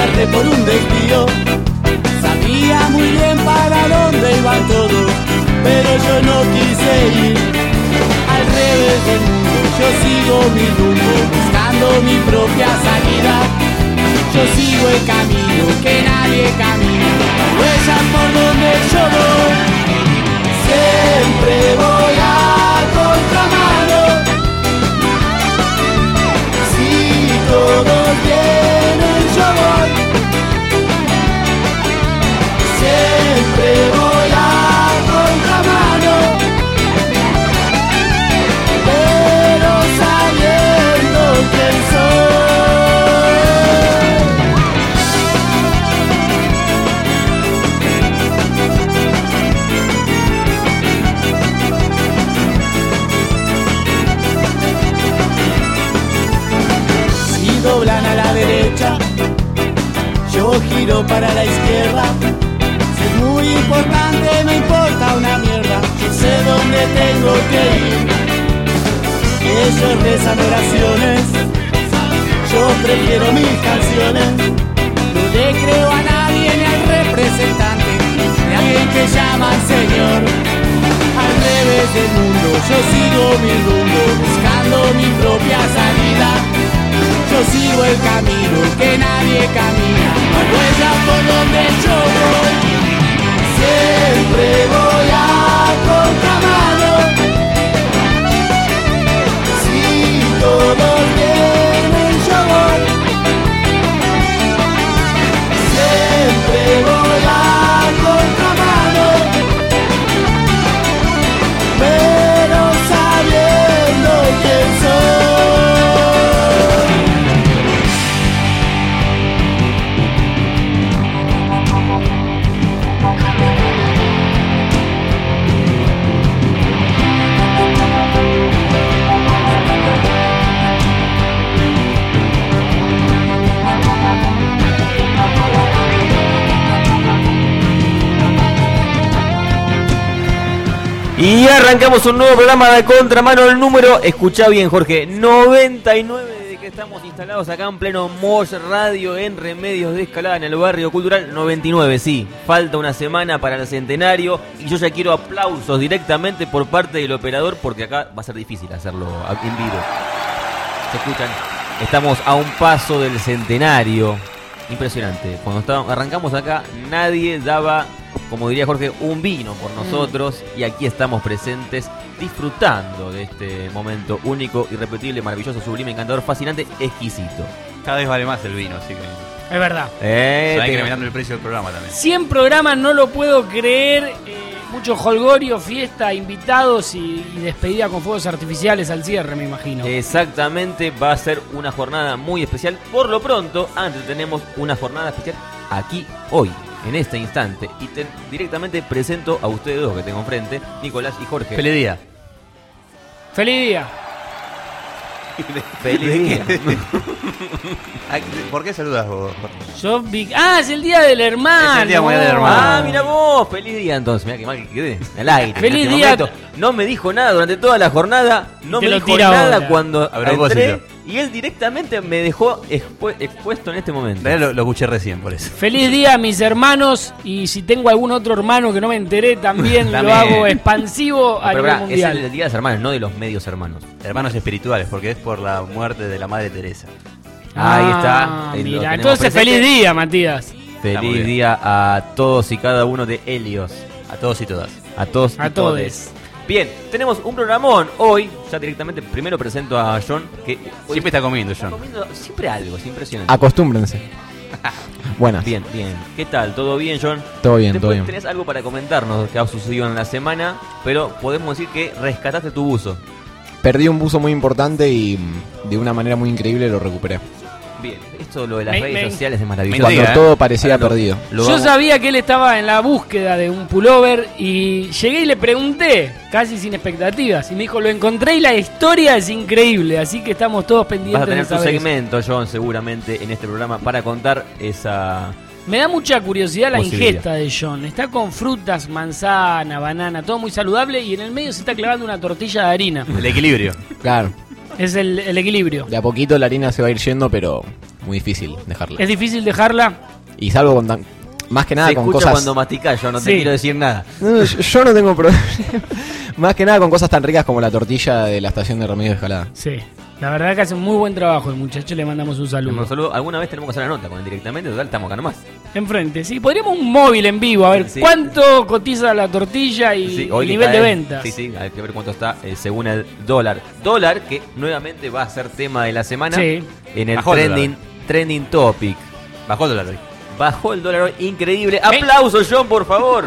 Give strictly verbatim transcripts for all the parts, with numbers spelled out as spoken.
agarré por un desvío. Sabía muy bien para dónde iban todos, pero yo no quise ir al revés del mundo. Yo sigo mi rumbo, buscando mi propia salida. Yo sigo el camino que nadie camina, huellas por donde yo voy. Siempre voy a contramano. Si todos vienen, yo voy. Siempre voy a contramano, pero sabiendo quién soy. Si doblan a la derecha, yo giro para la izquierda. Muy importante, me importa una mierda. Yo sé dónde tengo que ir. Ellos rezan oraciones, yo prefiero mis canciones. No le creo a nadie ni al representante de alguien que llama al Señor. Al revés del mundo, yo sigo mi rumbo, buscando mi propia salida. Yo sigo el camino que nadie camina, a huellas por donde yo voy. Siempre voy a contramano. Si todos vienen, yo voy. Siempre voy a contramano, pero sabiendo quién soy. Y arrancamos un nuevo programa de Contramano, el número, escuchá bien Jorge, noventa y nueve, de que estamos instalados acá en pleno Mosh Radio en Remedios de Escalada, en el barrio cultural. Noventa y nueve, sí, falta una semana para el centenario y yo ya quiero aplausos directamente por parte del operador, porque acá va a ser difícil hacerlo en vivo. Se escuchan, estamos a un paso del centenario, impresionante. Cuando estábamos, arrancamos acá, nadie daba, como diría Jorge, un vino por nosotros, y aquí estamos presentes disfrutando de este momento único, irrepetible, maravilloso, sublime, encantador, fascinante, exquisito. Cada vez vale más el vino, así que... Es verdad. Eh, Se va te... incrementando el precio del programa también. cien programas, no lo puedo creer. Eh, mucho jolgorio, fiesta, invitados y, y despedida con fuegos artificiales al cierre, me imagino. Exactamente, va a ser una jornada muy especial. Por lo pronto, antes tenemos una jornada especial aquí, hoy, en este instante. Y te, directamente presento a ustedes dos que tengo enfrente, Nicolás y Jorge. Feliz día. ¡Feliz día! Feliz día. ¿Por qué saludas vos? Yo vi... ¡Ah, es el día del hermano! Es el día mundial del hermano. Ah, mira vos, feliz día entonces. Mira que mal que quedé al aire. Feliz en este día. momento. No me dijo nada durante toda la jornada. No Te me lo dijo tira nada ahora. cuando A propósito. entré. Y él directamente me dejó expu- expuesto en este momento. Lo, lo escuché recién, por eso. Feliz día a mis hermanos, y si tengo algún otro hermano que no me enteré, también, lo También. hago expansivo No, a pero nivel pará, es mundial. el día de los hermanos, no de los medios hermanos. Hermanos espirituales, porque es por la muerte de la Madre Teresa. Ahí está. Ah, eh, lo mira, tenemos entonces presente. feliz día, Matías. Está muy Feliz bien. día a todos y cada uno de Helios. A todos y todas. A todos A y todes. todes. Bien, tenemos un programón hoy. Ya directamente primero presento a John, que hoy Siempre está comiendo, está John. comiendo siempre algo, es impresionante. Acostúmbrense. Buenas. Bien, bien. ¿Qué tal? ¿Todo bien, John? Todo bien, Después todo bien. tenés algo para comentarnos que ha sucedido en la semana, pero podemos decir que rescataste tu buzo. Perdí un buzo muy importante y mm, de una manera muy increíble lo recuperé. Bien, esto lo de las Me- redes me- sociales es maravilloso. me Cuando diga, ¿eh? todo parecía Ahora lo- perdido. lo Yo vamos- sabía que él estaba en la búsqueda de un pullover y llegué y le pregunté, casi sin expectativas, y me dijo, lo encontré y la historia es increíble, así que estamos todos pendientes Vas a tener de tu saber. segmento, John, seguramente en este programa para contar esa... Me da mucha curiosidad la Posibilidad. ingesta de John. Está con frutas, manzana, banana, todo muy saludable, y en el medio se está clavando una tortilla de harina. El equilibrio. Claro. Es el, el equilibrio. De a poquito la harina se va a ir yendo, pero muy difícil dejarla. Es difícil dejarla. Y salvo con tan- más que nada Se con escucha cosas. cuando masticás, yo no te Sí. quiero decir nada. No, yo, yo no tengo problema. Más que nada con cosas tan ricas como la tortilla de la estación de Remedios de Escalada. Sí. La verdad que hace un muy buen trabajo el muchacho, le mandamos un Un saludo. saludo. Alguna vez tenemos que hacer la nota con él directamente, total, estamos acá nomás. Enfrente, sí. Podríamos un móvil en vivo, a ver Sí. cuánto cotiza la tortilla y Sí, el hoy nivel cae- de ventas. Sí, sí, hay que ver cuánto está eh, según el dólar. Dólar que nuevamente va a ser tema de la semana Sí. en el Bajó el trending, trending topic. Bajó el dólar hoy. Bajó el dólar hoy, increíble. Aplausos, John, por favor.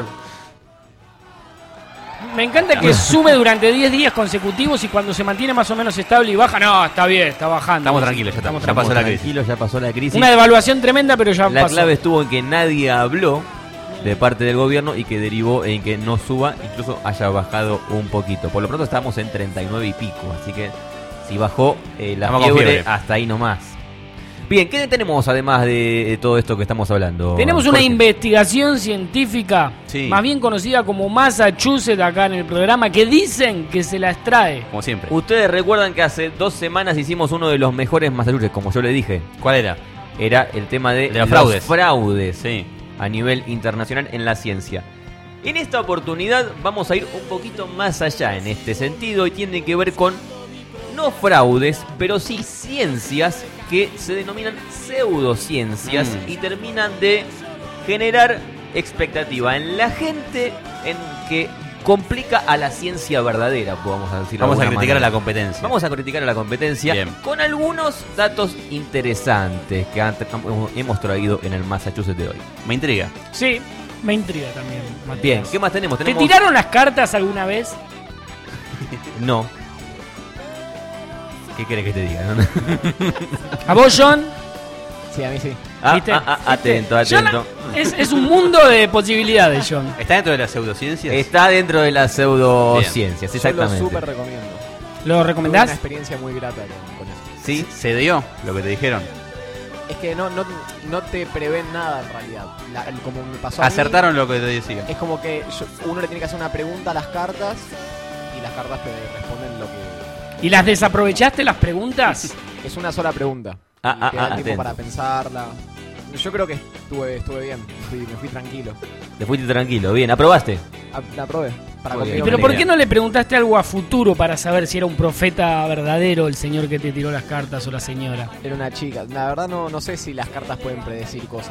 Me encanta que sube durante diez días consecutivos y cuando se mantiene más o menos estable y baja, no, está bien, está bajando. Estamos tranquilos, ya estamos. Ya pasó la crisis. Tranquilo, ya pasó la crisis. Una devaluación tremenda, pero ya La pasó. clave estuvo en que nadie habló de parte del gobierno y que derivó en que no suba, incluso haya bajado un poquito. Por lo pronto estamos en treinta y nueve y pico, así que si bajó eh, la Estamos con fiebre, fiebre. hasta ahí nomás. Bien, ¿qué tenemos además de, de todo esto que estamos hablando? Tenemos una Jorge? investigación científica, Sí. más bien conocida como Massachusetts acá en el programa, que dicen que se la extrae. Como siempre. Ustedes recuerdan que hace dos semanas hicimos uno de los mejores Massachusetts, como yo le dije. ¿Cuál era? Era el tema de, De los fraudes. fraudes Sí. a nivel internacional en la ciencia. En esta oportunidad vamos a ir un poquito más allá en este sentido y tiene que ver con no fraudes, pero sí ciencias que se denominan pseudociencias Mm. y terminan de generar expectativa en la gente en que complica a la ciencia verdadera, podemos decirlo. Vamos de a alguna criticar a manera. la competencia. Vamos a criticar a la competencia Bien. con algunos datos interesantes que han- hemos traído en el Massachusetts de hoy. Me intriga. Sí, me intriga también, Matías. Bien, ¿qué más tenemos? ¿Te ¿Tenemos? tiraron las cartas alguna vez? No. ¿Qué querés que te diga? ¿A vos, John? Sí, a mí sí. Ah, ¿Viste? ah, ah, atento, ¿Viste? John, atento. es, es un mundo de posibilidades, John. ¿Está dentro de las pseudociencias? Está dentro de las pseudociencias, Yo lo exactamente. súper recomiendo. ¿Lo Tuve una recomendás? experiencia muy grata con, con eso. Sí, ¿Se dio lo que te dijeron? Es que no, no, no te prevén nada en realidad. La- el- como me pasó a mí, Acertaron lo que te decían. es como que yo- uno le tiene que hacer una pregunta a las cartas y las cartas te responden lo que... ¿Y las desaprovechaste las preguntas? Es una sola pregunta. Ah, Y ah, te da ah, tiempo atento. para pensarla. Yo creo que estuve, estuve bien. Fui- me fui tranquilo. te fuiste tranquilo. Bien, ¿aprobaste? A- La aprobé. Para Muy bien. conmigo ¿Pero mismo. por qué no le preguntaste algo a futuro para saber si era un profeta verdadero el señor que te tiró las cartas o la señora? Era una chica. La verdad no, no sé si las cartas pueden predecir cosas.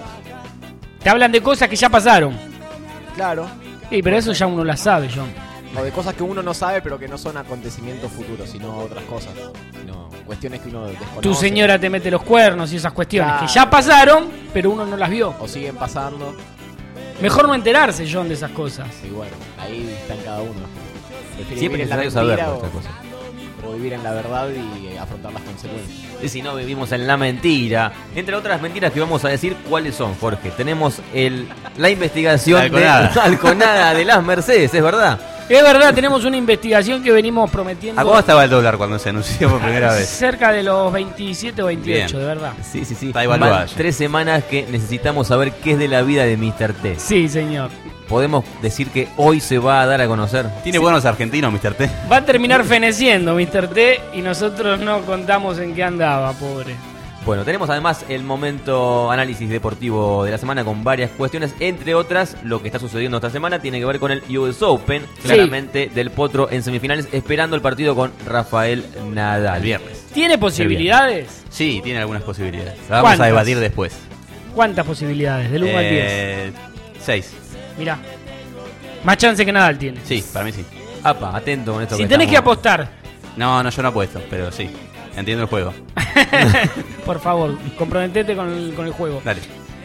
Te hablan de cosas que ya pasaron. Claro. Sí, pero eso ya uno las sabe, John. O de cosas que uno no sabe, pero que no son acontecimientos futuros, sino otras cosas. Sino cuestiones que uno desconoce. Tu señora te mete los cuernos y esas cuestiones Claro. que ya pasaron, pero uno no las vio. O siguen pasando. Mejor no enterarse, John, de esas cosas. Y bueno, ahí está en cada uno. Prefiere Siempre vivir es en la necesario mentira saber o, estas cosas. o vivir en la verdad y eh, afrontar las consecuencias. Y si no, vivimos en la mentira. Entre otras mentiras que vamos a decir, ¿cuáles son, Jorge? Tenemos el, la investigación La Alconada. de Alconada de las Mercedes, ¿es verdad? Es verdad, tenemos una investigación que venimos prometiendo. ¿A cómo estaba el dólar cuando se anunció por primera vez? Cerca de los veintisiete o veintiocho, Bien. de verdad. Sí, sí, sí. Está evaluada Van ya. tres semanas que necesitamos saber qué es de la vida de mister T. Sí, señor. Podemos decir que hoy se va a dar a conocer. ¿Tiene buenos argentinos, mister T? Va a terminar feneciendo mister T y nosotros no contamos en qué andaba, pobre. Bueno, tenemos además el momento análisis deportivo de la semana con varias cuestiones, entre otras, lo que está sucediendo esta semana tiene que ver con el U S Open, Sí. claramente del Potro en semifinales, esperando el partido con Rafael Nadal. El viernes. ¿Tiene posibilidades? Sí, tiene algunas posibilidades. La vamos ¿Cuántas? a debatir después. ¿Cuántas posibilidades? Del uno al diez. Eh, seis. Mirá. Más chance que Nadal tiene. Sí, para mí sí. Apa, atento con esto. Si que tenés que estamos- apostar, No, no, yo no apuesto, pero sí. Entiendo el juego. por favor, comprometete con el, con el juego. Dale.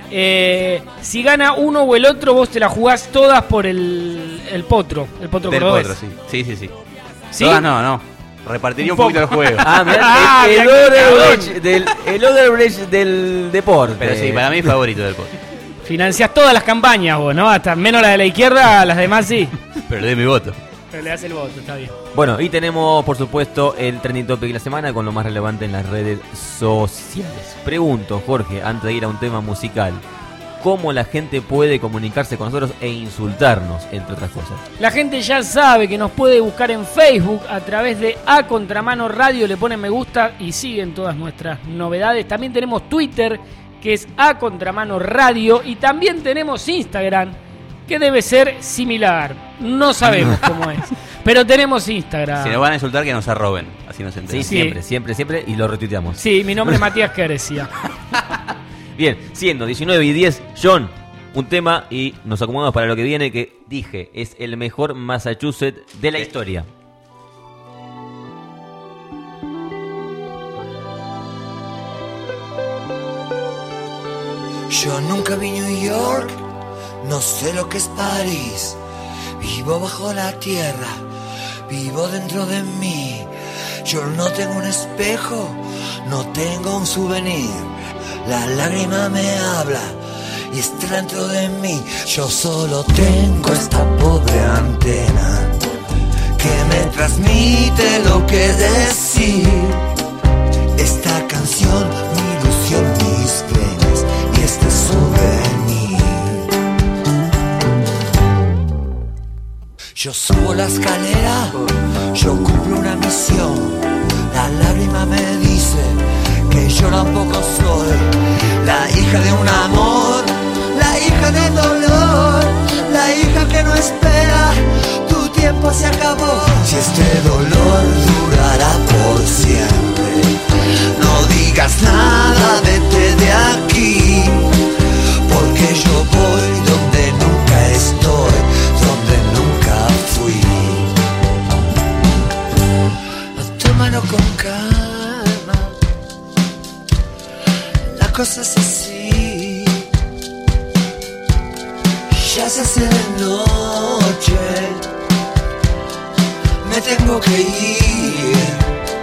Eh, si gana uno o el otro, vos te la jugás todas por el, el potro. El potro Del cordobés. potro, sí. Sí, sí, sí. ¿Sí? Todas no, no. Repartiría un, Un poquito el juego. Ah, mirá, Ah, el, el, mirá qué Odebrecht del, el Odebrecht del deporte. Pero sí, para mí es favorito del potro. Financiás todas las campañas vos, ¿no? Hasta menos la de la izquierda, las demás sí. Pero le doy mi voto. Pero le das el voto, está bien. Bueno, y tenemos, por supuesto, el trending topic de la semana con lo más relevante en las redes sociales. Pregunto, Jorge, antes de ir a un tema musical, cómo la gente puede comunicarse con nosotros e insultarnos, entre otras cosas. La gente ya sabe que nos puede buscar en Facebook a través de A Contramano Radio, le ponen me gusta y siguen todas nuestras novedades. También tenemos Twitter, que es A Contramano Radio, y también tenemos Instagram, que debe ser similar. No sabemos cómo es, pero tenemos Instagram. Si nos van a insultar, que nos arroben, así nos enteramos. Sí, siempre, siempre, siempre, y lo retuiteamos. Sí, mi nombre es Matías Querecia. Bien, siendo diecinueve y diez, John, un tema y nos acomodamos para lo que viene, que dije, es el mejor Massachusetts de la historia. Yo nunca vi New York, no sé lo que es París. Vivo bajo la tierra, vivo dentro de mí. Yo no tengo un espejo, no tengo un souvenir. La lágrima me habla y está dentro de mí. Yo solo tengo esta pobre antena que me transmite lo que decir. Esta canción, mi ilusión, mis penas y este souvenir. Yo subo la escalera, yo cumplo una misión. La lágrima me dice que yo tampoco soy la hija de un amor, la hija del dolor, la hija que no espera, tu tiempo se acabó. Si este dolor durará por siempre, no digas nada, vete de aquí, porque yo voy donde nunca estoy, donde nunca fui. Tómalo con calma, la cosa es así. Ya se hace de noche, me tengo que ir.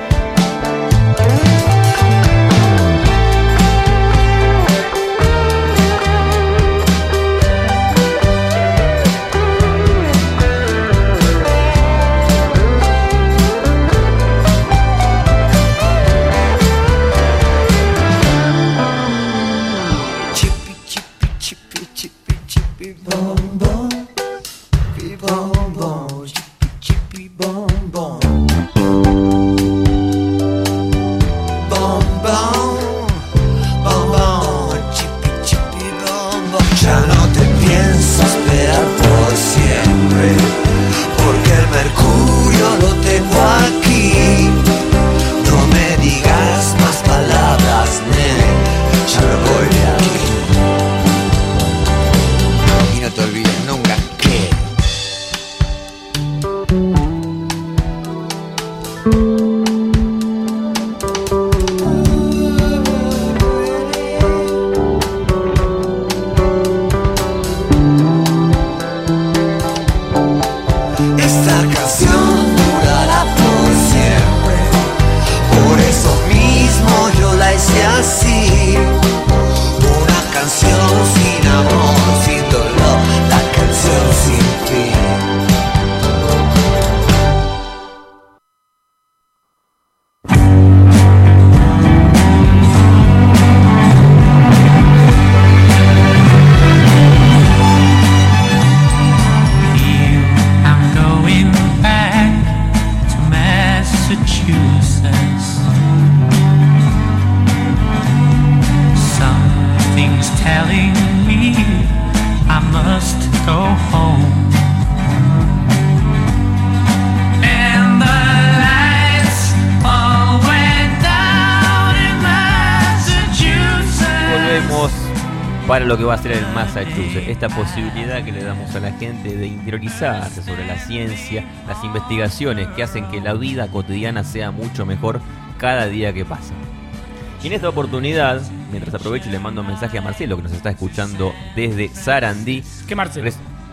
Para lo que va a ser el Massachusetts, esta posibilidad que le damos a la gente de interiorizarse sobre la ciencia, las investigaciones que hacen que la vida cotidiana sea mucho mejor cada día que pasa. Y en esta oportunidad, mientras aprovecho y le mando un mensaje a Marcelo, que nos está escuchando desde Sarandí. ¿Qué Marcelo?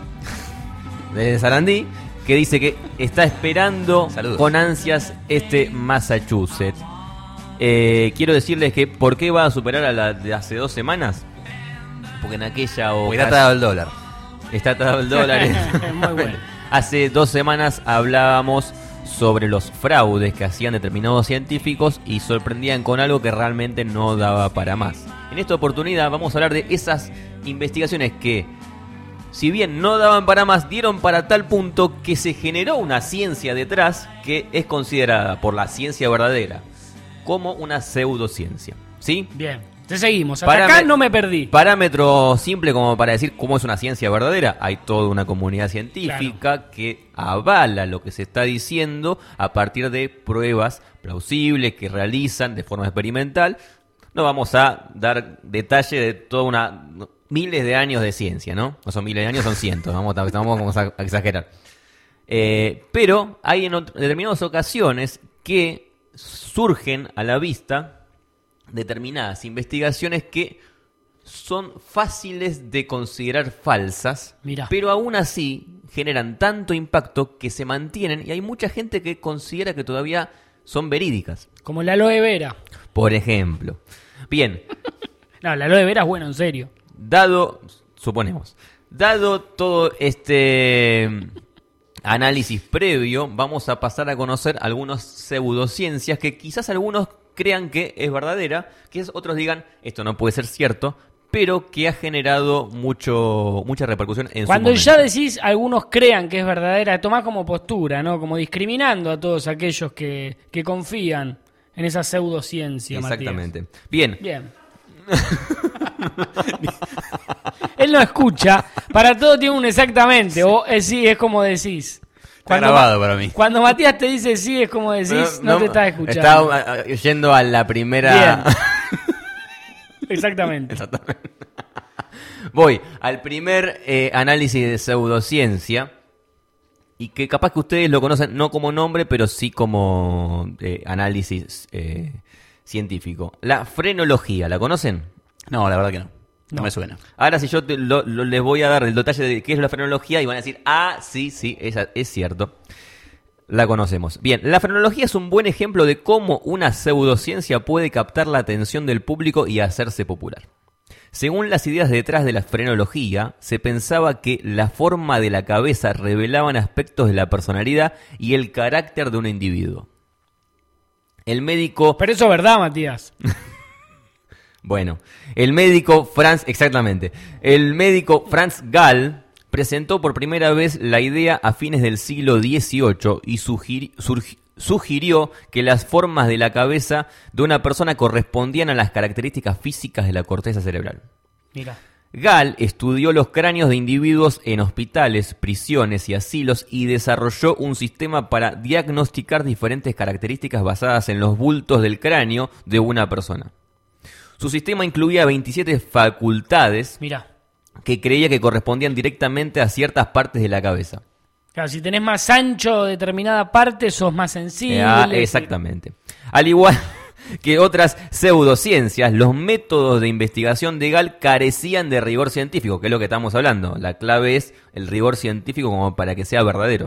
Desde Sarandí, que dice que está esperando Saludos. con ansias este Massachusetts. Eh, quiero decirles que ¿por qué va a superar a la de hace dos semanas? Porque en aquella Porque está atado el dólar. Está atado el dólar. Muy bueno. Hace dos semanas hablábamos sobre los fraudes que hacían determinados científicos y sorprendían con algo que realmente no daba para más. En esta oportunidad vamos a hablar de esas investigaciones que, si bien no daban para más, dieron para tal punto que se generó una ciencia detrás que es considerada por la ciencia verdadera como una pseudociencia. ¿Sí? Bien, te seguimos. Hasta Parámet- acá no me perdí. Parámetro simple como para decir cómo es una ciencia verdadera. Hay toda una comunidad científica Claro. que avala lo que se está diciendo a partir de pruebas plausibles que realizan de forma experimental. No vamos a dar detalle de toda una... miles de años de ciencia, ¿no? No son miles de años, son cientos. Vamos a, vamos a exagerar. Eh, pero hay en ot- determinadas ocasiones que surgen a la vista determinadas investigaciones que son fáciles de considerar falsas, Mirá. pero aún así generan tanto impacto que se mantienen y hay mucha gente que considera que todavía son verídicas. Como la aloe vera. Por ejemplo. Bien, No, la aloe vera es bueno, en serio. dado, suponemos, dado todo este análisis previo, vamos a pasar a conocer algunas pseudociencias que quizás algunos crean que es verdadera, que otros digan, esto no puede ser cierto, pero que ha generado mucho mucha repercusión en Cuando su ya momento. decís algunos crean que es verdadera, tomás como postura, ¿no? Como discriminando a todos aquellos que, que confían en esa pseudociencia, Matías. Exactamente. Bien, Bien. Él no escucha, para todo tiene un exactamente, o eh, sí, es como decís. Está grabado para mí. Cuando Matías te dice sí, es como decís, no, te estás escuchando. Estaba eh, yendo a la primera... Bien. Exactamente. Exactamente. Voy al primer eh, análisis de pseudociencia y que capaz que ustedes lo conocen no como nombre, pero sí como eh, análisis eh, científico. La frenología, ¿la conocen? No, la verdad que no. No, No. me suena. Ahora si yo te lo- lo- les voy a dar el detalle de qué es la frenología y van a decir, ah, sí, sí, esa, es cierto. La conocemos. Bien, la frenología es un buen ejemplo de cómo una pseudociencia puede captar la atención del público y hacerse popular. Según las ideas detrás de la frenología, se pensaba que la forma de la cabeza revelaban aspectos de la personalidad y el carácter de un individuo. El médico... Pero eso es verdad, Matías. Bueno, el médico Franz, exactamente, el médico Franz Gall presentó por primera vez la idea a fines del siglo dieciocho y sugiri- surgi- sugirió que las formas de la cabeza de una persona correspondían a las características físicas de la corteza cerebral. Mira. Gall estudió los cráneos de individuos en hospitales, prisiones y asilos y desarrolló un sistema para diagnosticar diferentes características basadas en los bultos del cráneo de una persona. Su sistema incluía veintisiete facultades Mira. que creía que correspondían directamente a ciertas partes de la cabeza. Claro, si tenés más ancho determinada parte, sos más sensible. Ah, exactamente. Al igual que otras pseudociencias, los métodos de investigación de Gall carecían de rigor científico, que es lo que estamos hablando. La clave es el rigor científico como para que sea verdadero.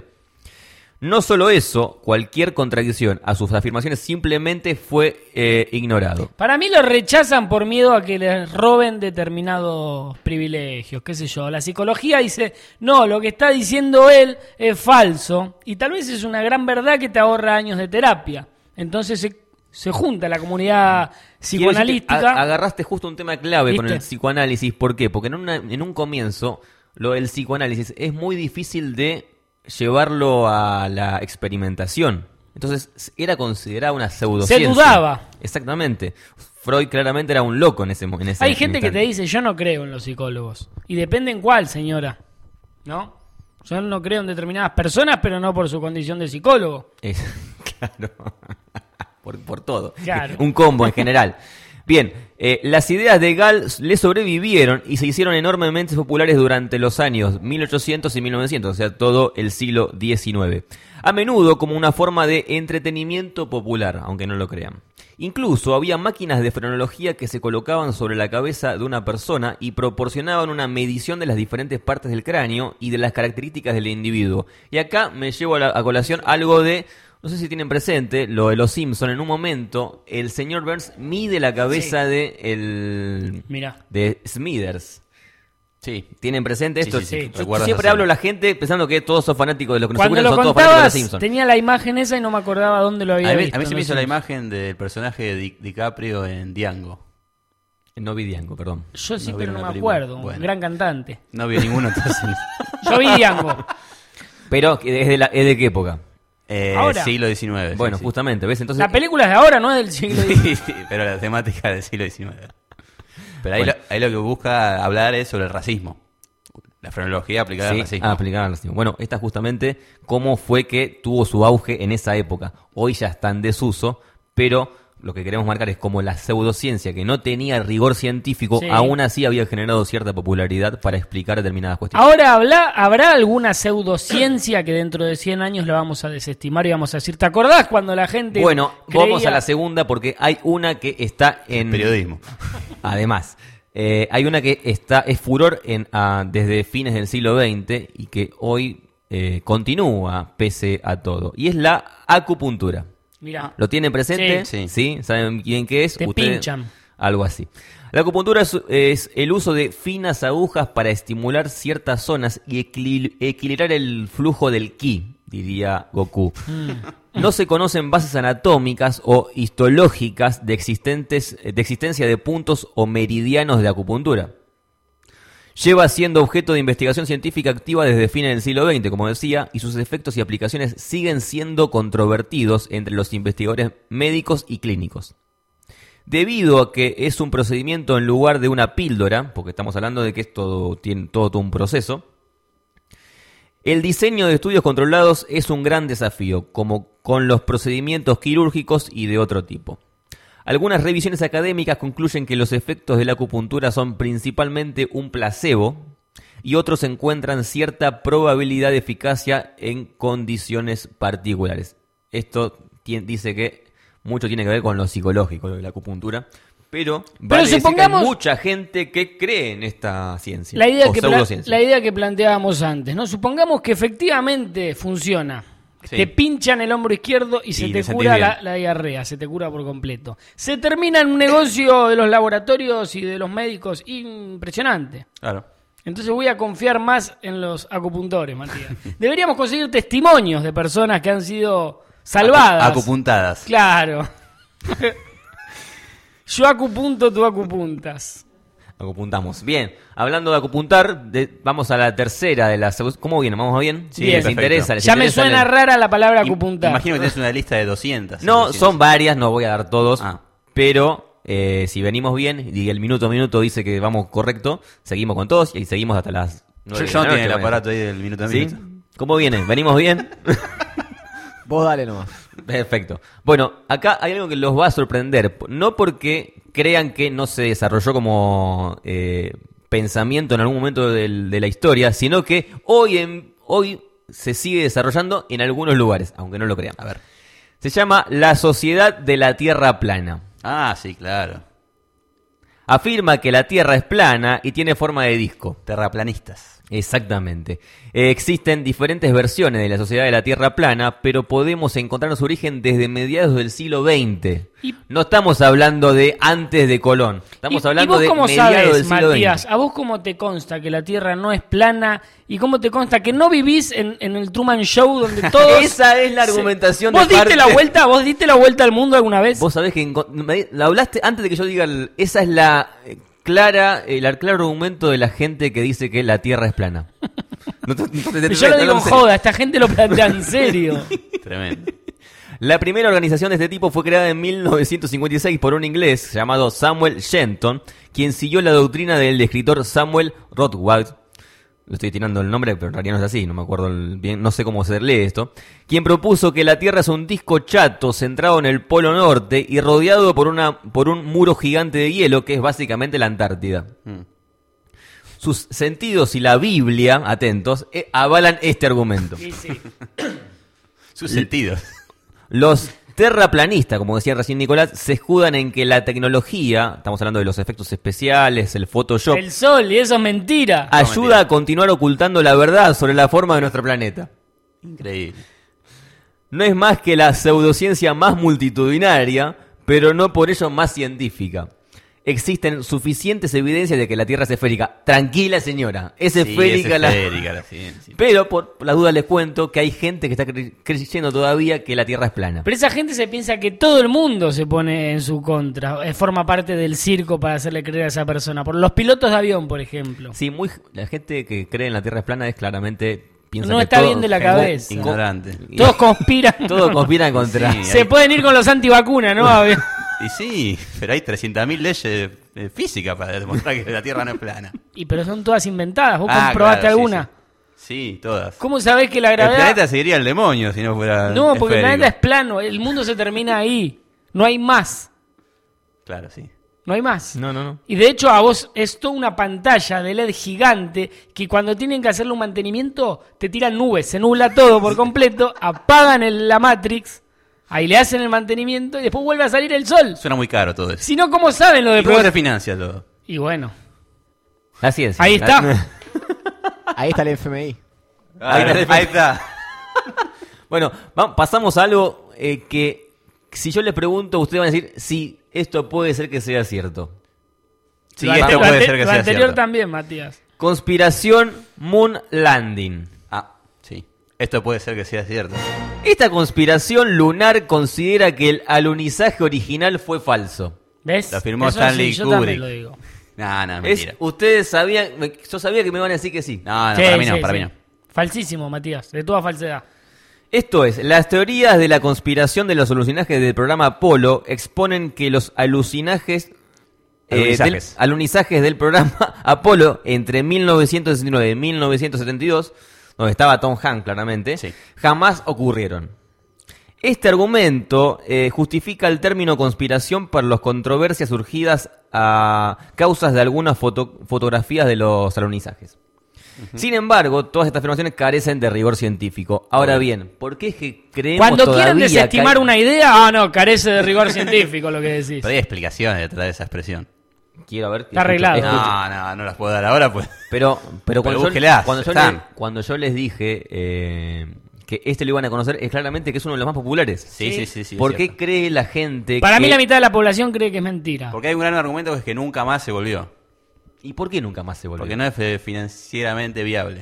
No solo eso, cualquier contradicción a sus afirmaciones simplemente fue eh, ignorado. Para mí lo rechazan por miedo a que les roben determinados privilegios, qué sé yo. La psicología dice, no, lo que está diciendo él es falso. Y tal vez es una gran verdad que te ahorra años de terapia. Entonces se, se junta la comunidad Quiero decir que psicoanalística. a- agarraste justo un tema clave con ¿Viste? el psicoanálisis. ¿Por qué? Porque en, una- en un comienzo, lo del psicoanálisis es muy difícil de llevarlo a la experimentación. Entonces era considerada una pseudociencia. Se dudaba. Exactamente. Freud claramente era un loco en ese momento. Hay gente que te dice, yo no creo en los psicólogos. Y depende en cuál, señora. ¿No? Yo no creo en determinadas personas, pero no por su condición de psicólogo. Claro. por, por todo. Claro. Un combo en general. Bien, eh, las ideas de Gall le sobrevivieron y se hicieron enormemente populares durante los años mil ochocientos y mil novecientos, o sea, todo el siglo diecinueve. A menudo como una forma de entretenimiento popular, aunque no lo crean. Incluso había máquinas de frenología que se colocaban sobre la cabeza de una persona y proporcionaban una medición de las diferentes partes del cráneo y de las características del individuo. Y acá me llevo a, la, a colación algo de... No sé si tienen presente lo de los Simpson. En un momento, el señor Burns mide la cabeza Sí. de el Mirá. de Smithers. Sí. ¿Tienen presente Sí, esto? sí, sí, Yo recuerdo siempre esa hablo a escena. la gente pensando que todos son fanáticos de lo que nos Cuando ocurre, lo son todos fanáticos de los contabas, Simpsons. tenía la imagen esa y no me acordaba dónde lo había A mí, visto. a mí se no me hizo sé. la imagen del personaje de Di- DiCaprio en Django. No vi Diango, perdón. Yo sí, No vi pero no una me película. acuerdo. Bueno. Un gran cantante. No vio ninguno, entonces. Yo vi Diango. Pero, ¿es de, la, ¿es de qué época? Eh, Ahora. siglo diecinueve. sí, Bueno, sí. justamente, ¿ves? Entonces, La película es de ahora, no es del siglo diecinueve. Sí, sí, pero la temática del siglo diecinueve. Pero ahí, Bueno. lo, ahí lo que busca hablar es sobre el racismo. La frenología aplicada Sí, al racismo. ah, aplicada al racismo. Bueno, esta justamente cómo fue que tuvo su auge en esa época. Hoy ya está en desuso, pero lo que queremos marcar es como la pseudociencia, que no tenía rigor científico, Sí. aún así había generado cierta popularidad para explicar determinadas cuestiones. Ahora, ¿habla, ¿habrá alguna pseudociencia que dentro de cien años la vamos a desestimar y vamos a decir, ¿te acordás cuando la gente Bueno, creía- vamos a la segunda porque hay una que está en... Periodismo. Además, eh, hay una que está es furor en, ah, desde fines del siglo veinte y que hoy eh, continúa pese a todo. Y es la acupuntura. Mirá, ¿Lo tienen presente? Sí. ¿Sí? ¿Saben bien qué es? Te Ustedes- pinchan. Algo así. La acupuntura es, es el uso de finas agujas para estimular ciertas zonas y equil- equilibrar el flujo del ki, diría Goku. No se conocen bases anatómicas o histológicas de, existentes, de existencia de puntos o meridianos de acupuntura. Lleva siendo objeto de investigación científica activa desde fines del siglo veinte, como decía, y sus efectos y aplicaciones siguen siendo controvertidos entre los investigadores médicos y clínicos. Debido a que es un procedimiento en lugar de una píldora, porque estamos hablando de que es todo, tiene todo, todo un proceso, el diseño de estudios controlados es un gran desafío, como con los procedimientos quirúrgicos y de otro tipo. Algunas revisiones académicas concluyen que los efectos de la acupuntura son principalmente un placebo y otros encuentran cierta probabilidad de eficacia en condiciones particulares. Esto ti- dice que mucho tiene que ver con lo psicológico, lo de la acupuntura, pero, vale decir que supongamos- hay mucha gente que cree en esta ciencia. La idea, o que pla- pseudociencia. la idea que planteábamos antes, ¿no? Supongamos que efectivamente funciona. Sí. Te pinchan el hombro izquierdo y se Y te te sentís cura bien. la, la diarrea, se te cura por completo. Se termina en un negocio de los laboratorios y de los médicos impresionante. Claro. Entonces voy a confiar más en los acupuntores, Matías. Deberíamos conseguir testimonios de personas que han sido salvadas. Acu- acupuntadas. Claro. Yo acupunto, tú acupuntas. Acupuntamos. Bien, hablando de acupuntar, de- vamos a la tercera de las... ¿Cómo viene? ¿Vamos bien? Sí, ¿Les perfecto. interesa? ¿Les Ya me interesa suena leer? rara la palabra Im- acupuntar. Imagino que tienes una lista de doscientas. No, doscientas. son varias, no voy a dar todos, Ah. pero eh, si venimos bien y el minuto a minuto dice que vamos correcto, seguimos con todos y seguimos hasta las nueve de Yo la no noche, tiene el bueno. aparato ahí del minuto a ¿Sí? minuto. ¿Cómo viene? ¿Venimos bien? Vos dale nomás. Perfecto. Bueno, acá hay algo que los va a sorprender. No porque crean que no se desarrolló como eh, pensamiento en algún momento del- de la historia, sino que hoy, en, hoy se sigue desarrollando en algunos lugares, aunque no lo crean. A ver. Se llama la Sociedad de la Tierra Plana. Ah, sí, claro. Afirma que la Tierra es plana y tiene forma de disco. Terraplanistas. Exactamente. Eh, existen diferentes versiones de la Sociedad de la Tierra Plana, pero podemos encontrar su origen desde mediados del siglo veinte. Y- No estamos hablando de antes de Colón. Estamos ¿Y- hablando ¿Y vos de cómo mediados sabes, del siglo Matías? veinte. ¿A vos cómo te consta que la Tierra no es plana? ¿Y cómo te consta que no vivís en, en el Truman Show donde todos... Esa es la se- argumentación ¿Vos de diste parte- la vuelta? ¿Vos diste la vuelta al mundo alguna vez? Vos sabés que enco- me- la hablaste antes de que yo diga... el- esa es la eh, clara, el claro argumento de la gente que dice que la Tierra es plana. No te- no te- te- Pero yo lo te- digo en te- joda, esta gente lo plantea en serio. Tremendo. La primera organización de este tipo fue creada en mil novecientos cincuenta y seis por un inglés llamado Samuel Shenton, quien siguió la doctrina del escritor Samuel Rothwald. Lo estoy tirando el nombre, pero en realidad no es así, no me acuerdo el- bien, no sé cómo se lee esto. Quien propuso que la Tierra es un disco chato centrado en el Polo Norte y rodeado por, una, por un muro gigante de hielo que es básicamente la Antártida. Mm. Sus sentidos y la Biblia, atentos, eh, avalan este argumento. Sí, sí. Sus sentidos. Los terraplanistas, como decía recién Nicolás, se escudan en que la tecnología, estamos hablando de los efectos especiales, el Photoshop, El sol, y eso es mentira. ayuda a continuar ocultando la verdad sobre la forma de nuestro planeta. Increíble. No es más que la pseudociencia más multitudinaria, pero no por ello más científica. existen suficientes evidencias de que la Tierra es esférica. Tranquila, señora, es Sí, esférica es la... esférica la ciencia. Pero por la duda les cuento que hay gente que está cre- creyendo todavía que la Tierra es plana. Pero esa gente se piensa que todo el mundo se pone en su contra, eh, forma parte del circo para hacerle creer a esa persona. Por los pilotos de avión, por ejemplo. Sí, muy la gente que cree en la Tierra es plana es claramente piensa No que está todo- bien de la que- cabeza. Ignorante. Todos conspiran. Todos conspiran contra. Sí. Se ahí- pueden ir con los antivacunas, ¿no? A ver. Y sí, pero hay trescientas mil leyes eh, físicas para demostrar que la Tierra no es plana. Y pero son todas inventadas. ¿Vos Ah, comprobaste claro, sí, alguna? Sí, sí, todas. ¿Cómo sabés que la El gravedad... planeta seguiría el demonio si no fuera No, porque el esférico. planeta es plano. El mundo se termina ahí. No hay más. Claro, sí. No hay más. No, no, no. Y de hecho a vos es toda una pantalla de L E D gigante que cuando tienen que hacerle un mantenimiento te tiran nubes, se nubla todo por completo, apagan el- la Matrix, ahí le hacen el mantenimiento y después vuelve a salir el sol. Suena muy caro todo eso. Si no, ¿cómo saben lo de ¿Y cómo se probar? financia todo? Y bueno, Así es. ahí está. Ahí está el F M I. Ahí, está. Ahí está. Bueno, va- pasamos a algo eh, que si yo les pregunto, ustedes van a decir, sí, esto puede ser que sea cierto. Sí, Lo esto ante- puede lo ante- ser que lo sea anterior cierto. también, Matías. Conspiración Moon Landing. Ah, sí. Esto puede ser que sea cierto. Esta conspiración lunar considera que el alunizaje original fue falso. ¿Ves? Lo firmó Eso Stanley sí, yo también Kubrick. lo digo. No, no, Es, mentira. ustedes sabían, me- yo sabía que me iban a decir que sí. No, no, Sí, para mí no, sí, para sí. mí no. Falsísimo, Matías, de toda falsedad. Esto es, las teorías de la conspiración de los alucinajes del programa Apolo exponen que los alucinajes, eh, Alunizajes. del, alunizajes del programa Apolo entre mil novecientos sesenta y nueve y mil novecientos setenta y dos, donde estaba Tom Hanks claramente, Sí. jamás ocurrieron. Este argumento eh, justifica el término conspiración por las controversias surgidas a causas de algunas foto- fotografías de los alunizajes. Sin embargo, todas estas afirmaciones carecen de rigor científico. Ahora bien, ¿por qué es que creemos Cuando quieren todavía desestimar que hay- una idea, ah, no, carece de rigor científico lo que decís. Pero hay explicaciones detrás de esa expresión. Quiero ver. Está arreglado. escucho- No, no, no las puedo dar ahora, pues. Pero, pero, cuando, yo, búsquelas, cuando, yo están. le- cuando yo les dije eh, que este lo iban a conocer, es claramente que es uno de los más populares. Sí, sí, sí, sí, ¿Por es qué cierto. cree la gente Para que... mí la mitad de la población cree que es mentira. Porque hay un gran argumento que es que nunca más se volvió. ¿Y por qué nunca más se volvió? Porque no es eh, financieramente viable.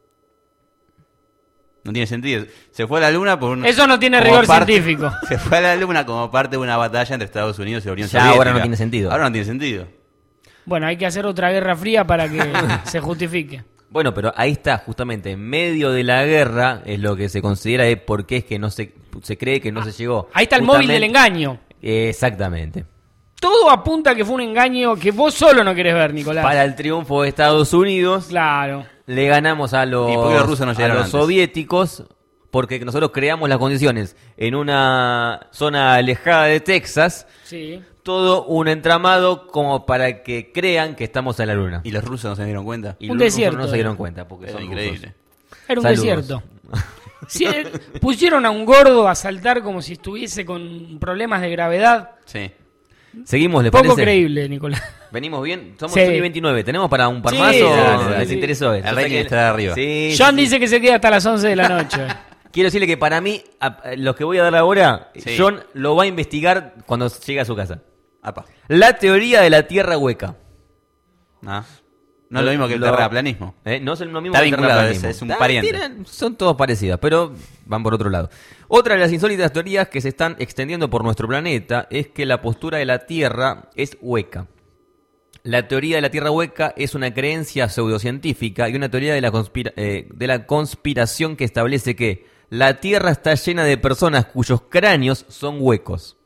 No tiene sentido. Se fue a la luna por un... Eso no tiene como rigor parte- científico. Se fue a la luna como parte de una batalla entre Estados Unidos y la Unión Ya, Soviética. ahora no tiene sentido. Ahora no tiene sentido. Bueno, hay que hacer otra guerra fría para que se justifique. Bueno, pero ahí está, justamente, en medio de la guerra, es lo que se considera de por qué es que no se, se cree que no se llegó. Ahí está el móvil Justamente- del engaño. Exactamente. Todo apunta a que fue un engaño que vos solo no querés ver, Nicolás. Para el triunfo de Estados Unidos, Claro. le ganamos a los, ¿Y por qué los rusos no a llegaron los antes? soviéticos, porque nosotros creamos las condiciones en una zona alejada de Texas, Sí. todo un entramado como para que crean que estamos en la luna. ¿Y los rusos no se dieron cuenta? Y Un los rusos desierto, no se era. dieron cuenta, porque Era son increíble. Era un Saludos. desierto. Sí, eh, pusieron a un gordo a saltar como si estuviese con problemas de gravedad. Sí. rusos. Seguimos, ¿les Poco parece? creíble, Nicolás. Venimos bien, somos Sí. Sony veintinueve. ¿Tenemos para un par Sí, más sí, o sí, les sí. interesó? El Yo sé rating que- está de arriba. Sí, John sí, dice sí. que se queda hasta las once de la noche. Quiero decirle que para mí, a- los que voy a dar ahora, Sí. John lo va a investigar cuando llegue a su casa. Apa. La teoría de la tierra hueca. Ah. No es lo mismo que el Lo- terraplanismo. ¿Eh? No es lo mismo Está que el vinculado, terraplanismo. es- es un Ah, pariente. tienen- son todas parecidas, pero van por otro lado. Otra de las insólitas teorías que se están extendiendo por nuestro planeta es que la postura de la Tierra es hueca. La teoría de la Tierra hueca es una creencia pseudocientífica y una teoría de la, conspira- eh, de la conspiración que establece que la Tierra está llena de personas cuyos cráneos son huecos.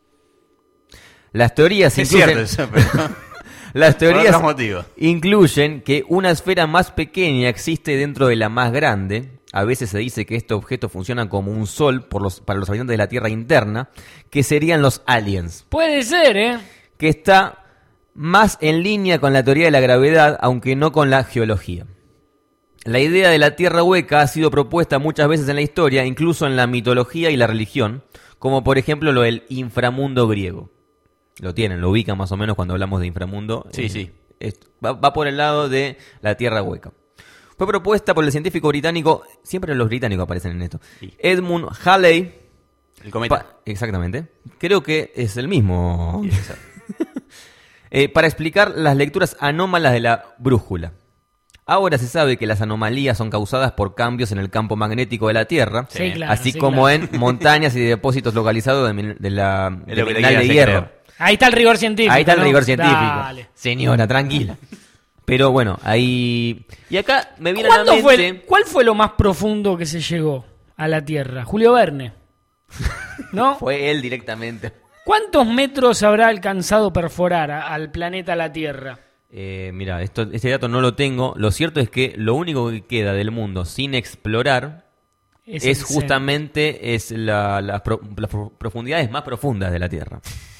Las teorías Es incluyen- cierto eso, pero... las teorías otros motivos. incluyen que una esfera más pequeña existe dentro de la más grande. A veces se dice que este objeto funciona como un sol por los, para los habitantes de la Tierra interna, que serían los aliens, Puede ser, ¿eh? que está más en línea con la teoría de la gravedad, aunque no con la geología. La idea de la Tierra hueca ha sido propuesta muchas veces en la historia, incluso en la mitología y la religión, como por ejemplo lo del inframundo griego. Lo tienen, lo ubican más o menos cuando hablamos de inframundo. Sí, Eh, sí. es- va, va por el lado de la Tierra hueca. Fue propuesta por el científico británico, siempre los británicos aparecen en esto, Sí. Edmund Halley. El cometa. Pa- exactamente. Creo que es el mismo. eh, para explicar las lecturas anómalas de la brújula. Ahora se sabe que las anomalías son causadas por cambios en el campo magnético de la Tierra, Sí, claro, así sí, como claro. en montañas y depósitos localizados de, min- de la Es de lo que le mineral de quieras hierro. creer. Ahí está el rigor científico. Ahí está el ¿no? rigor científico. Dale. Señora, tranquila. Pero bueno, ahí... Y acá me viene a la ¿Cuándo mente... fue, ¿Cuál fue lo más profundo que se llegó a la Tierra? Julio Verne. ¿No? Fue él directamente. ¿Cuántos metros habrá alcanzado perforar a- al planeta la Tierra? Eh, mira, esto, este dato no lo tengo. Lo cierto es que lo único que queda del mundo sin explorar Es es, el justamente es la- las pro- las pro- profundidades más profundas de la Tierra.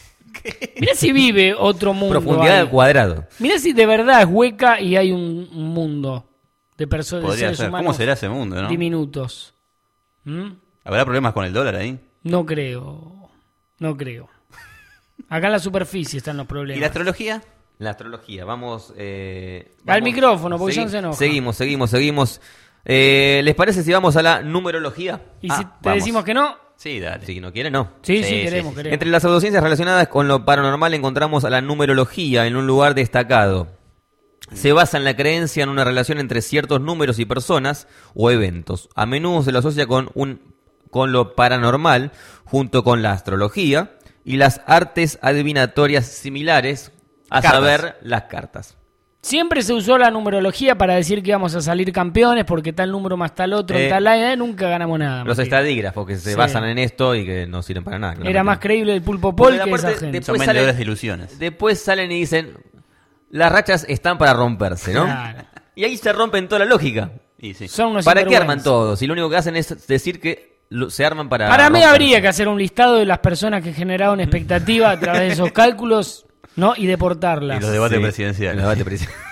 Mirá si vive otro mundo. Profundidad ahí. al cuadrado. Mirá si de verdad es hueca y hay un, un mundo de personas, de Podría seres ser. humanos ¿Cómo será ese mundo, no? diminutos. ¿Mm? ¿Habrá problemas con el dólar ahí? No creo. No creo. Acá en la superficie están los ¿Y problemas. la astrología? La astrología, vamos... eh, Al vamos- micrófono, porque segui- John se enoja. Seguimos, seguimos, seguimos. Eh, ¿Les parece si vamos a la numerología? Y Ah, si te vamos. decimos que no, Sí, dale. Si no quiere, no. sí, sí, Sí, sí, queremos, sí. queremos. Entre las pseudociencias relacionadas con lo paranormal encontramos a la numerología en un lugar destacado. Se basa en la creencia en una relación entre ciertos números y personas o eventos. A menudo se lo asocia con, un, con lo paranormal, junto con la astrología y las artes adivinatorias similares, a Cartas. saber, las cartas. Siempre se usó la numerología para decir que íbamos a salir campeones porque tal número más tal otro, Eh, tal año, nunca ganamos nada. Los Martín. estadígrafos que se Sí. basan en esto y que no sirven para nada. Era claramente. más creíble el pulpo Porque Paul que aparte, esa gente. después Son salen- vendedores de ilusiones. Después salen y dicen, las rachas están para romperse, ¿no? Claro. Y ahí se rompen toda la lógica. Y sí. Son unos ¿Para qué sinvergüenzas. arman todos? Y lo único que hacen es decir que lo- se arman para... Para mí romperse. habría que hacer un listado de las personas que generaron expectativa a través de esos cálculos, ¿no? Y deportarlas. Y los debates Sí, presidenciales. el debate presidencial.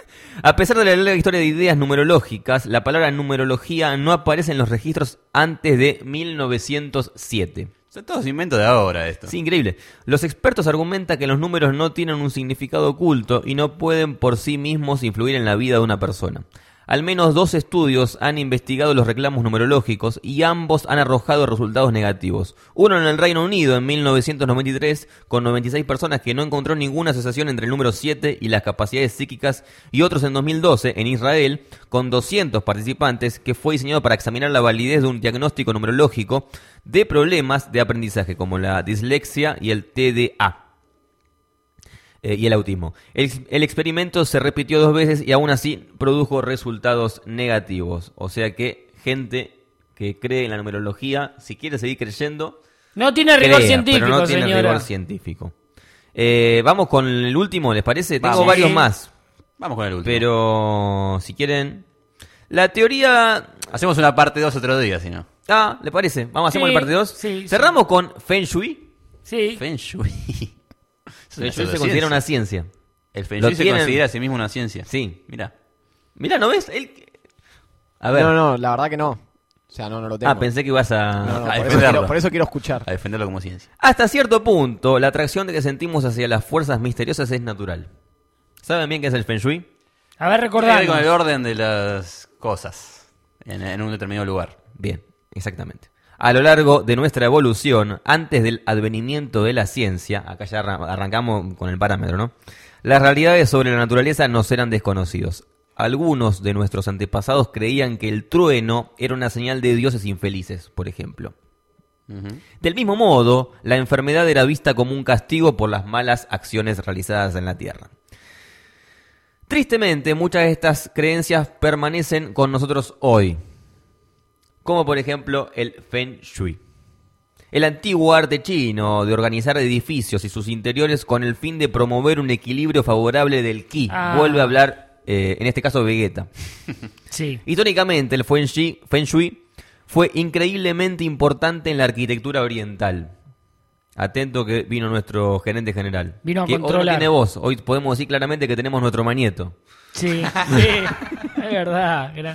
A pesar de la larga historia de ideas numerológicas, la palabra numerología no aparece en los registros antes de mil novecientos siete. Son todos inventos de ahora esto. Sí, increíble. Los expertos argumentan que los números no tienen un significado oculto y no pueden por sí mismos influir en la vida de una persona. Al menos dos estudios han investigado los reclamos numerológicos y ambos han arrojado resultados negativos. Uno en el Reino Unido en mil novecientos noventa y tres con noventa y seis personas que no encontró ninguna asociación entre el número siete y las capacidades psíquicas, y otros en dos mil doce en Israel con doscientos participantes, que fue diseñado para examinar la validez de un diagnóstico numerológico de problemas de aprendizaje como la dislexia y el T D A. Eh, y el autismo. El, el experimento se repitió dos veces y aún así produjo resultados negativos. O sea que gente que cree en la numerología, si quiere seguir creyendo, No tiene rigor crea, científico, pero no tiene señora. rigor científico. Eh, vamos con el último, ¿les parece? Tengo Vamos. varios Sí. más, Vamos con el último. pero si quieren... La teoría... Hacemos una parte dos otro día, si no. Ah, ¿le parece? Vamos, hacemos Sí, la parte dos. sí, Cerramos con Feng Shui. Sí. Feng Shui. Es una Feng Shui se pseudociencia. considera una ciencia. El Feng Lo Shui se tienen- considera a sí mismo una ciencia. Sí. Mira. Mirá, ¿no ves? Él... A ver. No, no, la verdad que no. O sea, no, no lo tengo. Ah, pensé que ibas a... No, no, a por, eso defenderlo. quiero, por eso quiero escuchar. A defenderlo como ciencia. Hasta cierto punto, la atracción que sentimos hacia las fuerzas misteriosas es natural. ¿Saben bien qué es el Feng Shui? A ver, Tiene que ver recordando. con el orden de las cosas en, en un determinado lugar. Bien, exactamente. A lo largo de nuestra evolución, antes del advenimiento de la ciencia, acá ya arran- arrancamos con el parámetro, ¿no? Las realidades sobre la naturaleza nos eran desconocidos. Algunos de nuestros antepasados creían que el trueno era una señal de dioses infelices, por ejemplo. Ujú. Del mismo modo, la enfermedad era vista como un castigo por las malas acciones realizadas en la Tierra. Tristemente, muchas de estas creencias permanecen con nosotros hoy, como por ejemplo el Feng Shui. El antiguo arte chino de organizar edificios y sus interiores con el fin de promover un equilibrio favorable del Qi. Ah. Vuelve a hablar, eh, en este caso, Vegeta. Sí. Históricamente, el Feng Shui, Feng Shui fue increíblemente importante en la arquitectura oriental. Atento que vino nuestro gerente general. Vino a que Hoy no controlar. tiene voz. Hoy podemos decir claramente que tenemos nuestro manieto. Sí, sí. Es verdad. Gran.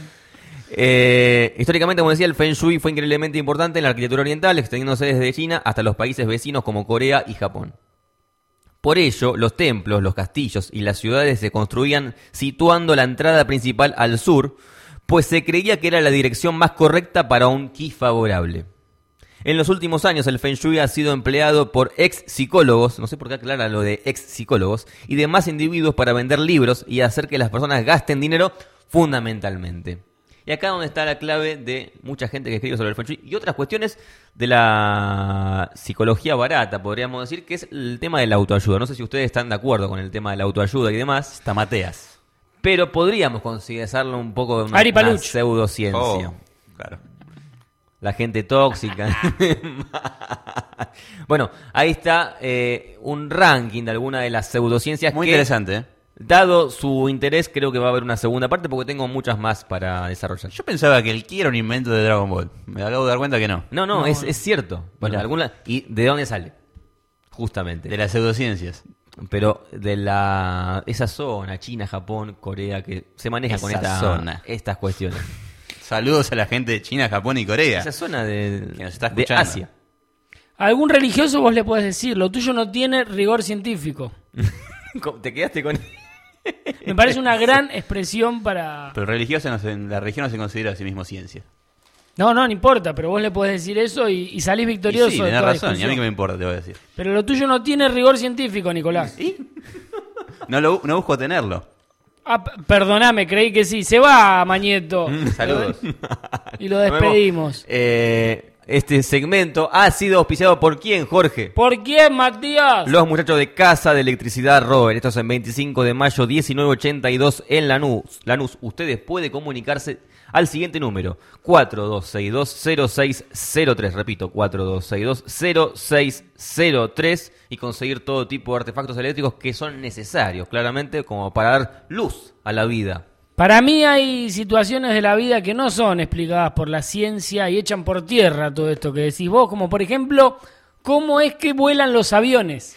Eh, históricamente, como decía, el Feng Shui fue increíblemente importante en la arquitectura oriental, extendiéndose desde China hasta los países vecinos como Corea y Japón. Por ello, los templos, los castillos y las ciudades se construían situando la entrada principal al sur, pues se creía que era la dirección más correcta para un Qi favorable. En los últimos años el Feng Shui ha sido empleado por ex psicólogos, no sé por qué aclara lo de ex psicólogos, y demás individuos para vender libros y hacer que las personas gasten dinero fundamentalmente. Y acá donde está la clave de mucha gente que escribe sobre el Feng Shui y otras cuestiones de la psicología barata, podríamos decir, que es el tema de la autoayuda. No sé si ustedes están de acuerdo con el tema de la autoayuda y demás. Está Mateas. Pero podríamos considerarlo un poco de una, Ari una Paluch. pseudociencia. Oh, claro. La gente tóxica. Bueno, ahí está eh, un ranking de alguna de las pseudociencias. Muy que, interesante, ¿eh? Dado su interés, creo que va a haber una segunda parte porque tengo muchas más para desarrollar. Yo pensaba que el Ki era un invento de Dragon Ball. Me acabo de dar cuenta que no. No, no, No, es, no. es cierto. Bueno, Mirá. alguna, ¿y de dónde sale? Justamente. De las pseudociencias. Pero de la esa zona, China, Japón, Corea, que se maneja con Esa esta, zona. estas cuestiones. Saludos a la gente de China, Japón y Corea. Esa zona de, Que nos está de escuchando. Asia. A algún religioso vos le podés decir, lo tuyo no tiene rigor científico. ¿Te quedaste con...? Me parece una gran expresión para... Pero religiosa no se- la religión no se considera a sí mismo ciencia. No, no, no importa, pero vos le podés decir eso y, y salís victorioso. Y sí, de tenés toda razón. Y a mí discusión. que me importa, te voy a decir. Pero lo tuyo no tiene rigor científico, Nicolás. No, lo, no busco tenerlo. Ah, p- perdoname, creí que sí. Se va, Mañeto. Saludos. Y lo Nos vemos. despedimos. Eh, este segmento ha sido auspiciado por ¿quién, Jorge? ¿Por quién, Matías? Los muchachos de Casa de Electricidad Robert. Esto es en veinticinco de mayo, diecinueve ochenta y dos en Lanús. Lanús, ustedes pueden comunicarse al siguiente número: cuatro dos seis dos cero seis cero tres. Repito, cuatro dos seis dos cero seis cero tres y conseguir todo tipo de artefactos eléctricos que son necesarios, claramente, como para dar luz a la vida. Para mí hay situaciones de la vida que no son explicadas por la ciencia y echan por tierra todo esto que decís vos, como por ejemplo, ¿cómo es que vuelan los aviones?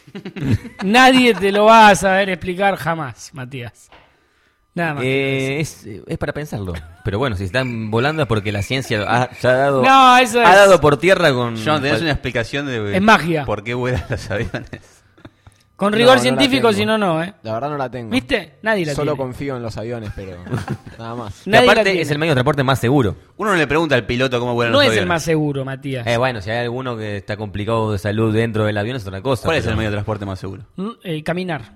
Nadie te lo va a saber explicar jamás, Matías. Nada más. Eh, es, es para pensarlo. Pero bueno, si están volando es porque la ciencia ha, ya ha dado, No, eso ha es- dado por tierra con... John, ¿tenés una explicación de Es magia. por qué vuelan los aviones? Con No, rigor no la científico, tengo. si no, no, ¿eh? La verdad no la tengo. ¿Viste? Nadie la Solo tiene. confío en los aviones, pero nada más. Y Nadie la aparte tiene. es el medio de transporte más seguro. Uno no le pregunta al piloto cómo vuelan No los es aviones. el más seguro, Matías. Eh, bueno, si hay alguno que está complicado de salud dentro del avión es otra cosa. ¿Cuál es pero el medio de transporte más seguro? Mm, eh, caminar.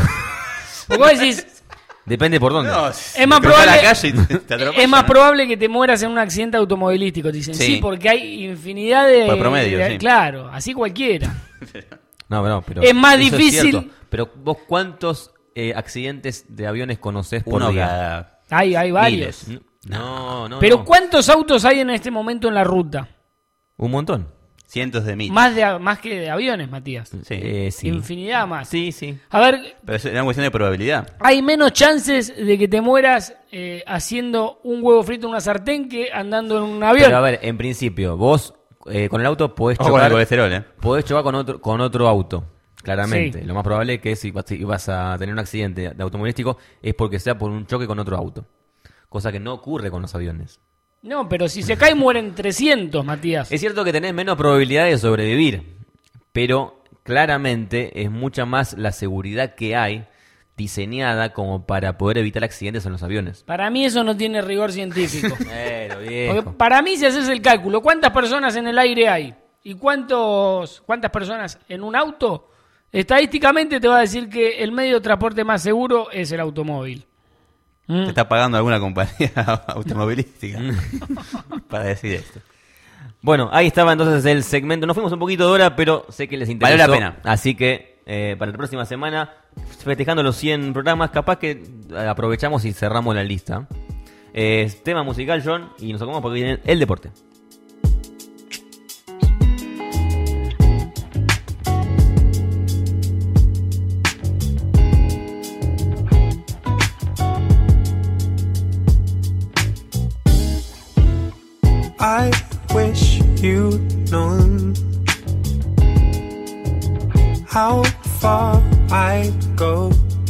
Porque vos decís, Depende por dónde. es más te cruzas probable, la calle y te- te atropellan, es más ¿no? probable que te mueras en un accidente automovilístico. Te dicen, sí, Sí. porque hay infinidad de... Por promedio, de- sí. Claro, así cualquiera. No, no, pero Es más eso difícil- cierto. Pero vos, ¿cuántos eh, accidentes de aviones conocés por Uno día? cada... Hay, hay varios. Miles. No, no, Pero no. ¿cuántos autos hay en este momento en la ruta? Un montón. Cientos de miles. Más, de, más que de aviones, Matías. Sí. Eh, sí. Infinidad más. Sí, sí. A ver, Pero es una cuestión de probabilidad. hay menos chances de que te mueras eh, haciendo un huevo frito en una sartén que andando en un avión. Pero a ver, en principio, vos eh, con el auto podés Ojo con el chocar, colesterol, ¿eh? podés chocar con otro, con otro auto. Claramente. Sí. Lo más probable es que si vas, si vas a tener un accidente de automovilístico es porque sea por un choque con otro auto. Cosa que no ocurre con los aviones. No, pero si se cae mueren trescientos, Matías. Es cierto que tenés menos probabilidad de sobrevivir, pero claramente es mucha más la seguridad que hay diseñada como para poder evitar accidentes en los aviones. Para mí eso no tiene rigor científico. Pero Porque viejo. para mí si haces el cálculo, ¿cuántas personas en el aire hay? ¿Y cuántos, cuántas personas en un auto? Estadísticamente te va a decir que el medio de transporte más seguro es el automóvil. ¿Mm? Te está pagando alguna compañía automovilística para decir esto. Bueno, ahí estaba entonces el segmento. Nos fuimos un poquito de hora, pero sé que les interesó. Valió la pena. Así que eh, para la próxima semana, festejando los cien programas, capaz que eh, aprovechamos y cerramos la lista. Eh, tema musical, John, y nos sacamos porque viene el deporte. I wish you'd known how far I go.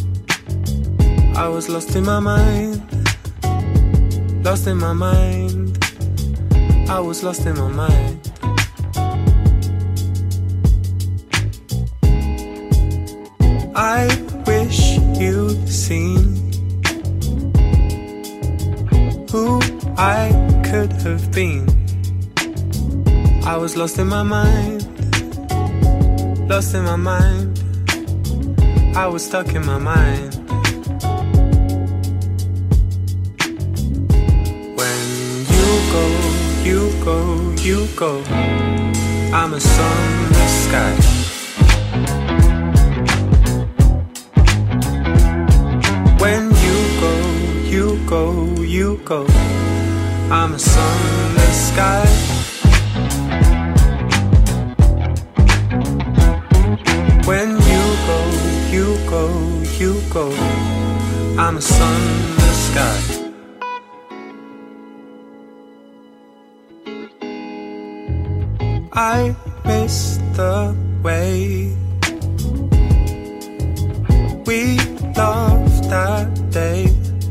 I was lost in my mind, lost in my mind. I was lost in my mind. I wish you'd seen who I could have been. I was lost in my mind, lost in my mind. I was stuck in my mind. When you go, you go, you go, I'm a sunless sky. When you go, you go, you go, I'm a sunless sky. When you go, you go, you go, I'm a sunless sky. I miss the way we loved that day.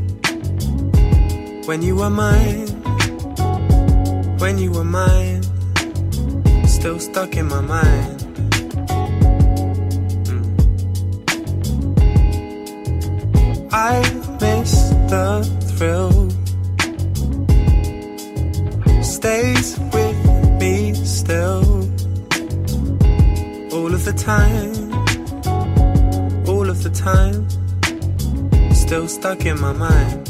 When you were mine, when you were mine, still stuck in my mind. I miss the thrill, stays with me still, all of the time, all of the time, still stuck in my mind.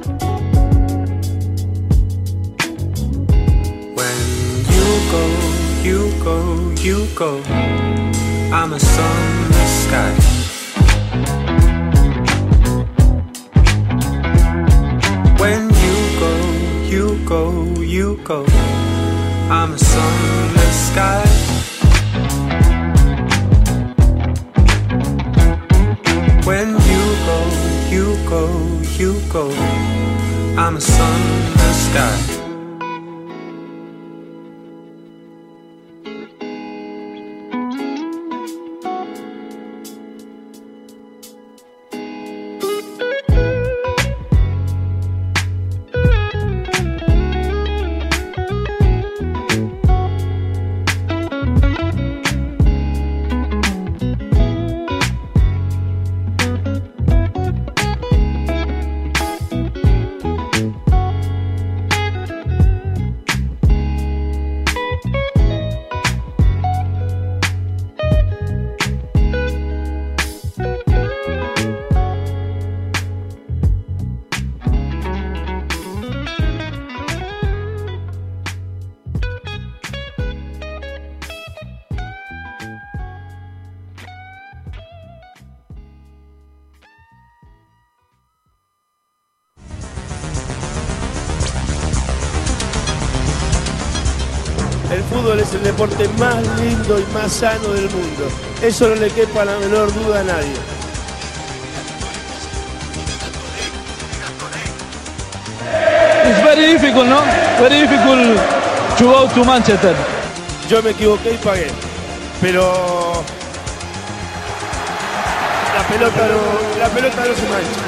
When you go, you go, you go, I'm a sunless sky. When you go, you go, you go, I'm a sunless sky. When you go, you go, you go, I'm a sunless sky. El fútbol es el deporte más lindo y más sano del mundo. Eso no le quepa la menor duda a nadie. It's very difficult, no? Very difficult to go to Manchester. Yo me equivoqué y pagué, pero la pelota no, la pelota no se mancha.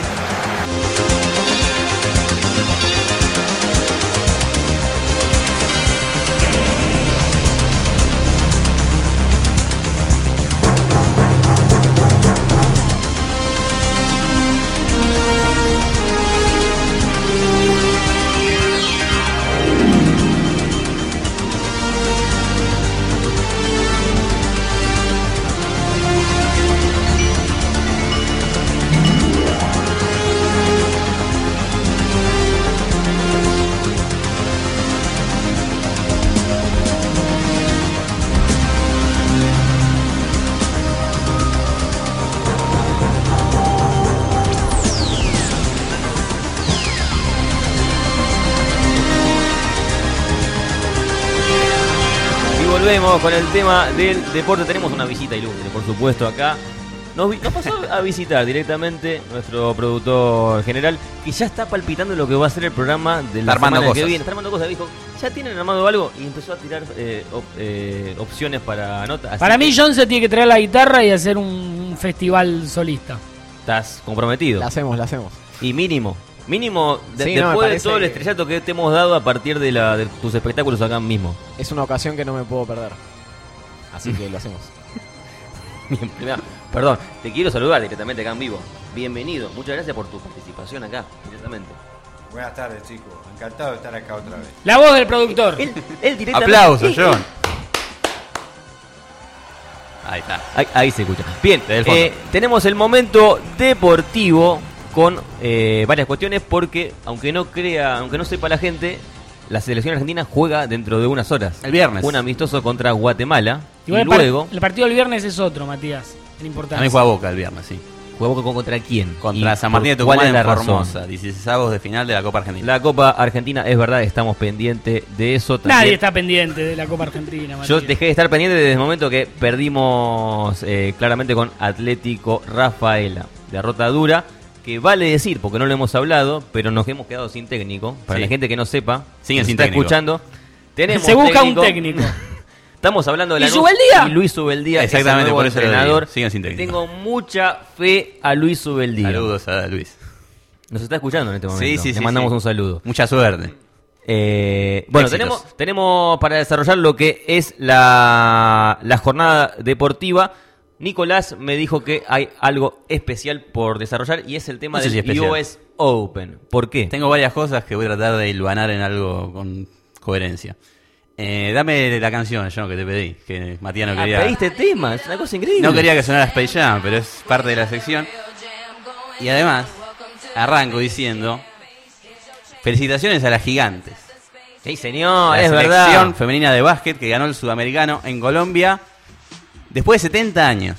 Volvemos con el tema del deporte. Tenemos una visita ilustre, por supuesto, acá. Nos, vi- nos pasó a visitar directamente nuestro productor general, que ya está palpitando lo que va a ser el programa de la Está armando semana que cosas. viene. Está armando cosas. Dijo, ¿ya tienen armado algo? Y empezó a tirar eh, op- eh, opciones para notas. Así Para que mí, John se tiene que traer la guitarra y hacer un, un festival solista. estás comprometido. La hacemos, la hacemos. Y mínimo. Mínimo, de- Sí, no, me después de parece todo el que- estrellato que te hemos dado a partir de, la, de tus espectáculos acá mismo. Es una ocasión que no me puedo perder. Así que lo hacemos. Bien, primero, perdón, te quiero saludar directamente acá en vivo. Bienvenido, muchas gracias por tu participación acá, directamente. Buenas tardes, chicos. Encantado de estar acá otra vez. La voz del productor. Él, él directamente. Aplausos, él- John. él- Ahí está. Ahí, ahí se escucha. Bien, Desde el fondo. eh, tenemos el momento deportivo con eh, varias cuestiones porque, aunque no crea, aunque no sepa la gente, la selección argentina juega dentro de unas horas. El viernes. Un amistoso contra Guatemala. Igual y el par- luego el partido del viernes es otro, Matías. En importancia. A mí juega Boca el viernes, sí. juega Boca contra quién. Contra ¿Y San Martín de por cuál Tucumán es la en razón? Formosa. dieciséisavos de final de la Copa Argentina. La Copa Argentina, es verdad, estamos pendientes de eso también. Nadie está pendiente de la Copa Argentina, Matías. Yo dejé de estar pendiente desde el momento que perdimos eh, claramente con Atlético Rafaela. Derrota dura, que vale decir, porque no lo hemos hablado, pero nos hemos quedado sin técnico. Para Sí. la gente que no sepa, Siguen nos sin está técnico. escuchando, tenemos Se busca un técnico. Estamos hablando de la ¿Y Subeldía? y Luis Subeldía, Exactamente, es el nuevo por eso lo digo. entrenador. Siguen sin técnico. Tengo mucha fe a Luis Subeldía. Saludos a Luis. Nos está escuchando en este momento. Sí, sí, Le sí, mandamos sí. un saludo. Mucha suerte. Eh, bueno, Éxitos. tenemos, tenemos para desarrollar lo que es la, la jornada deportiva. Nicolás me dijo que hay algo especial por desarrollar y es el tema No sé del si especial. U S Open. ¿Por qué? Tengo varias cosas que voy a tratar de hilvanar en algo con coherencia. Eh, dame la canción, yo que te pedí, que Matías no Ah, quería. pediste tema, es una cosa increíble. No quería que sonara Space Jam, pero es parte de la sección. Y además, arranco diciendo: felicitaciones a las gigantes. Sí, señor, La es selección verdad. femenina de básquet que ganó el sudamericano en Colombia después de setenta años.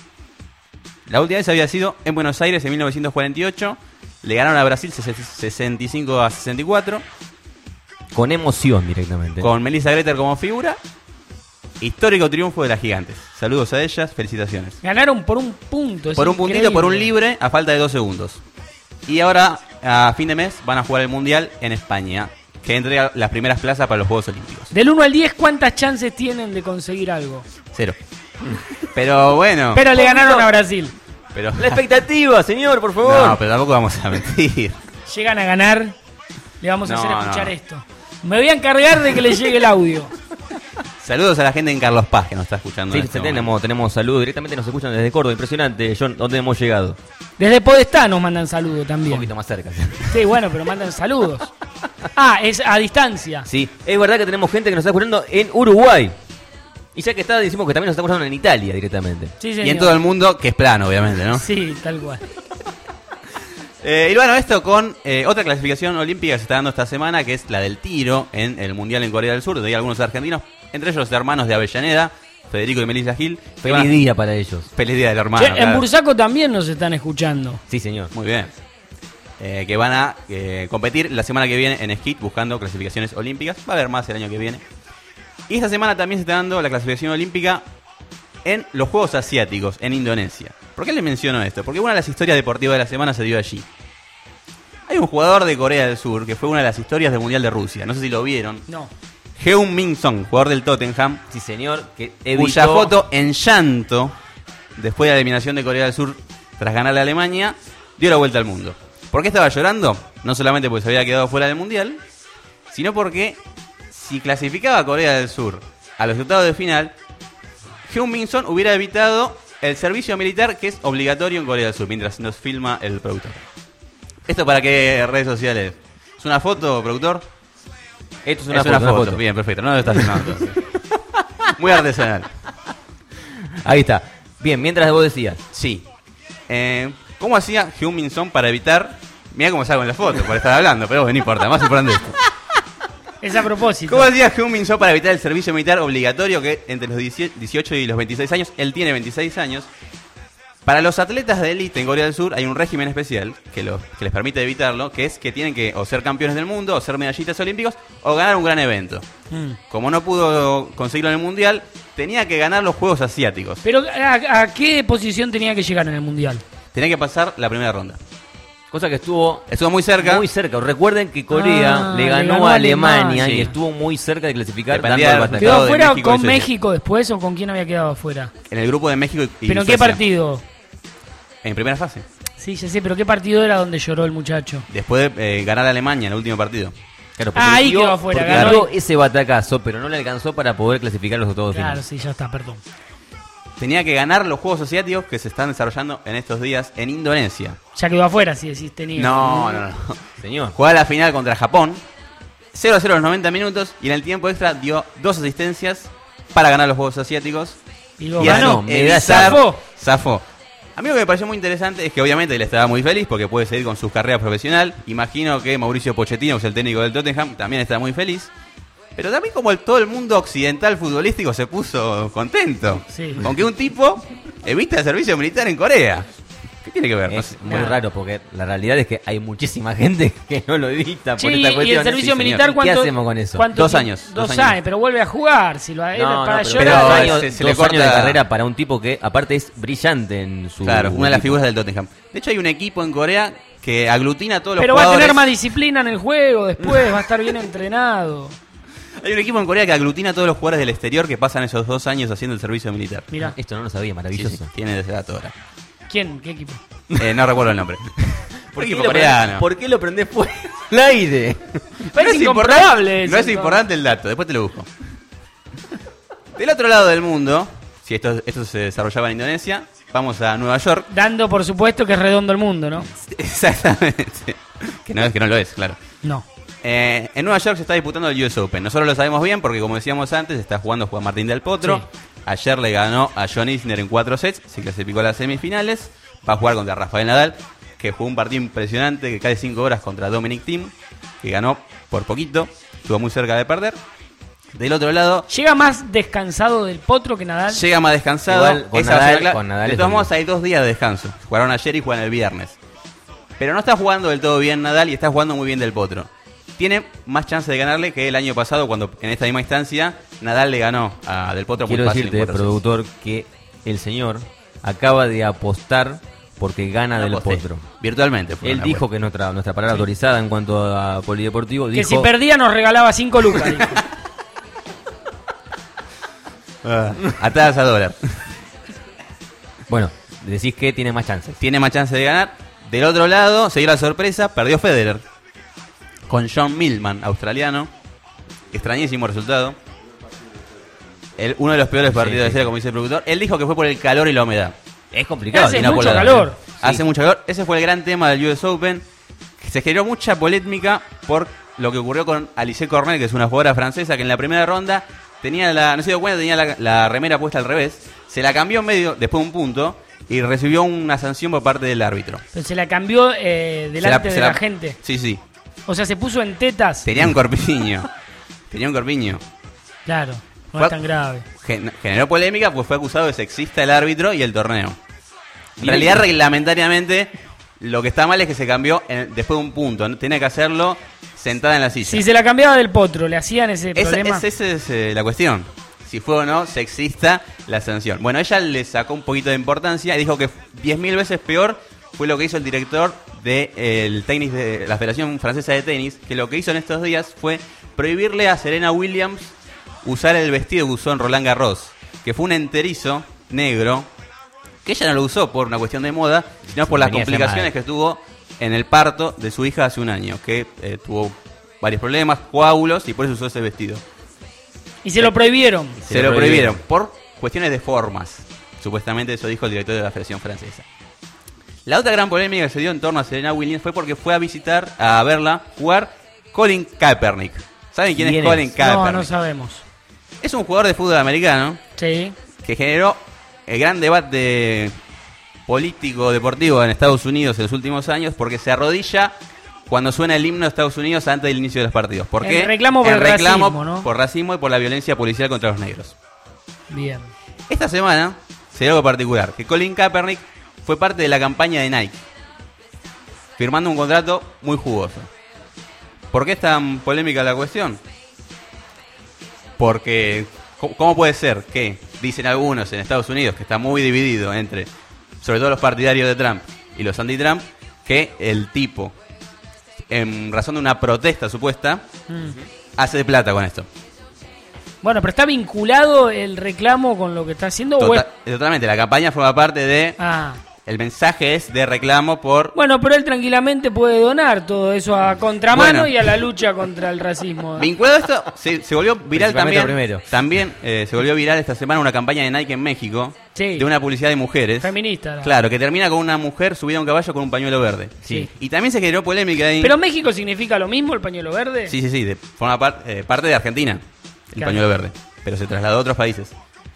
La última vez había sido en Buenos Aires en mil novecientos cuarenta y ocho. Le ganaron a Brasil sesenta y cinco a sesenta y cuatro. Con emoción directamente. Con Melissa Greter como figura. Histórico triunfo de las gigantes. Saludos a ellas, felicitaciones. Ganaron por un punto. es Por un puntito, increíble. por un libre, a falta de dos segundos. Y ahora, a fin de mes, van a jugar el Mundial en España, que entrega las primeras plazas para los Juegos Olímpicos. Del uno al diez, ¿cuántas chances tienen de conseguir algo? Cero. Pero bueno. Pero le ganaron a Brasil. Pero, La expectativa, señor, por favor. no, pero tampoco vamos a mentir. Llegan a ganar, le vamos a No, hacer escuchar no. esto. Me voy a encargar de que le llegue el audio. Saludos a la gente en Carlos Paz que nos está escuchando. Sí, en este tenemos, momento. tenemos saludos. Directamente nos escuchan desde Córdoba. Impresionante, John, ¿dónde hemos llegado? Desde Podestá nos mandan saludos Un también. poquito más cerca. Sí, bueno, pero mandan saludos. Ah, es a distancia. Sí, es verdad que tenemos gente que nos está escuchando en Uruguay. Y ya que está, decimos que también nos está escuchando en Italia directamente. Sí, Y señor. en todo el mundo, que es plano, obviamente, ¿no? Sí, tal cual. Eh, y bueno, esto con eh, otra clasificación olímpica que se está dando esta semana, que es la del tiro en el Mundial en Corea del Sur, donde hay algunos argentinos, entre ellos los hermanos de Avellaneda, Federico y Melissa Gil. que van Feliz a- día para ellos. Feliz día del hermano. Che, en claro. Bursaco también nos están escuchando. Sí, señor. Muy bien. Eh, que van a eh, competir la semana que viene en esquí buscando clasificaciones olímpicas. Va a haber más el año que viene. Y esta semana también se está dando la clasificación olímpica en los Juegos Asiáticos, en Indonesia. ¿Por qué les menciono esto? Porque una de las historias deportivas de la semana se dio allí. Hay un jugador de Corea del Sur que fue una de las historias del Mundial de Rusia. No sé si lo vieron. No. Heung-min Son, jugador del Tottenham, Sí, señor. Que cuya evitó- foto en llanto, después de la eliminación de Corea del Sur tras ganarle a Alemania, dio la vuelta al mundo. ¿Por qué estaba llorando? No solamente porque se había quedado fuera del Mundial, sino porque si clasificaba a Corea del Sur a los octavos de final, Heung-min Son hubiera evitado el servicio militar que es obligatorio en Corea del Sur, mientras nos filma el productor. ¿Esto para qué redes sociales? ¿Es una foto, productor? Esto es una, Es foto, una una foto. foto. Bien, perfecto. No lo está filmando entonces. Muy artesanal. Ahí está. Bien, mientras vos decías. Sí. Eh, ¿Cómo hacía Heung-min Son para evitar... Mira cómo salgo en la foto, por estar hablando, pero bueno, no importa, más importante esto. Es a propósito. ¿Cómo hacía Heung-min Son para evitar el servicio militar obligatorio que entre los dieciocho y los veintiséis años, él tiene veintiséis años? Para los atletas de élite en Corea del Sur hay un régimen especial que, lo, que les permite evitarlo, que es que tienen que o ser campeones del mundo, o ser medallistas olímpicos, o ganar un gran evento. Mm. Como no pudo conseguirlo en el Mundial, tenía que ganar los Juegos Asiáticos. Pero ¿a, a qué posición tenía que llegar en el Mundial? Tenía que pasar la primera ronda. Cosa que estuvo Estuvo muy cerca. muy cerca. Recuerden que Corea Ah, le le ganó, ganó a a Alemania, Alemania. y Sí. estuvo muy cerca de clasificar. Dependía dando el del batacazo. ¿Quedó Estado de afuera México y con Suecia. México después o con quién había quedado afuera? En el grupo de México y ¿Pero en qué Suecia. partido? En primera fase. Sí, ya sé, pero ¿qué partido era donde lloró el muchacho? Después de eh, ganar a Alemania en el último partido. Claro, Ah, ahí dio- quedó afuera, porque ganó. dio ese batacazo, pero no le alcanzó para poder clasificar los octavos de Claro, final. sí, ya está, perdón. Tenía que ganar los Juegos Asiáticos que se están desarrollando en estos días en Indonesia. Ya quedó afuera, si decís tenía. No, no, no. Señor. Jugaba la final contra Japón. cero a cero a los noventa minutos. Y en el tiempo extra dio dos asistencias para ganar los Juegos Asiáticos. Y lo y ganó. ganó. Evitar- Zafó. Zafó. A mí lo que me pareció muy interesante es que obviamente él estaba muy feliz porque puede seguir con su carrera profesional. Imagino que Mauricio Pochettino, que es el técnico del Tottenham, también está muy feliz. Pero también como el, todo el mundo occidental futbolístico se puso contento. Sí. Con que un tipo evita el servicio militar en Corea. ¿Qué tiene que ver? No Es sé. muy Nada. raro porque la realidad es que hay muchísima gente que no lo evita Sí, por esta y cuestión. el servicio Sí, señor. militar, ¿Qué ¿cuánto, hacemos con eso? cuánto Dos tiempo? años, Dos, dos años. años. pero vuelve a jugar. Si lo, No, para no, pero, llorar. pero dos se- años, se dos le años corta- de carrera para un tipo que aparte es brillante en su Claro, una de las equipo. figuras del Tottenham. De hecho hay un equipo en Corea que aglutina a todos los Pero va a jugadores. tener más disciplina en el juego después, va a estar bien entrenado. Hay un equipo en Corea que aglutina a todos los jugadores del exterior que pasan esos dos años haciendo el servicio militar. Mira, Esto no lo sabía, Sí, maravilloso. sí, tiene ese dato ahora. ¿quién? ¿Qué equipo? Eh, no recuerdo el nombre. ¿Por Un qué, equipo lo coreano. prendés, ¿Por qué lo prendés fuera del aire? Parece es incomprobable importante, no eso, es importante el dato, después te lo busco. Del otro lado del mundo, si esto, esto se desarrollaba en Indonesia, vamos a Nueva York. Dando por supuesto que es redondo el mundo, ¿no? Exactamente. Que no es que no lo es, claro. No. Eh, en Nueva York se está disputando el U S Open. Nosotros lo sabemos bien porque, como decíamos antes, está jugando Juan Martín del Potro. Sí. Ayer le ganó a John Isner en cuatro sets, se clasificó a las semifinales. Va a jugar contra Rafael Nadal, que jugó un partido impresionante, que cae cinco horas contra Dominic Thiem, que ganó por poquito, estuvo muy cerca de perder. Del otro lado, Llega más descansado del Potro que Nadal. llega más descansado. Igual, con Esa va a ser Nadal- la cla- con Nadal de es todos lo modos, hay dos días de descanso. Jugaron ayer y juegan el viernes. Pero no está jugando del todo bien Nadal y está jugando muy bien del Potro. Tiene más chance de ganarle que el año pasado, cuando en esta misma instancia Nadal le ganó a Del Potro muy Quiero fácil en decirte, cuatro sets. productor, que el señor acaba de apostar porque gana No del aposté. Potro. Virtualmente. fue Él una dijo apuesta. que nuestra nuestra palabra autorizada en cuanto a polideportivo Que dijo si perdía nos regalaba cinco lucas. dijo. Ah, atadas a dólar. bueno, decís que tiene más chances. Tiene más chance de ganar. Del otro lado, se dio la sorpresa, perdió Federer. Con John Millman, australiano. Extrañísimo resultado. El, uno de los peores Sí, partidos sí, de serie, sí. como dice el productor. Él dijo que fue por el calor y la humedad. Es complicado. Hace y no por mucho la- calor. Hace Sí. mucho calor. Ese fue el gran tema del U S Open. Se generó mucha polémica por lo que ocurrió con Alice Cornet, que es una jugadora francesa que en la primera ronda tenía la, no se dio cuenta, tenía la, la remera puesta al revés. Se la cambió en medio, después de un punto, y recibió una sanción por parte del árbitro. Pero se la cambió eh, delante Se de la- la, se gente. Sí, sí. O sea, se puso en tetas. Tenía un corpiño. Tenía un corpiño. Claro, no Fue- es tan grave. Gen- generó polémica pues fue acusado de sexista el árbitro y el torneo. En realidad, reglamentariamente, lo que está mal es que se cambió en- después de un punto. ¿no? Tenía que hacerlo sentada en la silla. Si se la cambiaba del Potro, ¿le hacían ese Esa, problema? es- esa es eh, la cuestión. Si fue o no sexista la sanción. Bueno, ella le sacó un poquito de importancia y dijo que diez mil veces peor fue lo que hizo el director del tenis de la Federación Francesa de Tenis, que lo que hizo en estos días fue prohibirle a Serena Williams usar el vestido que usó en Roland Garros, que fue un enterizo negro, que ella no lo usó por una cuestión de moda, sino por las venía complicaciones llamada. que tuvo en el parto de su hija hace un año, que eh, tuvo varios problemas, coágulos, y por eso usó ese vestido. Y se lo prohibieron. Se, lo prohibieron por cuestiones de formas. Supuestamente eso dijo el director de la Federación Francesa. La otra gran polémica que se dio en torno a Serena Williams fue porque fue a visitar, a verla jugar Colin Kaepernick. ¿Saben quién, ¿Quién es Colin es? Kaepernick? No, no sabemos. Es un jugador de fútbol americano Sí. que generó el gran debate político deportivo en Estados Unidos en los últimos años porque se arrodilla cuando suena el himno de Estados Unidos antes del inicio de los partidos. ¿Por En qué? reclamo por En el reclamo racismo, ¿no? por racismo y por la violencia policial contra los negros. Bien. Esta semana se dio algo particular, que Colin Kaepernick fue parte de la campaña de Nike, firmando un contrato muy jugoso. ¿Por qué es tan polémica la cuestión? Porque, ¿cómo cómo puede ser que, dicen algunos en Estados Unidos, que está muy dividido entre, sobre todo los partidarios de Trump y los anti-Trump, que el tipo, en razón de una protesta supuesta, Mm. hace de plata con esto? Bueno, pero ¿está vinculado el reclamo con lo que está haciendo? o es- Tota- totalmente, la campaña forma parte de... Ah. El mensaje es de reclamo por... Bueno, pero él tranquilamente puede donar todo eso a contramano Bueno. y a la lucha contra el racismo. Vinculado a esto, se, se volvió viral Principalmente también. primero. También eh, se volvió viral esta semana una campaña de Nike en México. Sí. De una publicidad de mujeres. Feminista. ¿no? Claro, que termina con una mujer subida a un caballo con un pañuelo verde. Sí. Y también se generó polémica ahí. ¿Pero México significa lo mismo, el pañuelo verde? Sí, sí, sí. De, forma par- eh, parte de Argentina, el Claro. pañuelo verde. Pero se trasladó a otros países.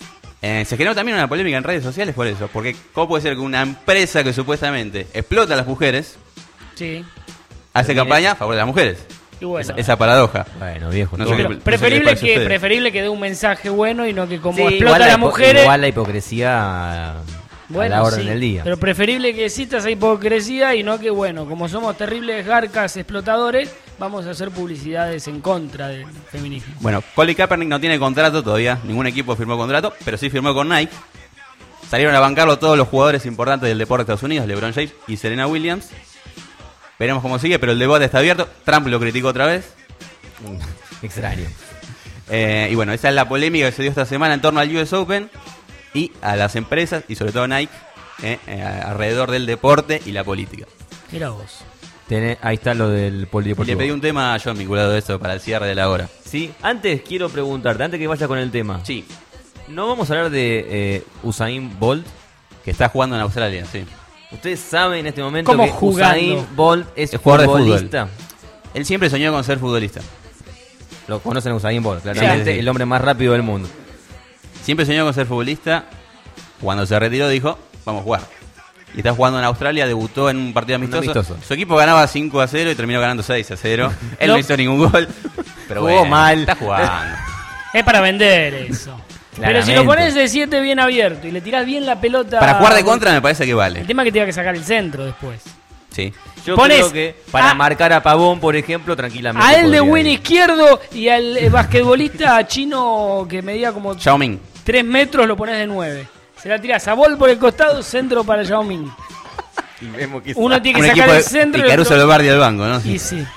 Eh, se generó también una polémica en redes sociales por eso. Porque ¿cómo puede ser que una empresa que supuestamente explota a las mujeres Sí. hace Pero campaña a favor de las mujeres? Y bueno. Esa, esa paradoja. Bueno, viejo. No todo- sé qué- Pero no sé qué preferible, les parece a que, ustedes. preferible que dé un mensaje bueno y no que como Sí, explota igual a la las hipo- mujeres. Igual la hipocresía Bueno, a la orden sí, del día. Pero preferible que exista esa hipocresía y no que, bueno, como somos terribles garcas explotadores, vamos a hacer publicidades en contra del feminismo. Bueno, Colin Kaepernick no tiene contrato todavía. Ningún equipo firmó contrato, pero sí firmó con Nike. Salieron a bancarlo todos los jugadores importantes del deporte de Estados Unidos, LeBron James y Serena Williams. Veremos cómo sigue, pero el debate está abierto. Trump lo criticó otra vez. Extraño. Eh, y bueno, esa es la polémica que se dio esta semana en torno al U S Open y a las empresas, y sobre todo Nike, eh, eh, alrededor del deporte y la política. Mira vos. Tenés- ahí está lo del Y le polideportivo. pedí un tema a John vinculado a eso para el cierre de la hora. Sí, antes quiero preguntarte, antes que vaya con el tema. Sí, No vamos a hablar de eh, Usain Bolt. que está jugando en Australia, sí. Ustedes saben en este momento ¿Cómo que jugando? Usain Bolt es, Es jugador de fútbol. futbolista. Él siempre soñó con ser futbolista. Lo conocen a Usain Bolt, claramente Sí. el hombre más rápido del mundo. Siempre soñó con ser futbolista. Cuando se retiró dijo, vamos a jugar. Y está jugando en Australia, debutó en un partido amistoso. amistoso. Su equipo ganaba cinco a cero y terminó ganando seis a cero. Él no, No. hizo ningún gol. Pero Jugó bueno, mal. está jugando. Es para vender eso. Pero si lo pones de siete bien abierto y le tirás bien la pelota. Para jugar de contra me parece que El vale. tema es que te iba que sacar el centro después. Sí. Yo Pones creo que para a- marcar a Pavón, por ejemplo, tranquilamente. A él de podría win ir. izquierdo y al eh, basquetbolista chino que medía como Yao Ming. tres metros lo pones de nueve. Se la tirás a Bol por el costado, centro para Yao Ming. Y vemos que Uno tiene Un que equipo sacar de el centro y y el Caruso otro- Lobardi al banco, ¿no? Y sí.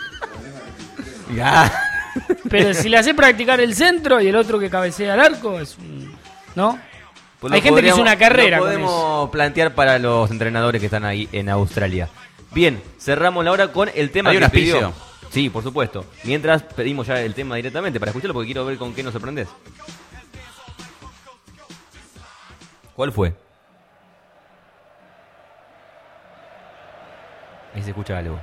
Ya. Pero si le hace practicar el centro y el otro que cabecea al arco, es un... ¿no? Pues Hay lo gente que hizo podríamos- una carrera Lo con podemos plantear para los entrenadores que están ahí en Australia. Bien, cerramos la hora con el tema Hay que un pidió. auspicio. Sí, por supuesto. Mientras pedimos ya el tema directamente para escucharlo porque quiero ver con qué nos sorprendes. ¿Cuál fue? Ahí se escucha algo.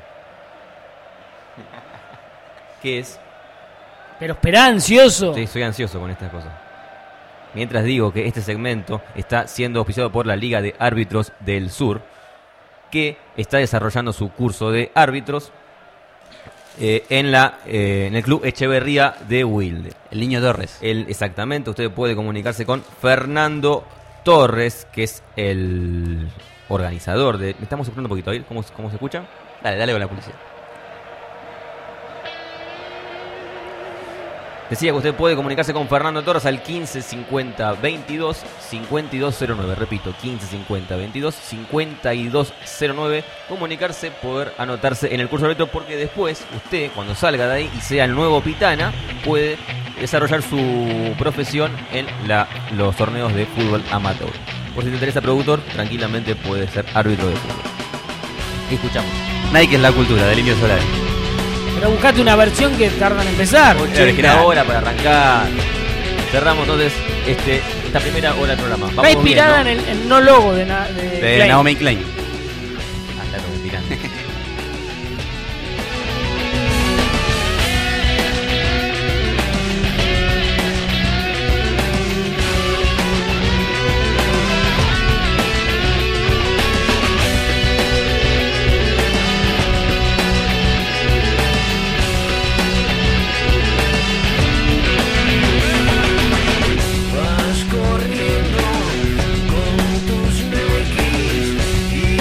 ¿Qué es? Pero espera, ansioso. Sí, soy ansioso con estas cosas. Mientras digo que este segmento está siendo auspiciado por la Liga de Árbitros del Sur, que está desarrollando su curso de árbitros eh, en la eh, en el Club Echeverría de Wilde. El niño Torres. El, exactamente, usted puede comunicarse con Fernando Torres, que es el organizador de... ¿Me estamos escuchando un poquito ahí? ¿Cómo, cómo se escucha? Dale, dale con la publicidad. Decía que usted puede comunicarse con Fernando Torres al quince cincuenta veintidós cincuenta y dos cero nueve. Repito, quince cincuenta veintidós cincuenta y dos cero nueve. Comunicarse, poder anotarse en el curso de árbitro, porque después usted, cuando salga de ahí y sea el nuevo Pitana, puede desarrollar su profesión en la, los torneos de fútbol amateur. Por si te interesa, productor, tranquilamente puede ser árbitro de fútbol. Escuchamos. Nike es la cultura del Indio Solari. Pero buscate una versión que tarda en empezar. ochenta horas para arrancar. Cerramos entonces este, esta primera hora del programa. Está Vamos inspirada bien, en el en no logo de, na- de, De Klein. Naomi Klein. ¿no? Ah, está todo tirando. Vas corriendo con tus Nikes y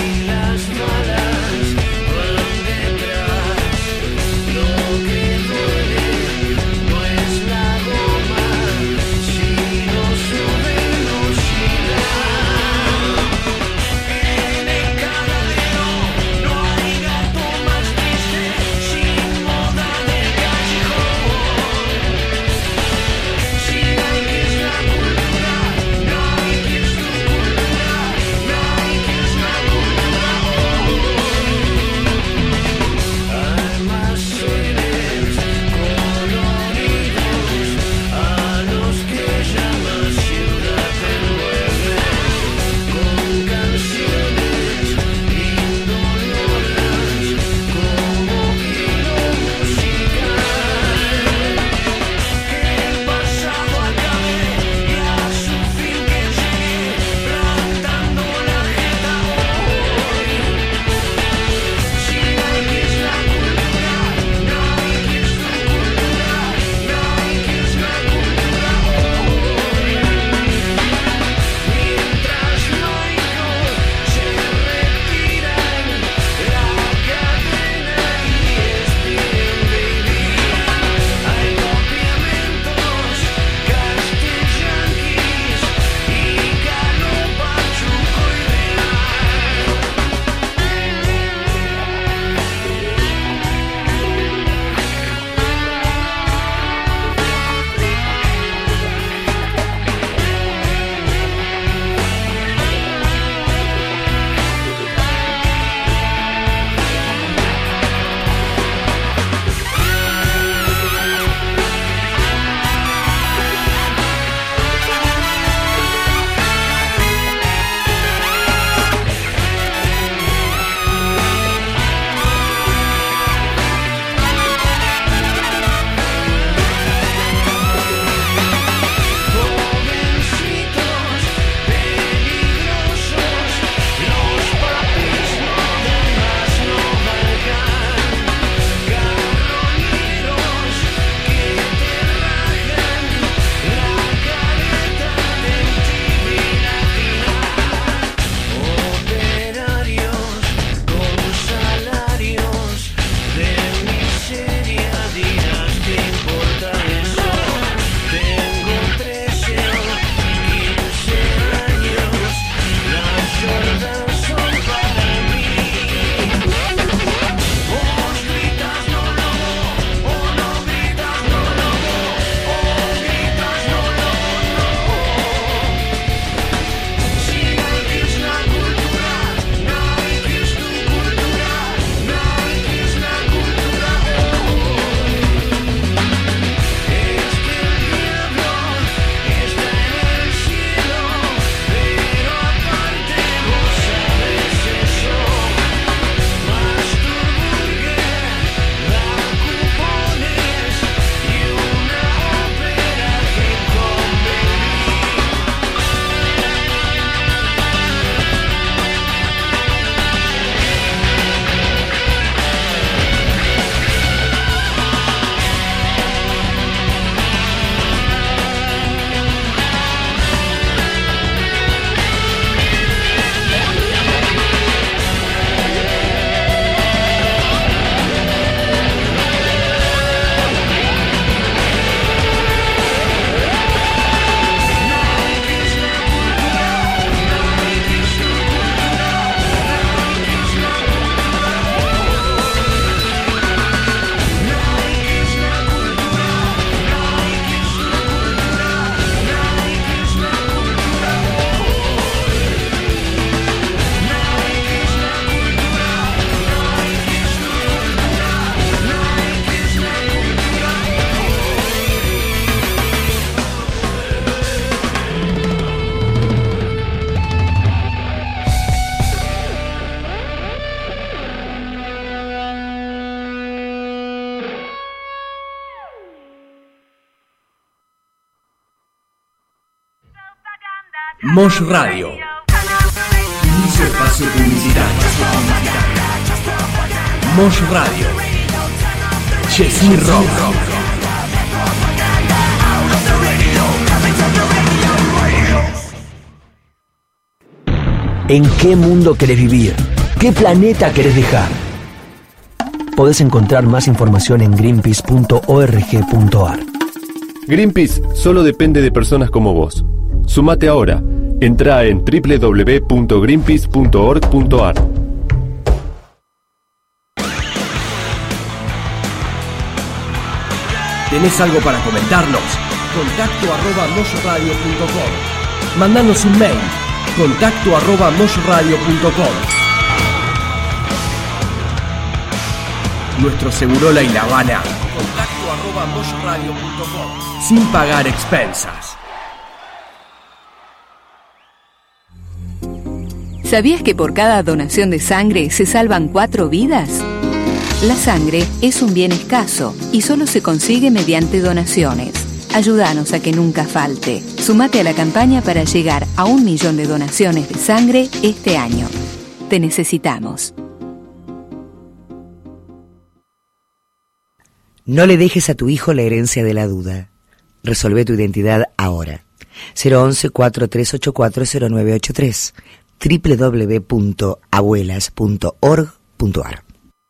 Mosh Radio. Inicio espacio publicitario. Mosh Radio. Chesney Rock. ¿En qué mundo querés vivir? ¿Qué planeta querés dejar? Podés encontrar más información en greenpeace punto org punto ar. Greenpeace solo depende de personas como vos. Sumate ahora. Entrá en doble u doble u doble u punto greenpeace punto org punto ar. ¿Tenés algo para comentarnos? Contacto arroba moshradio punto com. Mandanos un mail. Contacto arroba moshradio punto com. Nuestro Segurola y La Habana. Contacto arroba moshradio punto com. Sin pagar expensas. ¿Sabías que por cada donación de sangre se salvan cuatro vidas? La sangre es un bien escaso y solo se consigue mediante donaciones. Ayúdanos a que nunca falte. Sumate a la campaña para llegar a un millón de donaciones de sangre este año. Te necesitamos. No le dejes a tu hijo la herencia de la duda. Resolvé tu identidad ahora. cero once, cuatro tres ocho cuatro, cero nueve ocho tres. doble u doble u doble u punto abuelas punto org punto ar.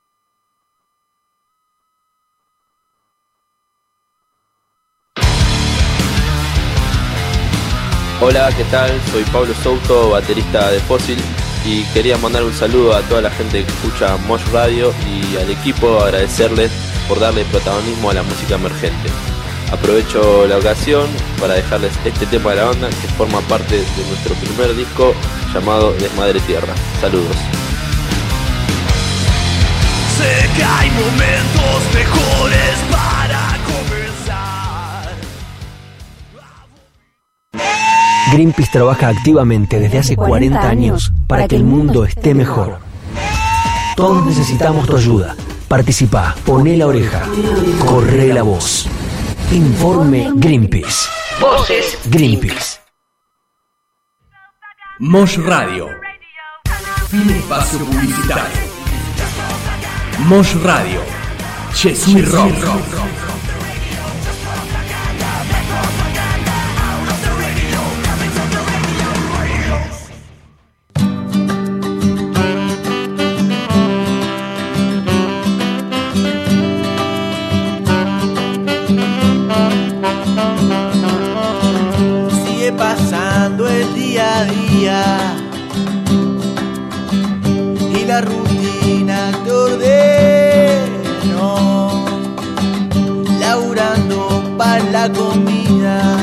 Hola, ¿qué tal? Soy Pablo Souto, baterista de Fósil, y quería mandar un saludo a toda la gente que escucha Mosh Radio y al equipo, agradecerles por darle protagonismo a la música emergente. Aprovecho la ocasión para dejarles este tema de la banda que forma parte de nuestro primer disco llamado Desmadre Tierra. Saludos. Sé que hay momentos mejores para comenzar. Greenpeace trabaja activamente desde hace cuarenta años para que el mundo esté mejor. Todos necesitamos tu ayuda. Participá, poné la oreja, corre la voz. Informe Greenpeace. Voces Greenpeace. Mosh Radio. Fin espacio publicitario. Mosh Radio. Chesney Rock. Sigue pasando el día a día y la rutina te ordeno, laburando para la comida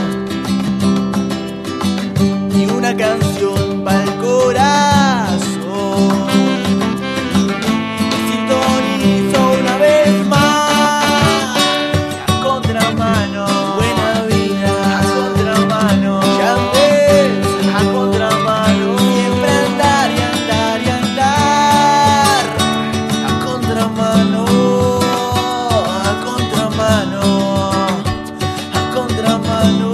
y una canción para el corazón. Sintonizo una vez más a contramano, buena vida a contramano, ya ves, a contramano, siempre andar y andar y andar a contramano, a contramano, a contramano.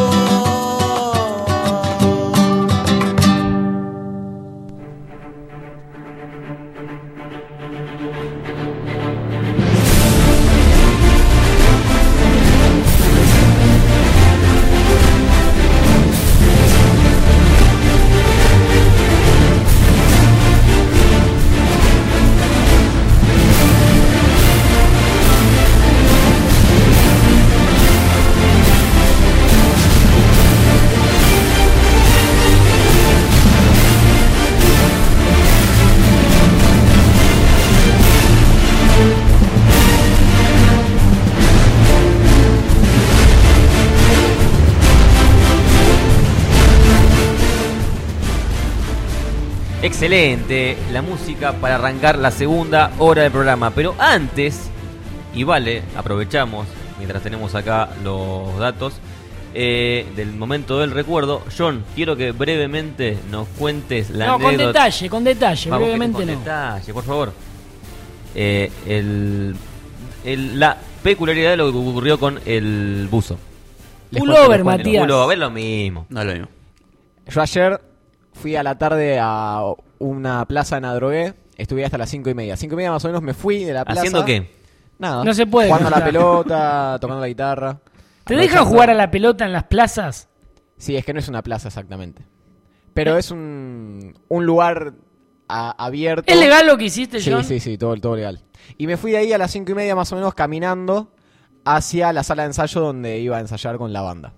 Excelente la música para arrancar la segunda hora del programa. Pero antes, y vale, aprovechamos mientras tenemos acá los datos eh, del momento del recuerdo. John, quiero que brevemente nos cuentes la no, anécdota. con detalle, con detalle, Vamos, brevemente con no. detalle, por favor. Eh, el, el, la peculiaridad de lo que ocurrió con el buzo. Pullover, Matías. Pullover, es lo mismo. No es lo mismo. Yo ayer fui a la tarde a una plaza en Adrogué, estuve hasta las cinco y media. Cinco y media más o menos me fui de la plaza. ¿Haciendo qué? Nada. No se puede. Jugando a la pelota, tocando la guitarra. ¿Te dejan jugar a la pelota en las plazas? Sí, es que no es una plaza exactamente. Pero es un, un lugar a, abierto. ¿Es legal lo que hiciste, Sí, John? sí, sí, todo, todo legal. Y me fui de ahí a las cinco y media más o menos caminando hacia la sala de ensayo donde iba a ensayar con la banda.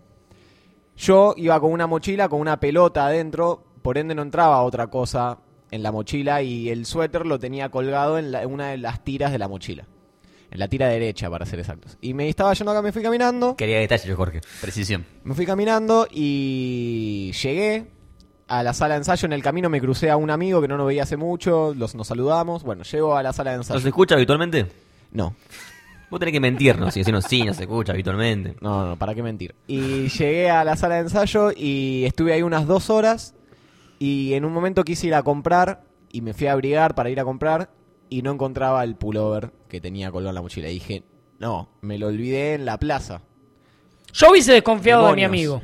Yo iba con una mochila, con una pelota adentro, por ende no entraba otra cosa en la mochila y el suéter lo tenía colgado en, la, en una de las tiras de la mochila. En la tira derecha, para ser exactos. Y me estaba yendo acá, me fui caminando. Quería detalles yo, Jorge. Precisión. Me fui caminando y llegué a la sala de ensayo. En el camino me crucé a un amigo que no nos veía hace mucho, los, nos saludamos. Bueno, llego a la sala de ensayo. ¿No se escucha habitualmente? No. Vos tenés que mentirnos y decirnos sí, no se escucha habitualmente. No, no, ¿para qué mentir? Y llegué a la sala de ensayo y estuve ahí unas dos horas y en un momento quise ir a comprar y me fui a abrigar para ir a comprar y no encontraba el pullover que tenía colgado en la mochila. Y dije, no, me lo olvidé en la plaza. Yo hubiese desconfiado Demonios. de mi amigo.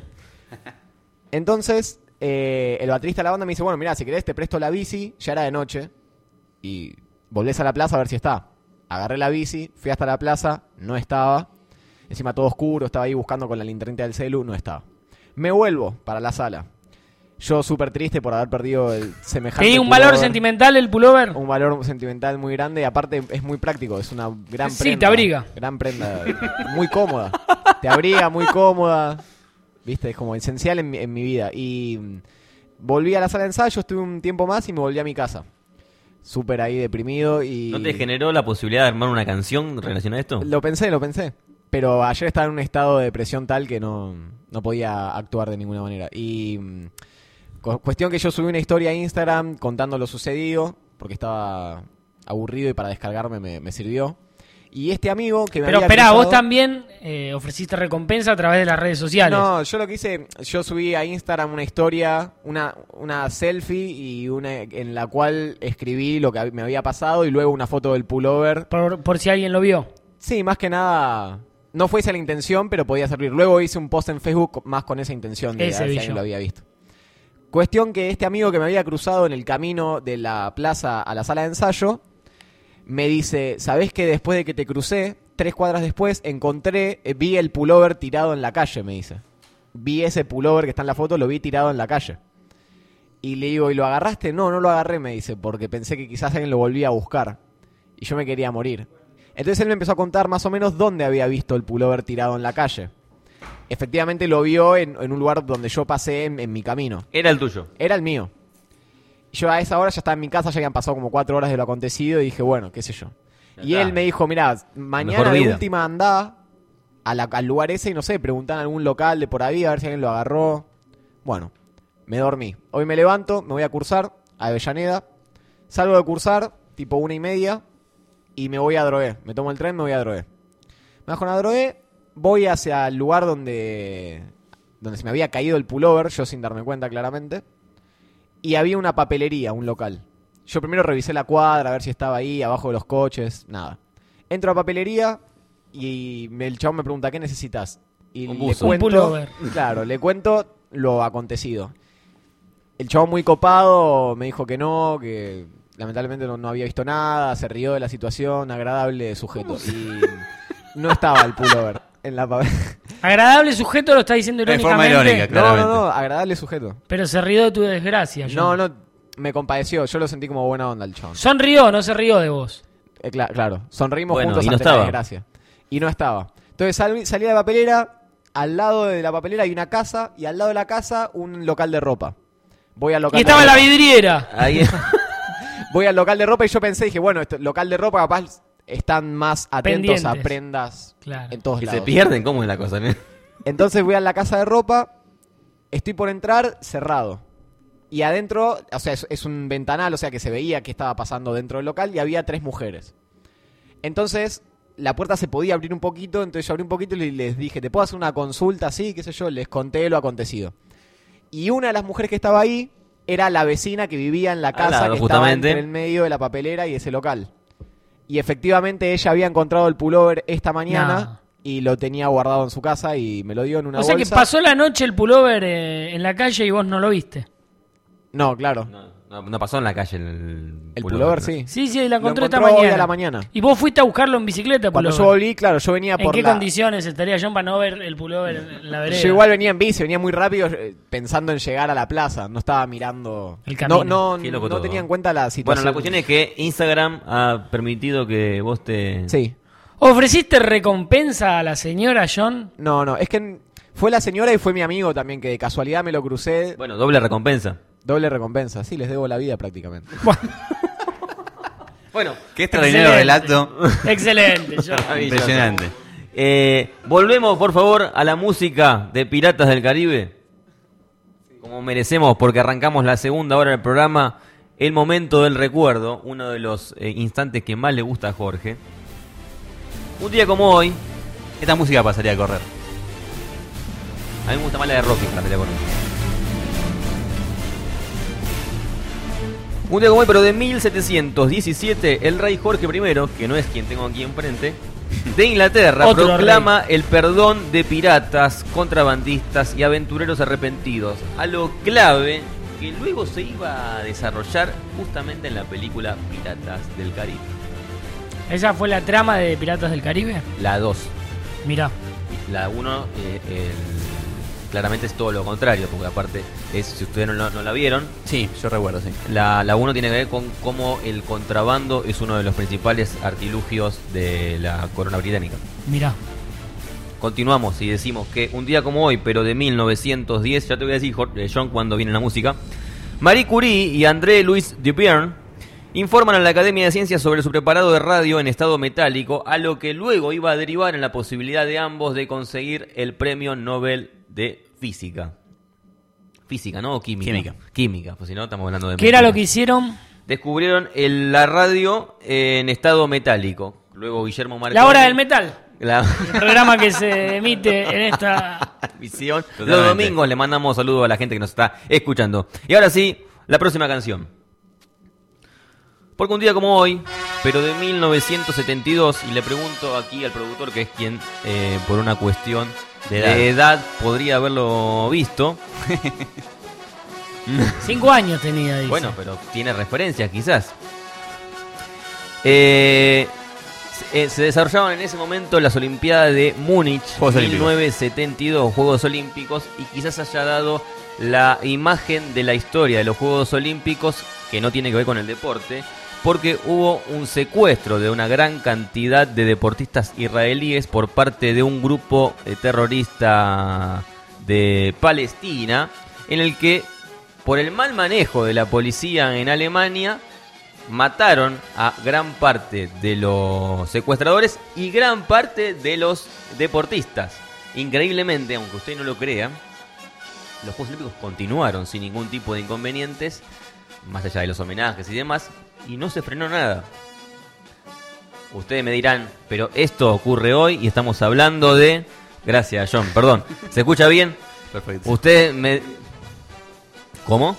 Entonces, eh, el baterista de la banda me dice, bueno, mirá, si querés te presto la bici, ya era de noche, y volvés a la plaza a ver si está. Agarré la bici, fui hasta la plaza, no estaba. Encima todo oscuro, estaba ahí buscando con la linternita del celu, no estaba. Me vuelvo para la sala. Yo súper triste por haber perdido el semejante ¿Tiene un pullover. valor sentimental el pullover? Un valor sentimental muy grande y aparte es muy práctico, es una gran Sí, prenda. te abriga. Gran prenda, muy cómoda. Te abriga, muy cómoda. Viste, es como esencial en mi, en mi vida. Y mm, volví a la sala de ensayo, estuve un tiempo más y me volví a mi casa. Súper ahí deprimido y... ¿No te generó la posibilidad de armar una canción relacionada a esto? Lo pensé, lo pensé. Pero ayer estaba en un estado de depresión tal que no, no podía actuar de ninguna manera. Y mm, cu- cuestión que yo subí una historia a Instagram contando lo sucedido, porque estaba aburrido y para descargarme me, me sirvió. Y este amigo que me Pero había esperá, cruzado- vos también eh, ofreciste recompensa a través de las redes sociales. No, yo lo que hice, yo subí a Instagram una historia, una, una selfie y una en la cual escribí lo que hab- me había pasado y luego una foto del pullover. Por, por si alguien lo vio. Sí, más que nada, no fue esa la intención, pero podía servir. Luego hice un post en Facebook más con esa intención de Ese ver si vi alguien yo. lo había visto. Cuestión que este amigo que me había cruzado en el camino de la plaza a la sala de ensayo, me dice, ¿sabés que después de que te crucé, tres cuadras después, encontré, eh, vi el pullover tirado en la calle, me dice. Vi ese pullover que está en la foto, lo vi tirado en la calle. Y le digo, ¿y lo agarraste? No, no lo agarré, me dice, porque pensé que quizás alguien lo volvía a buscar. Y yo me quería morir. Entonces él me empezó a contar más o menos dónde había visto el pullover tirado en la calle. Efectivamente lo vio en, en un lugar donde yo pasé en, en mi camino. Era el tuyo. Era el mío. Yo a esa hora ya estaba en mi casa, ya habían pasado como cuatro horas de lo acontecido y dije, bueno, qué sé yo. Ya Y está. él me dijo, mirá, mañana Mejor de vida. última andá a la- al lugar ese y no sé, preguntar en algún local de por ahí a ver si alguien lo agarró. Bueno, me dormí. Hoy me levanto, me voy a cursar a Avellaneda. Salgo de cursar, tipo una y media, y me voy a Adrogué. Me tomo el tren, me voy a Adrogué. Me bajo en Adrogué, voy hacia el lugar donde, donde se me había caído el pullover, yo sin darme cuenta claramente. Y había una papelería, un local. Yo primero revisé la cuadra, a ver si estaba ahí, abajo de los coches, nada. Entro a la papelería y me- el chabón me pregunta, ¿qué necesitas? Y Un le buzo. cuento, Un pullover. claro, le cuento lo acontecido. El chabón muy copado me dijo que no, que lamentablemente no, no había visto nada, se rió de la situación, agradable sujeto. Y no estaba el pullover en la papelería. Agradable sujeto lo está diciendo De forma irónicamente. irónica, No, claramente. no, no, agradable sujeto. Pero se rió de tu desgracia. No, John. no, me compadeció, yo lo sentí como buena onda el chabón. Sonrió, no se rió de vos. Eh, cla- claro, sonrimos Bueno, juntos y no ante la estaba. desgracia. Y no estaba. Entonces sal- salí de la papelera, al lado de la papelera hay una casa, y al lado de la casa un local de ropa. Voy al local Y de estaba en la ropa. vidriera. Ahí Voy al local de ropa y yo pensé, dije, bueno, este local de ropa capaz están más atentos a Pendientes. prendas Claro. en todos que lados. se pierden, ¿cómo es la cosa? ¿no? Entonces voy a la casa de ropa, estoy por entrar, cerrado. Y adentro, o sea, es, es un ventanal, o sea que se veía qué estaba pasando dentro del local y había tres mujeres. Entonces, la puerta se podía abrir un poquito, entonces yo abrí un poquito y les dije, ¿te puedo hacer una consulta así? Qué sé yo, les conté lo acontecido. Y una de las mujeres que estaba ahí era la vecina que vivía en la casa lado, que estaba justamente. entre el medio de la papelera y ese local. Y efectivamente ella había encontrado el pullover esta mañana No. y lo tenía guardado en su casa y me lo dio en una O sea bolsa. que pasó la noche el pullover eh, en la calle y vos no lo viste. No, claro. No, no, no pasó en la calle el, El pullover, sí. Sí, sí, la Lo encontré esta encontró hoy mañana. a la mañana. Y vos fuiste a buscarlo en bicicleta, Cuando pullover. yo volví, claro, yo venía ¿En por qué la... condiciones estaría John para no ver el pullover en la vereda? Yo igual venía en bici, venía muy rápido eh, pensando en llegar a la plaza. No estaba mirando... El camino. No, no, Qué loco no todo. tenía en cuenta la Bueno, situación. la cuestión es que Instagram ha permitido que vos te... Sí. ¿Ofreciste recompensa a la señora John? No, no, es que fue la señora y fue mi amigo también, que de casualidad me lo crucé. Bueno, doble recompensa. Doble recompensa, sí, les debo la vida prácticamente. Bueno, qué extraordinario relato. Excelente, John. Impresionante. Eh, volvemos, por favor, a la música de Piratas del Caribe. Como merecemos, porque arrancamos la segunda hora del programa. El momento del recuerdo, uno de los eh, instantes que más le gusta a Jorge. Un día como hoy, esta música pasaría a correr. A mí me gusta más la de Rocky, pasaría a correr. Un día como hoy, pero de mil setecientos diecisiete, el rey Jorge primero, que no es quien tengo aquí enfrente, de Inglaterra, Otro proclama el perdón de piratas, contrabandistas y aventureros arrepentidos, a lo clave que luego se iba a desarrollar justamente en la película Piratas del Caribe. ¿Esa fue la trama de Piratas del Caribe? La dos. Mirá. La uno, eh, el- claramente es todo lo contrario, porque aparte, es, si ustedes no, la- no la vieron, Sí, yo recuerdo, sí. la, la uno tiene que ver con cómo el contrabando es uno de los principales artilugios de la corona británica. Mirá. Continuamos y decimos que un día como hoy, pero de mil novecientos diez, ya te voy a decir, Jor- eh, John, cuando viene la música, Marie Curie y André Louis Debierne informan a la Academia de Ciencias sobre su preparado de radio en estado metálico, a lo que luego iba a derivar en la posibilidad de ambos de conseguir el premio Nobel de Física. Física, ¿no? O química. Química. Química, pues si no, estamos hablando de... ¿Qué era lo moléculas. que hicieron? Descubrieron el- la radio en estado metálico. Luego Guillermo Marconi... La hora del metal. La... El programa que se emite en esta... Visión. Los Totalmente. domingos le mandamos saludos a la gente que nos está escuchando. Y ahora sí, la próxima canción. Porque un día como hoy, pero de mil novecientos setenta y dos, y le pregunto aquí al productor, que es quien, eh, por una cuestión De de edad. edad, podría haberlo visto. Cinco años tenía, dice. Bueno, pero tiene referencias quizás. Eh, se- eh, se desarrollaban en ese momento las Olimpiadas de Múnich, Juegos mil Olímpicos. novecientos setenta y dos, Juegos Olímpicos, y quizás haya dado la imagen de la historia de los Juegos Olímpicos, que no tiene que ver con el deporte, porque hubo un secuestro de una gran cantidad de deportistas israelíes por parte de un grupo eh, terrorista de Palestina, en el que, por el mal manejo de la policía en Alemania, mataron a gran parte de los secuestradores y gran parte de los deportistas. Increíblemente, aunque usted no lo crea, los Juegos Olímpicos continuaron sin ningún tipo de inconvenientes, más allá de los homenajes y demás, y no se frenó nada. Ustedes me dirán, pero esto ocurre hoy y estamos hablando de... Gracias, John, perdón. ¿Se escucha bien? Perfecto. Usted me... ¿Cómo?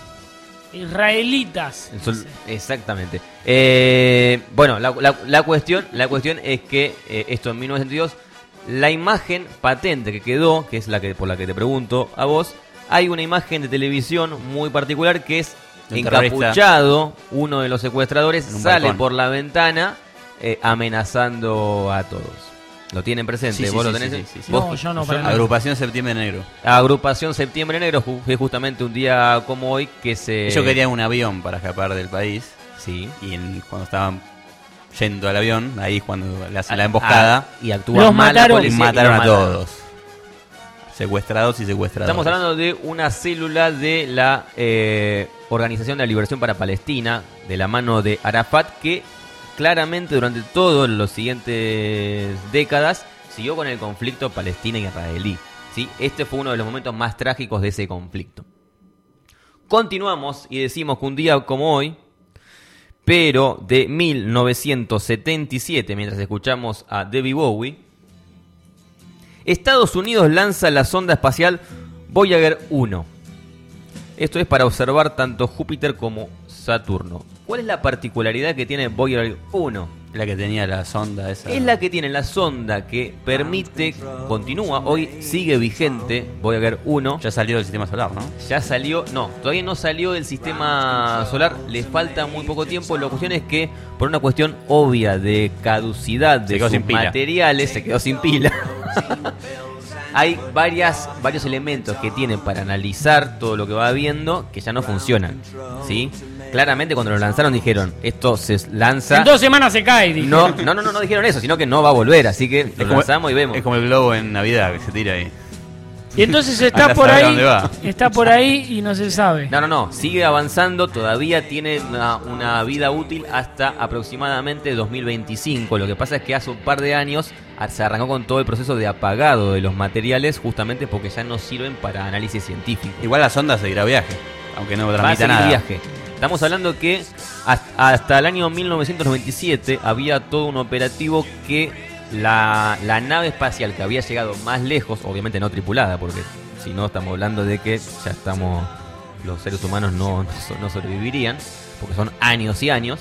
Israelitas. El sol- Exactamente. Eh, bueno, la, la- la cuestión, la cuestión es que eh, esto en mil novecientos setenta y dos, la imagen patente que quedó, que es la que por la que te pregunto a vos, hay una imagen de televisión muy particular que es Un encapuchado, uno de los secuestradores En un sale balcón. por la ventana eh, amenazando a todos. ¿Lo tienen presente? Sí, sí, ¿Vos sí, lo tenés? sí, sí, sí. ¿Vos- No, yo no, para nada. Agrupación Septiembre Negro. Agrupación Septiembre Negro, ju- fue justamente un día como hoy que se... Ellos querían un avión para escapar del país. Sí. Y en- cuando estaban yendo al avión, ahí cuando le hacen la emboscada, Ah, y actúa Los mal la mataron. policía y mataron los a mataron. todos. Secuestrados y secuestradores. Estamos hablando de una célula de la eh, Organización de la Liberación para Palestina, de la mano de Arafat, que claramente durante todas las siguientes décadas siguió con el conflicto palestina-israelí. ¿Sí? Este fue uno de los momentos más trágicos de ese conflicto. Continuamos y decimos que un día como hoy, pero de mil novecientos setenta y siete, mientras escuchamos a David Bowie, Estados Unidos lanza la sonda espacial Voyager uno. Esto es para observar tanto Júpiter como Saturno. ¿Cuál es la particularidad que tiene Voyager uno? Es la que tenía la sonda esa. Es la que tiene la sonda que permite, continúa, hoy sigue vigente, Voyager uno. Ya salió del sistema solar, ¿no? Ya salió, no, todavía no salió del sistema solar, le falta muy poco tiempo. La cuestión es que, por una cuestión obvia de caducidad de sus materiales, se quedó sin pila. Hay varias, varios elementos que tienen para analizar todo lo que va viendo que ya no funcionan, ¿sí? Claramente cuando lo lanzaron dijeron, esto se lanza... En dos semanas se cae, dijeron. No, no, no, no, no dijeron eso, sino que no va a volver, así que lo como, lanzamos y vemos. Es como el globo en Navidad que se tira ahí. Y entonces está por ahí, está por ahí y no se sabe. No, no, no, sigue avanzando, todavía tiene una, una vida útil hasta aproximadamente dos mil veinticinco. Lo que pasa es que hace un par de años se arrancó con todo el proceso de apagado de los materiales, justamente porque ya no sirven para análisis científico. Igual la sonda seguirá viaje, aunque no Va a transmita seguir nada. viaje. Estamos hablando que hasta el año mil novecientos noventa y siete había todo un operativo que la, la nave espacial que había llegado más lejos, obviamente no tripulada, porque si no estamos hablando de que ya estamos, los seres humanos no, no, no sobrevivirían, porque son años y años.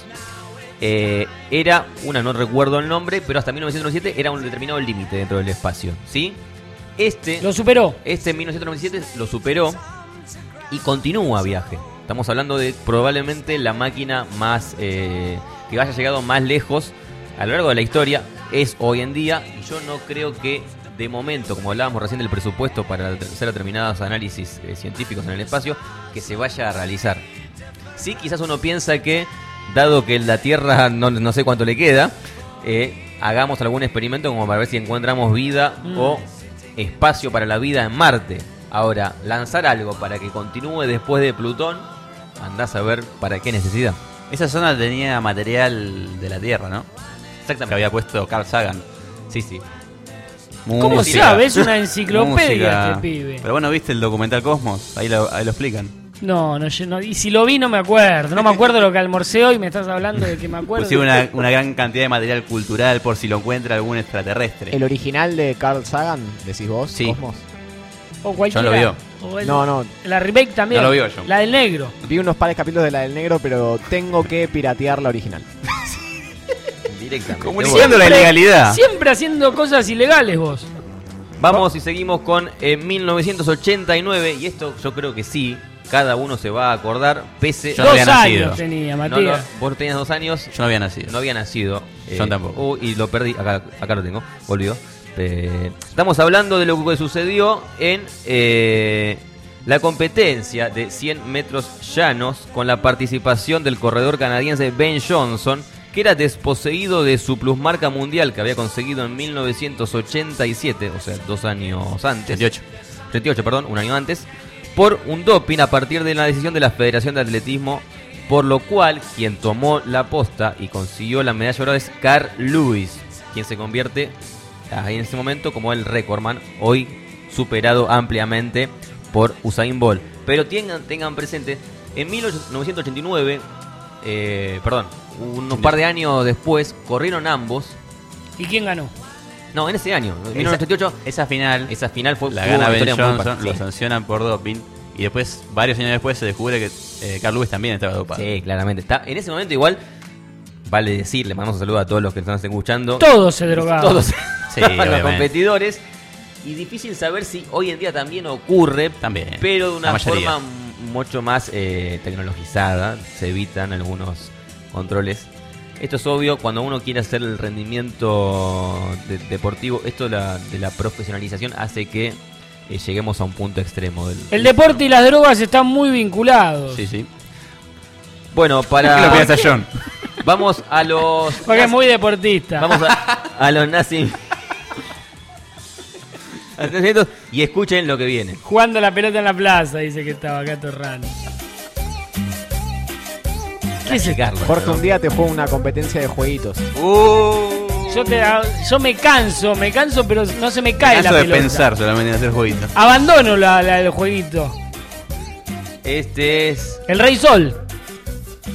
Eh, era una, no recuerdo el nombre, pero hasta mil novecientos noventa y siete era un determinado límite dentro del espacio, ¿sí? Este lo superó. Este en mil novecientos noventa y siete lo superó y continúa viaje. Estamos hablando de probablemente la máquina más eh, que haya llegado más lejos a lo largo de la historia. Es hoy en día, y yo no creo que de momento, como hablábamos recién del presupuesto para hacer determinados análisis eh, científicos en el espacio, que se vaya a realizar. Sí, quizás uno piensa que, dado que la Tierra no, no sé cuánto le queda, eh, hagamos algún experimento como para ver si encontramos vida mm. o espacio para la vida en Marte. Ahora, lanzar algo para que continúe después de Plutón, andás a ver para qué necesidad. Esa zona tenía material de la Tierra, ¿no? Exactamente. Que había puesto Carl Sagan. Sí, sí. ¿Cómo música, sabe? Es una enciclopedia música. Este pibe. Pero bueno, ¿viste el documental Cosmos? Ahí lo, ahí lo explican. No, no, no, y si lo vi no me acuerdo. No me acuerdo lo que almorcé hoy, me estás hablando de que me acuerdo. Pues sí, una, una gran cantidad de material cultural por si lo encuentra algún extraterrestre. ¿El original de Carl Sagan, decís vos, sí. Cosmos? O cualquiera. Yo lo vio. O el, no, no. La remake también. No lo vio yo. La del negro. Vi unos pares capítulos de la del negro, pero tengo que piratear la original. Directamente. Comunicando la ilegalidad. Siempre haciendo cosas ilegales vos. Vamos y seguimos con eh, mil novecientos ochenta y nueve. Y esto yo creo que sí, cada uno se va a acordar. Pese yo no había nacido. Años tenía, Matías. No, no, vos tenías dos años. Yo no había nacido. No había nacido. Eh, yo tampoco. Uh, y lo perdí. Acá, acá lo tengo. Volvió. Eh, estamos hablando de lo que sucedió en eh, la competencia de cien metros llanos con la participación del corredor canadiense Ben Johnson, que era desposeído de su plusmarca mundial que había conseguido en mil novecientos ochenta y siete, o sea, dos años antes. treinta y ocho. treinta y ocho, perdón, un año antes, por un doping a partir de la decisión de la Federación de Atletismo, por lo cual quien tomó la posta y consiguió la medalla dorada es Carl Lewis, quien se convierte ahí en ese momento como el recordman, hoy superado ampliamente por Usain Bolt. Pero tengan, tengan presente, en mil novecientos ochenta y nueve, eh, perdón, unos par de años después, corrieron ambos. ¿Y quién ganó? No, en ese año, en mil novecientos ochenta y ocho. Esa final, esa final fue la gana Ben Johnson, muy lo sí. sancionan por doping. Y después, varios años después, se descubre que eh, Carl Lewis también estaba dopado. Sí, claramente. Está, en ese momento igual, vale decir, le mandamos un saludo a todos los que nos están escuchando. Todos se drogaban. Todos sí, los competidores. Y difícil saber si hoy en día también ocurre, también, pero de una forma mucho más eh, tecnologizada. Se evitan algunos controles. Esto es obvio cuando uno quiere hacer el rendimiento de, deportivo. Esto de la, de la profesionalización hace que eh, lleguemos a un punto extremo. Del, el deporte y las drogas están muy vinculados. Sí, sí. Bueno, para... ¿Qué lo piensa John? Vamos a los... Porque es muy deportista. Vamos a, a los nazis. Y escuchen lo que viene. Jugando la pelota en la plaza, dice que estaba acá Torrano. ¿Qué es el Carlos? Jorge, un día te juego una competencia de jueguitos. Uh. Yo, te, yo me canso, me canso, pero no se me cae me la pelota. pelota. de pensar solamente en hacer jueguitos. Abandono la, la, el jueguito. Este es... El Rey Sol.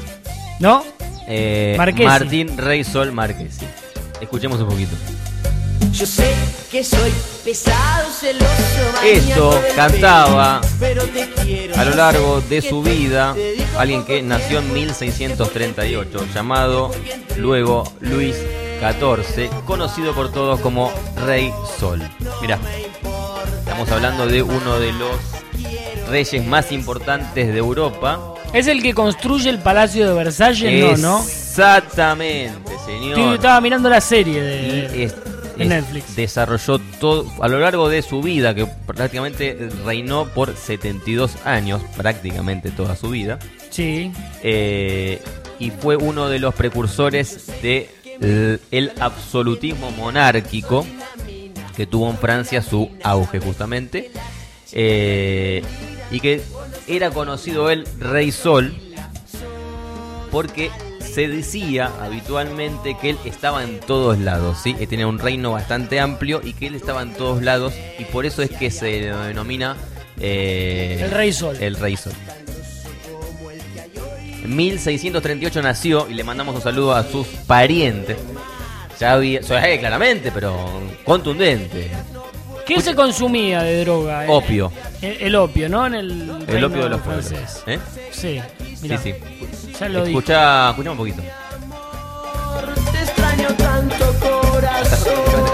¿No? Eh, Marquesi. Martín Rey Sol Márquez. Sí. Escuchemos un poquito. Yo sé que soy pesado, celoso, Esto maníaco del cantaba pelo, pero te quiero. a lo largo de su vida alguien que nació en mil seiscientos treinta y ocho, llamado luego Luis catorce, conocido por todos como Rey Sol. Mirá, estamos hablando de uno de los reyes más importantes de Europa. Es el que construye el Palacio de Versalles, ¿no? ¿no? Exactamente, señor. Sí, estaba mirando la serie de, Y es- de es- Netflix. Desarrolló todo a lo largo de su vida, que prácticamente reinó por setenta y dos años, prácticamente toda su vida. Sí. Eh, y fue uno de los precursores de el, el absolutismo monárquico que tuvo en Francia su auge justamente. Eh, y que era conocido el Rey Sol porque se decía habitualmente que él estaba en todos lados, ¿sí? Que tenía un reino bastante amplio y que él estaba en todos lados, y por eso es que se denomina eh, El Rey Sol. El Rey Sol. En mil seiscientos treinta y ocho nació, y le mandamos un saludo a sus parientes. Ya había, so- eh, claramente, pero contundente. ¿Qué se consumía de droga? eh? Opio. El, el opio, ¿no? En el, El reino opio de los pueblos. francés. ¿Eh? Sí, mirá. Sí, sí. Ya lo dije. Escucha, escuchame un poquito. Te extraño tanto, corazón.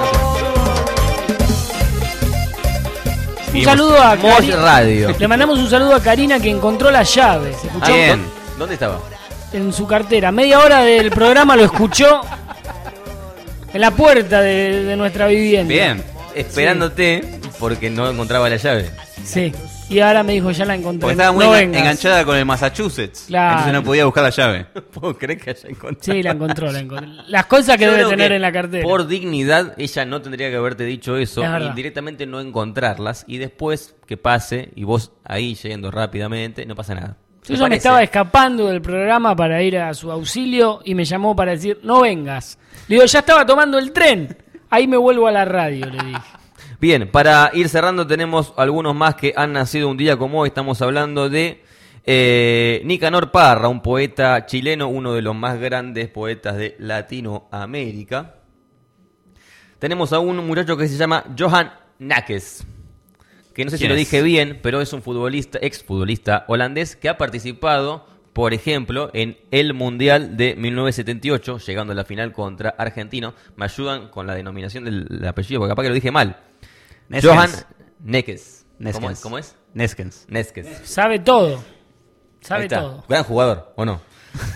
Un saludo a Mosh Cari- Radio. Le mandamos un saludo a Karina que encontró la llave. ¿Se escuchó? Ah, bien. ¿Dónde estaba? En su cartera. Media hora del programa lo escuchó en la puerta de, de nuestra vivienda. Bien. Esperándote porque no encontraba la llave. Sí. Y ahora me dijo, ya la encontré. Porque estaba muy no engan- vengas. enganchada con el Massachusetts. Claro. Entonces no podía buscar la llave. ¿Puedo creer que haya encontrado? Sí, la encontró, la encontró. Las cosas que Yo debe creo tener que en la cartera. Por dignidad, ella no tendría que haberte dicho eso Es y verdad. directamente no encontrarlas. Y después que pase, y vos ahí yendo rápidamente, no pasa nada. Yo ya me parece? estaba escapando del programa para ir a su auxilio y me llamó para decir, no vengas. Le digo, ya estaba tomando el tren. Ahí me vuelvo a la radio, le dije. Bien, para ir cerrando tenemos algunos más que han nacido un día como hoy. Estamos hablando de eh, Nicanor Parra, un poeta chileno, uno de los más grandes poetas de Latinoamérica. Tenemos a un muchacho que se llama Johan Nakes, que no sé si ¿Quién lo es? dije bien, pero es un futbolista, exfutbolista holandés que ha participado, por ejemplo, en el Mundial de mil novecientos setenta y ocho, llegando a la final contra Argentino. Me ayudan con la denominación del apellido, porque capaz que lo dije mal. Neskens. Johan Nekes. ¿Cómo Neskens. es? ¿Cómo es? Neskens. Neskens. Sabe todo. Ahí Sabe está. todo. Gran jugador, ¿o no?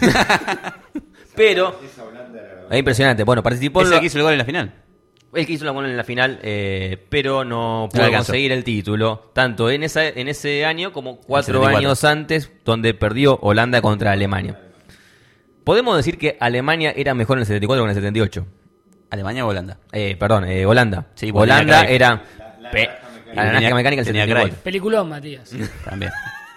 Pero es impresionante. Bueno, participó en Ese la- que hizo el gol en la final. el que hizo la gol en la final, eh, pero no No pudo alcanzó. conseguir el título, tanto en esa en ese año como cuatro setenta y cuatro. años antes, donde perdió Holanda contra Alemania. Podemos decir que Alemania era mejor en el setenta y cuatro que en el setenta y ocho. ¿Alemania o Holanda? Eh, perdón, eh, Holanda. Sí, porque Holanda tenía era La- pe- la la naranja mecánica del tenía setenta y cuatro. Peliculón, Matías. También.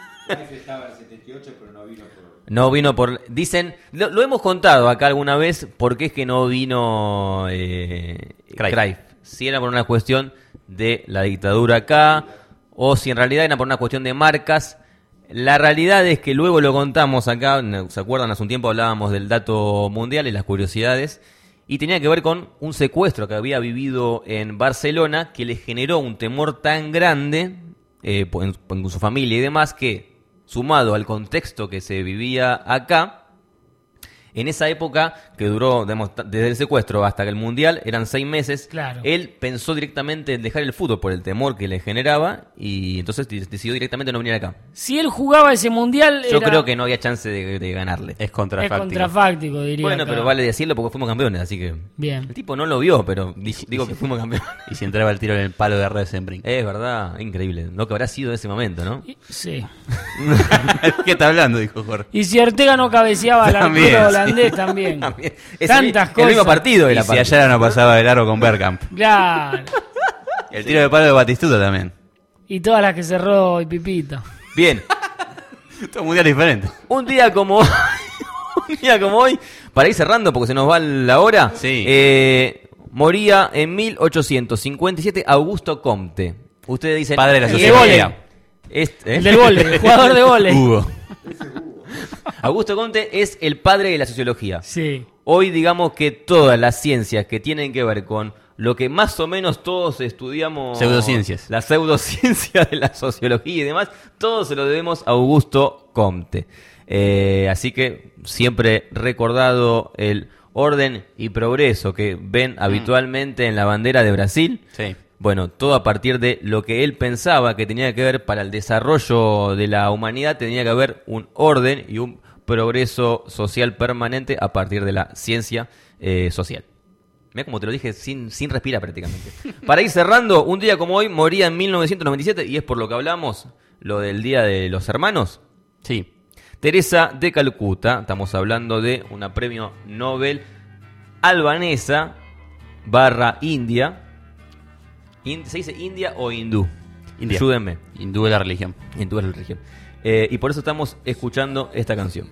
No vino por... Dicen, lo, lo hemos contado acá alguna vez, por qué es que no vino eh, Cruyff. Cruyff. Si era por una cuestión de la dictadura acá, o si en realidad era por una cuestión de marcas. La realidad es que luego lo contamos acá, ¿se acuerdan? Hace un tiempo hablábamos del dato mundial y las curiosidades, y tenía que ver con un secuestro que había vivido en Barcelona, que le generó un temor tan grande eh, en, en su familia y demás, que sumado al contexto que se vivía acá, en esa época, que duró digamos, desde el secuestro hasta el Mundial, eran seis meses, Claro. él pensó directamente en dejar el fútbol por el temor que le generaba, y entonces decidió directamente no venir acá. Si él jugaba ese mundial, Yo era- creo que no había chance de, de ganarle. Es es contrafáctico, diría. Bueno, acá. pero vale decirlo porque fuimos campeones, así que... Bien. El tipo no lo vio, pero di- digo que fuimos campeones. Y si entraba el tiro en el palo de Rosenbrink. Es verdad, increíble. Lo que habrá sido ese momento, ¿no? Sí. ¿Qué está hablando? Dijo Jorge. Y si Ortega no cabeceaba al También, arquero sí. holandés, también. También. Es Tantas el, cosas. el mismo partido Y era si parte. Ayala no pasaba de largo con Bergkamp. Claro. El tiro de palo de Batistuta también. Y todas las que cerró y Pipito. Bien. Todo mundial diferente. Un día como un día como hoy, para ir cerrando porque se nos va la hora, Sí. eh, moría en mil ochocientos cincuenta y siete Augusto Comte. Ustedes dicen... Padre de la "El sociología". vóley". Este, ¿eh? El del vóley, el jugador de vóley. Hugo. Augusto Comte es el padre de la sociología. Sí. Hoy digamos que todas las ciencias que tienen que ver con lo que más o menos todos estudiamos... Pseudociencias. La pseudociencia de la sociología y demás, todo se lo debemos a Augusto Comte. Eh, así que siempre recordado el orden y progreso que ven habitualmente en la bandera de Brasil. Sí. Bueno, todo a partir de lo que él pensaba que tenía que ver para el desarrollo de la humanidad, tenía que haber un orden y un progreso social permanente a partir de la ciencia eh, social. Mira como te lo dije sin, sin respirar prácticamente. Para ir cerrando, un día como hoy moría en mil novecientos noventa y siete, y es por lo que hablamos, lo del Día de los Hermanos. Sí. Teresa de Calcuta, estamos hablando de una premio Nobel albanesa barra India. In, ¿Se dice India o hindú? India. Ayúdenme. Hindú es la religión. Hindú es la religión. Eh, y por eso estamos escuchando esta canción.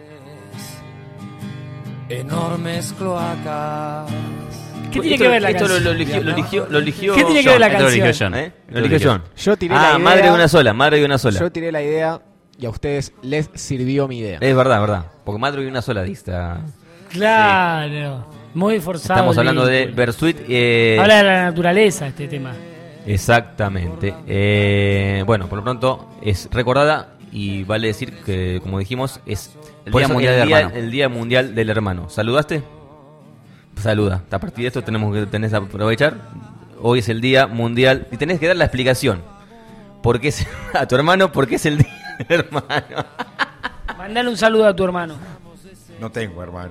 Enormes cloacas. ¿Qué tiene que ver la esto canción? Esto lo, lo, eligió, lo, eligió, lo eligió ¿Qué tiene que John. ver la Esto canción? Lo eligió John. ¿Eh? Lo eligió John. Yo tiré ah, la idea. madre de una sola, madre de una sola. Yo tiré la idea y a ustedes les sirvió mi idea. Es verdad, verdad. Porque madre de una sola dista. Claro. Sí. Muy forzado. Estamos hablando de Bersuit. Eh... Habla de la naturaleza este tema. Exactamente. Eh, bueno, por lo pronto es recordada y vale decir que, como dijimos, es el Día Mundial el del día, Hermano. el Día Mundial del Hermano. ¿Saludaste? Saluda. A partir de esto tenemos que tenés que aprovechar. Hoy es el Día Mundial y tenés que dar la explicación. ¿Por qué es, a tu hermano? ¿Por qué es el Día del Hermano? Mandale un saludo a tu hermano. No tengo hermano.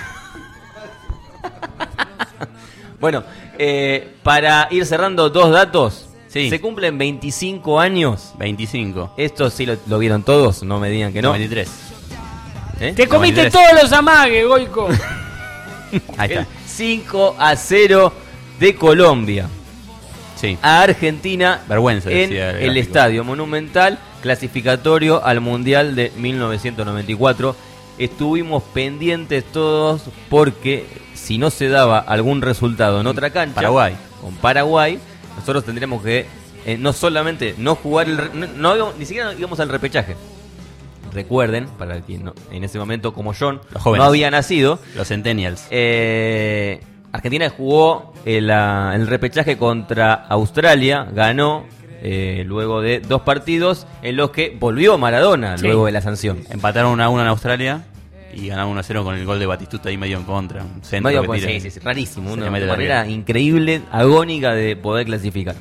Bueno, eh, para ir cerrando dos datos. Sí. Se cumplen veinticinco años. veinticinco. Esto sí lo, lo vieron todos, no me digan que no. noventa y tres. ¿Eh? Te comiste noventa y tres. todos los amagues, Goico. Ahí está. cinco a cero de Colombia. Sí. A Argentina. Vergüenza, en decía el el gráfico. Estadio Monumental, clasificatorio al Mundial de mil novecientos noventa y cuatro. Estuvimos pendientes todos porque si no se daba algún resultado en otra cancha, Paraguay. con Paraguay, nosotros tendríamos que eh, no solamente no jugar, el, no, no íbamos- ni siquiera íbamos al repechaje. Recuerden, para quien no, en ese momento como John Los jóvenes. no había nacido, Los Centennials. eh, Argentina jugó el, ah, el repechaje contra Australia, ganó eh, luego de dos partidos en los que volvió Maradona Sí. luego de la sanción. Empataron uno a uno en Australia y ganaron uno a cero con el gol de Batistuta ahí medio en contra. Un centro Medio que con- tira. sí, sí, sí, rarísimo, Se una le mete la manera arriba. increíble, agónica de poder clasificar.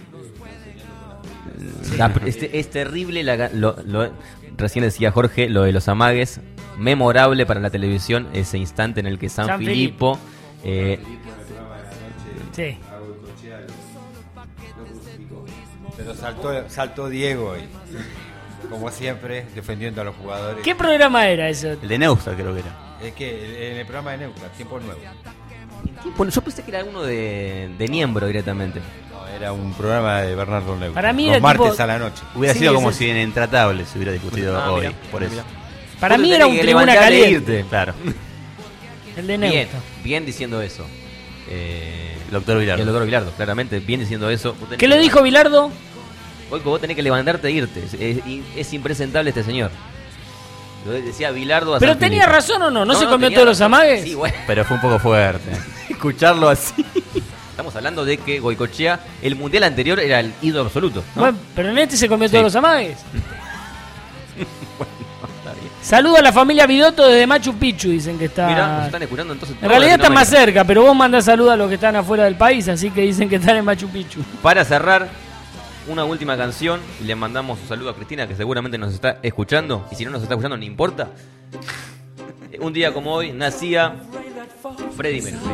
La- este- es terrible, la- lo- lo- recién decía Jorge, lo de los amagues, memorable para la televisión, ese instante en el que San, San Filipo... eh, Sí. Pero saltó, saltó Diego y, como siempre, defendiendo a los jugadores. ¿Qué programa era eso? El de Neusta creo que era. Es que en el programa de Neutra, Tiempo Nuevo. bueno, yo pensé que era uno de, de Niembro directamente. No, era un programa de Bernardo Neutra. Para mí los era martes tipo- a la noche. Hubiera Sí, sido como ese- si en Intratable se hubiera discutido Ah, hoy. mira, por eso. mira. Para Vos mí te era tenés un que tribuna levantar e caliente. irte. Claro. El de Bien, Neusta. bien diciendo eso. Eh, El doctor Bilardo. El doctor Bilardo, claramente, bien diciendo eso. Vos tenés ¿Qué que- le dijo Bilardo? Goico, vos tenés que levantarte e irte. Es, es- es impresentable este señor. Lo decía Bilardo a ¿Pero San tenía Filipo. razón o no? ¿No se comió tenía todos los razón. amagues? Sí, bueno. Pero fue un poco fuerte. Escucharlo así. Estamos hablando de que Goicochea, el mundial anterior era el ídolo absoluto, ¿no? Bueno, pero en este se comió Sí. todos los amagues. Bueno, está bien. Saludo a la familia Vidotto desde Machu Picchu, dicen que está. Mirá, nos están escuchando entonces. En toda realidad están más Latinoamérica. cerca, pero vos mandás saludos a los que están afuera del país, así que dicen que están en Machu Picchu. Para cerrar, una última canción. Y le mandamos un saludo a Cristina, que seguramente nos está escuchando. Y si no nos está escuchando, no importa. Un día como hoy nacía Freddie Mercury.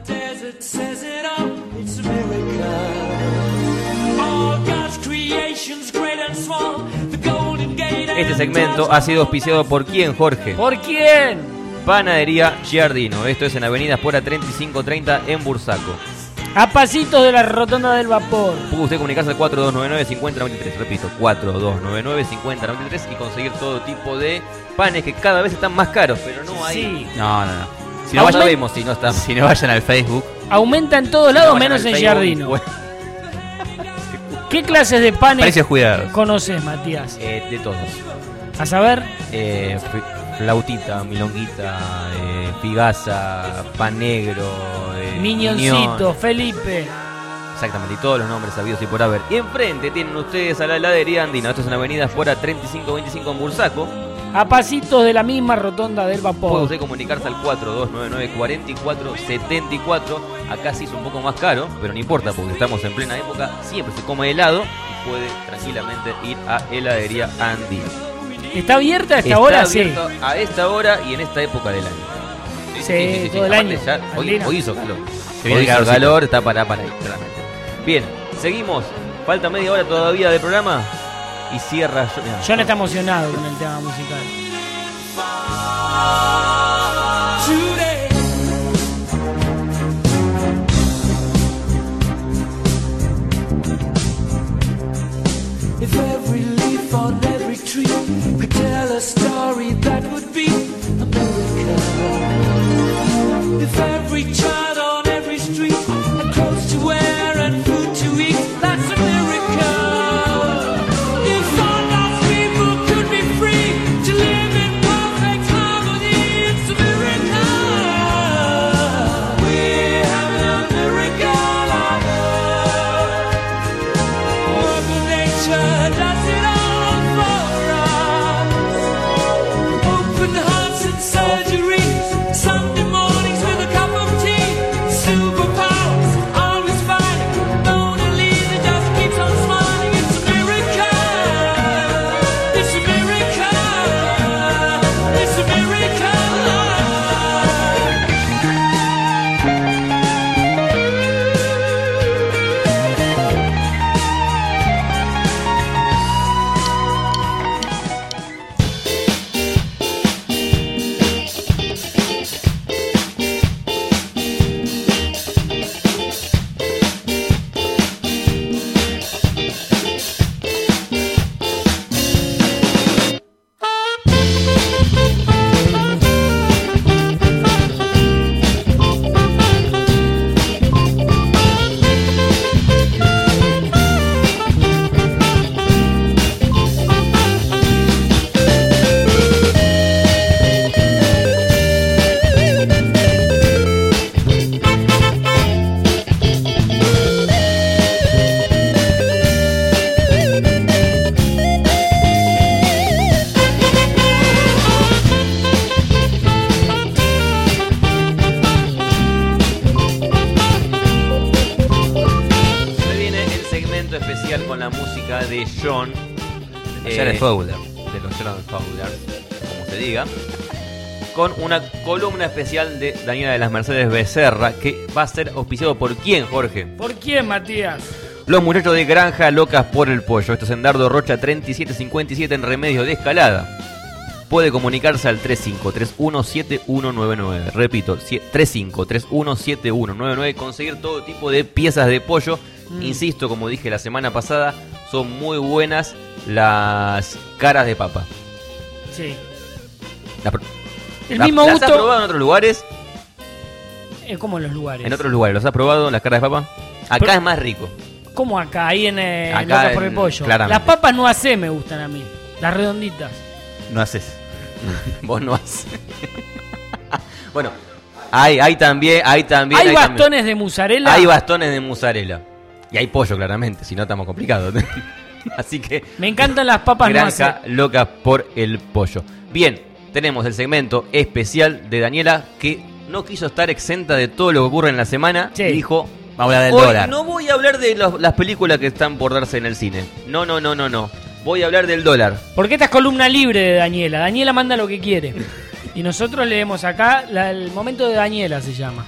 Este segmento ha sido auspiciado por quién, Jorge. ¿Por quién? Panadería Giardino. Esto es en Avenida Espora treinta y cinco treinta en Bursaco. A pasitos de la rotonda del vapor. Puede usted comunicarse al cuatro dos nueve nueve, cinco cero nueve tres. Repito, cuatro dos nueve nueve, cinco cero nueve tres y conseguir todo tipo de panes que cada vez están más caros, pero no hay. Sí. No, no, no. Si no, Aument- sabemos si no está. Si no vayan al Facebook. Aumenta en todos Si no lados, vayan menos al en Facebook, Giardino. bueno, ¿Qué clases de panes Precios cuidados. conoces, Matías? eh, de todos. A saber, Eh, Fre- flautita, milonguita, eh, figaza, pan negro, eh, Miñoncito, miñón. Felipe. Exactamente, y todos los nombres sabidos y por haber. Y enfrente tienen ustedes a la heladería Andina. Esto es en la avenida Fuera treinta y cinco veinticinco en Bursaco. A pasitos de la misma rotonda del Puede vapor. usted comunicarse al cuatro dos nueve nueve, cuatro cuatro siete cuatro. Acá sí es un poco más caro, pero no importa porque estamos en plena época. Siempre se come helado y puede tranquilamente ir a heladería Andina. ¿Está abierta a esta Está hora? abierto Sí. a esta hora y en esta época del año. Sí, todo el Aparte año. ya- hoy, Andina. hoy hizo calor. Se viene Hoy hizo calorcito. calor, está para, para ahí, claramente. Bien, seguimos. Falta media hora todavía de programa y cierra. Mira, John está emocionado con el tema musical. Today, if every leaf on every tree could tell a story, that would be America. If every child on every street had clothes to wear and food to eat, that's America. If all God's people could be free to live in perfect harmony, it's America. We have an America on earth. Mother Nature does it all for us. Open hearts and surgeries, Sunday mornings with a cup of tea. Superpowers, always fighting. Mona Lisa just keeps on smiling. It's America. It's America. It's America. Se viene el segmento especial con la música de John. los Jared Fowler. De los Jared Fowler, como se diga. Con una columna especial de Daniela de las Mercedes Becerra, que va a ser auspiciado por quién, Jorge. ¿Por quién, Matías? Los muchachos de Granja Locas por el Pollo. Esto es en Dardo Rocha treinta y siete cincuenta y siete en Remedios de Escalada. Puede comunicarse al tres cinco tres uno siete uno nueve nueve. Repito, tres cinco tres uno siete uno nueve nueve. Conseguir todo tipo de piezas de pollo. Mm. Insisto, como dije la semana pasada, son muy buenas las caras de papa. Sí. La pro- El la- mismo ¿Las gusto. has probado en otros lugares? Es como en los lugares. En otros lugares, ¿los has probado las caras de papa? Acá Pero- es más rico. ¿Cómo acá? Ahí en, eh, en Acá Locas por en- el Pollo. claramente. Las papas no hace me gustan a mí. Las redonditas. No haces. Vos no haces. Bueno, hay, hay también, hay también. ¿Hay, hay bastones también. de mozzarella? Hay bastones de mozzarella. Y hay pollo, claramente, si no estamos complicados. Así que. Me encantan las papas no hace. Granja Locas por el Pollo. Bien, tenemos el segmento especial de Daniela, que no quiso estar exenta de todo lo que ocurre en la semana. Sí. Y dijo: Vamos a hablar del hoy dólar. no voy a hablar de los- las películas que están por darse en el cine. No, no, no, no, no. Voy a hablar del dólar. Porque esta es columna libre de Daniela. Daniela manda lo que quiere. Y nosotros leemos acá la- el momento de Daniela, se llama.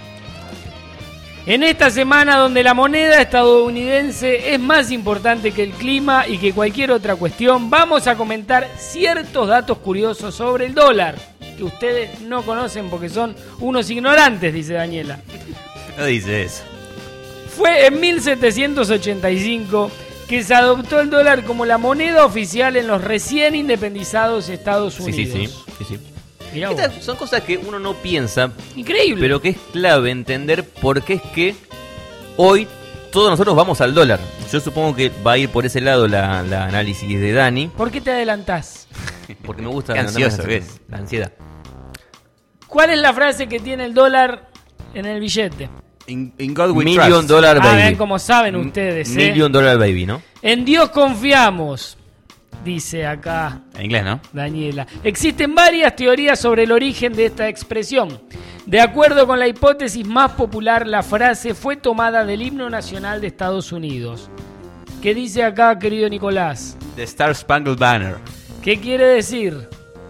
En esta semana donde la moneda estadounidense es más importante que el clima y que cualquier otra cuestión, vamos a comentar ciertos datos curiosos sobre el dólar que ustedes no conocen porque son unos ignorantes, dice Daniela. No dice eso. Fue en mil setecientos ochenta y cinco que se adoptó el dólar como la moneda oficial en los recién independizados Estados Sí, Unidos. sí, sí. sí, sí. Mirá vos. Estas son cosas que uno no piensa, Increíble. pero que es clave entender por qué es que hoy todos nosotros vamos al dólar. Yo supongo que va a ir por ese lado la, la análisis de Dani. ¿Por qué te adelantás? Porque me gusta Qué adelantarme ansioso las- que es. la ansiedad. ¿Cuál es la frase que tiene el dólar en el billete? In, in God we Million trust. Dollar Ah, Baby. ven cómo saben ustedes, ¿eh? Million Dollar Baby, ¿no? En Dios confiamos, dice acá En inglés, ¿no? Daniela. Existen varias teorías sobre el origen de esta expresión. De acuerdo con la hipótesis más popular, la frase fue tomada del himno nacional de Estados Unidos. ¿Qué dice acá, querido Nicolás? The Star Spangled Banner. ¿Qué quiere decir?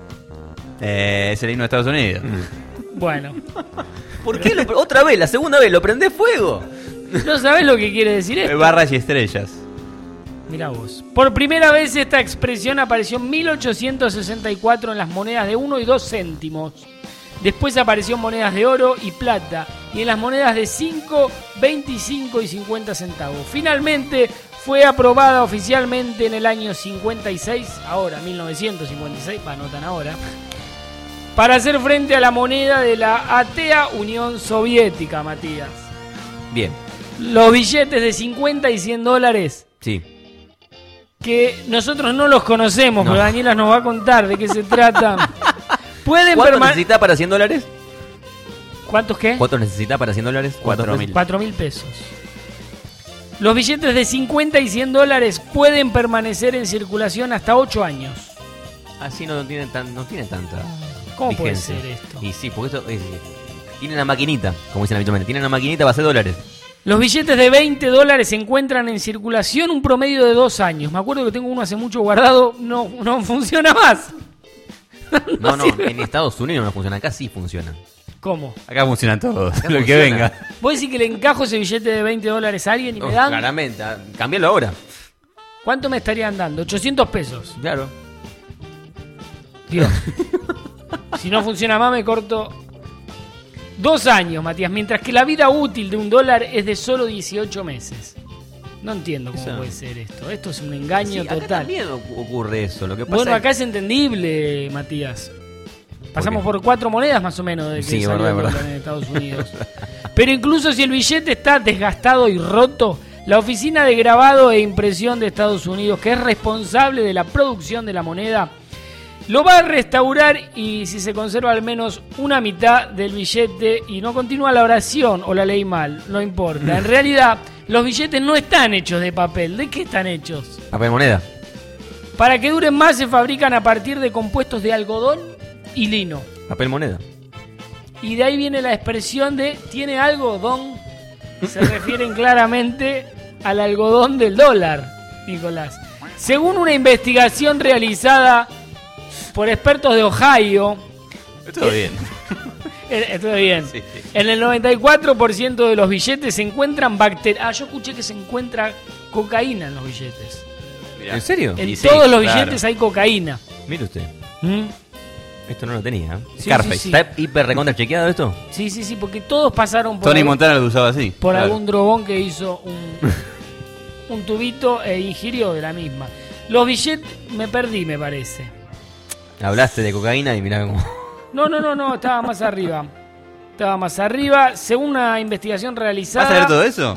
Eh, es el himno de Estados Unidos. Bueno, ¿Por qué? Lo- otra vez, la segunda vez, lo prendés fuego. ¿no sabés lo que quiere decir esto? Barras y estrellas. Mirá vos. Por primera vez esta expresión apareció en mil ochocientos sesenta y cuatro en las monedas de uno y dos céntimos. Después apareció en monedas de oro y plata y en las monedas de cinco, veinticinco y cincuenta centavos. Finalmente fue aprobada oficialmente en el año cincuenta y seis, ahora mil novecientos cincuenta y seis, para no tan ahora, para hacer frente a la moneda de la atea Unión Soviética, Matías. Bien, Los billetes de cincuenta y cien dólares, sí. que nosotros no los conocemos, No. pero Daniela nos va a contar de qué se trata. Pueden ¿Cuánto perma- necesitas para cien dólares? ¿Cuántos qué? ¿Cuánto necesitas para cien dólares? Cuatro ¿Cuántos mil. pesos? Cuatro mil pesos. Los billetes de cincuenta y cien dólares pueden permanecer en circulación hasta ocho años. Así no tienen tan, no tiene tanta. ¿Cómo puede vigencia. ser esto? Y sí, porque esto es, tiene una maquinita, como dicen habitualmente. Tiene una maquinita para hacer dólares. Los billetes de veinte dólares se encuentran en circulación un promedio de dos años. Me acuerdo que tengo uno hace mucho guardado, no, no funciona más. No, no, sirve. en Estados Unidos no funciona. Acá sí funciona. ¿Cómo? Acá funcionan todos. Acá Lo que funciona. venga. ¿Vos decís que le encajo ese billete de veinte dólares a alguien y me Oh, dan? claramente, ah, cámbialo ahora. ¿Cuánto me estarían dando? ochocientos pesos. Claro. Dios. Si no funciona más, me corto dos años, Matías. Mientras que la vida útil de un dólar es de solo dieciocho meses. No entiendo cómo Eso- puede ser esto. Esto es un engaño Sí, acá total. también ocu- ocurre eso. Lo que pasa Bueno, es- acá es entendible, Matías. Pasamos qué? por cuatro monedas más o menos de que Sí, salió verdad, el verdad. dólar en Estados Unidos. Pero incluso si el billete está desgastado y roto, la Oficina de Grabado e Impresión de Estados Unidos, que es responsable de la producción de la moneda, lo va a restaurar y si se conserva al menos una mitad del billete y no continúa la oración o la leí mal, no importa. En realidad, los billetes no están hechos de papel. ¿De qué están hechos? Papel moneda. Para que duren más se fabrican a partir de compuestos de algodón y lino. Papel moneda. Y de ahí viene la expresión de tiene algodón. Se refieren claramente al algodón del dólar, Nicolás. Según una investigación realizada por expertos de Ohio, Todo bien. eh, estoy bien, Sí, sí. en el noventa y cuatro por ciento de los billetes se encuentran bacterias. Ah, yo escuché que se encuentra cocaína en los billetes. Mirá. ¿En serio? En Y sí, todos los claro. billetes hay cocaína. Mire usted. ¿Mm? Esto no lo tenía. ¿eh? Sí, Scarface. sí, sí. ¿Está hiper recontra chequeado esto? Sí, sí, sí, porque todos pasaron por, Tony algún, Montana lo usaba así. por Claro. algún drogón que hizo un, un tubito e ingirió de la misma. Los billetes, me perdí, me parece. Hablaste de cocaína y mirá cómo. No, no, no, no, estaba más arriba. Estaba más arriba. Según una investigación realizada... ¿Vas a ver todo eso?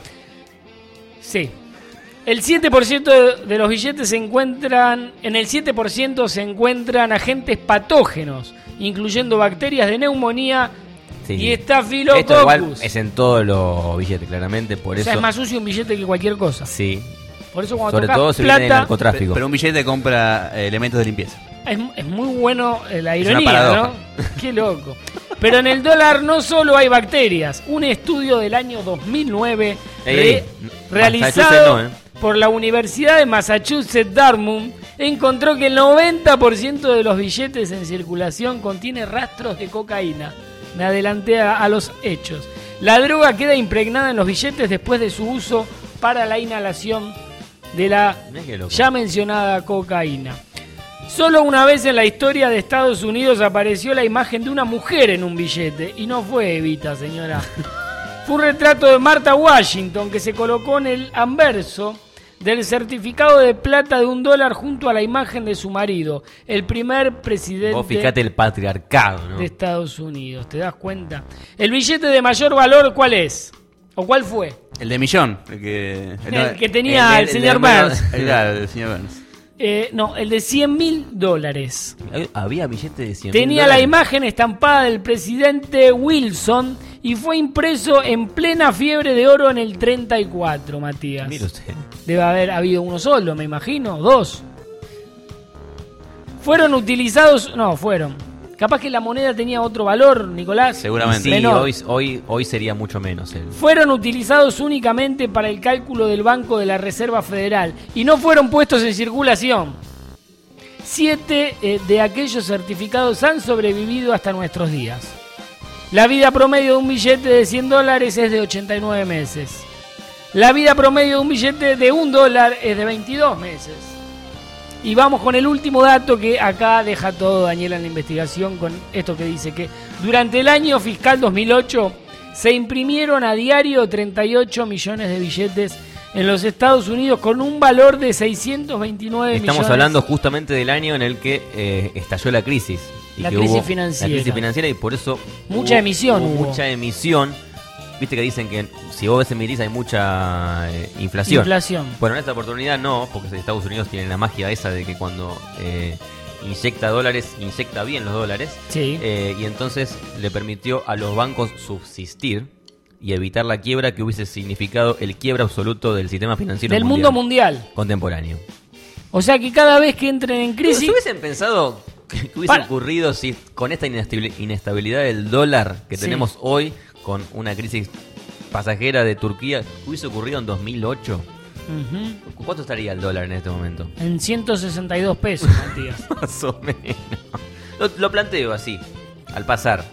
Sí. El siete por ciento de, de los billetes se encuentran... En el siete por ciento se encuentran agentes patógenos, incluyendo bacterias de neumonía Sí. y Esto igual Staphylococcus. es en todos los billetes, claramente. Por O eso. sea, es más sucio un billete que cualquier cosa. Sí. Por eso cuando Sobre tocas todo si viene del plata, narcotráfico. Pero un billete compra eh, elementos de limpieza. es, es muy bueno eh, la Es una ironía, paradoja. ¿no? Qué loco. Pero en el dólar no solo hay bacterias. Un estudio del año dos mil nueve Ey, re- ey, realizado Massachusetts no, ¿eh? por la Universidad de Massachusetts Dartmouth encontró que el noventa por ciento de los billetes en circulación contiene rastros de cocaína. Me adelanté a, a los hechos. La droga queda impregnada en los billetes después de su uso para la inhalación de la Mirá qué loco. ya mencionada cocaína. Solo una vez en la historia de Estados Unidos apareció la imagen de una mujer en un billete. Y no fue Evita, señora. Fue un retrato de Martha Washington que se colocó en el anverso del certificado de plata de un dólar junto a la imagen de su marido, el primer Vos presidente fijate el patriarcado, ¿no? de Estados Unidos. ¿Te das cuenta? ¿El billete de mayor valor cuál es? ¿O cuál fue? El de millón. El que, El que tenía el señor Burns. Claro, el señor Burns. Eh, no, el de cien mil dólares. Había billetes de cien mil Tenía dólares. la imagen estampada del presidente Wilson y fue impreso en plena fiebre de oro en el treinta y cuatro, Matías. Mire usted. Debe haber habido uno solo, me imagino, dos. Fueron utilizados, no, fueron. Capaz que la moneda tenía otro valor, Nicolás. Seguramente. Sí, Menor. hoy, hoy, hoy sería mucho menos. El... Fueron utilizados únicamente para el cálculo del Banco de la Reserva Federal y no fueron puestos en circulación. Siete eh, de aquellos certificados han sobrevivido hasta nuestros días. La vida promedio de un billete de cien dólares es de ochenta y nueve meses. La vida promedio de un billete de un dólar es de veintidós meses. Y vamos con el último dato que acá deja todo Daniela en la investigación con esto que dice que durante el año fiscal dos mil ocho se imprimieron a diario treinta y ocho millones de billetes en los Estados Unidos con un valor de seiscientos veintinueve millones. Estamos hablando justamente del año en el que eh, estalló la crisis. Y La que crisis hubo financiera. La crisis financiera y por eso... Mucha hubo- emisión hubo hubo. Mucha emisión. Viste que dicen que si vos ves emitís hay mucha eh, inflación. Inflación. Bueno, en esta oportunidad no, porque Estados Unidos tiene la magia esa de que cuando eh, inyecta dólares, inyecta bien los dólares. Sí. Eh, y entonces le permitió a los bancos subsistir y evitar la quiebra que hubiese significado el quiebra absoluto del sistema financiero Del mundial mundo mundial. contemporáneo. O sea que cada vez que entren en Pero si crisis... hubiesen pensado que hubiese Para. ocurrido si con esta inestabil- inestabilidad del dólar que Sí. tenemos hoy, con una crisis pasajera de Turquía, hubiese ocurrido en dos mil ocho, Ujú. ¿cuánto estaría el dólar en este momento? En ciento sesenta y dos pesos, Matías. Más o menos. Lo, lo planteo así, al pasar.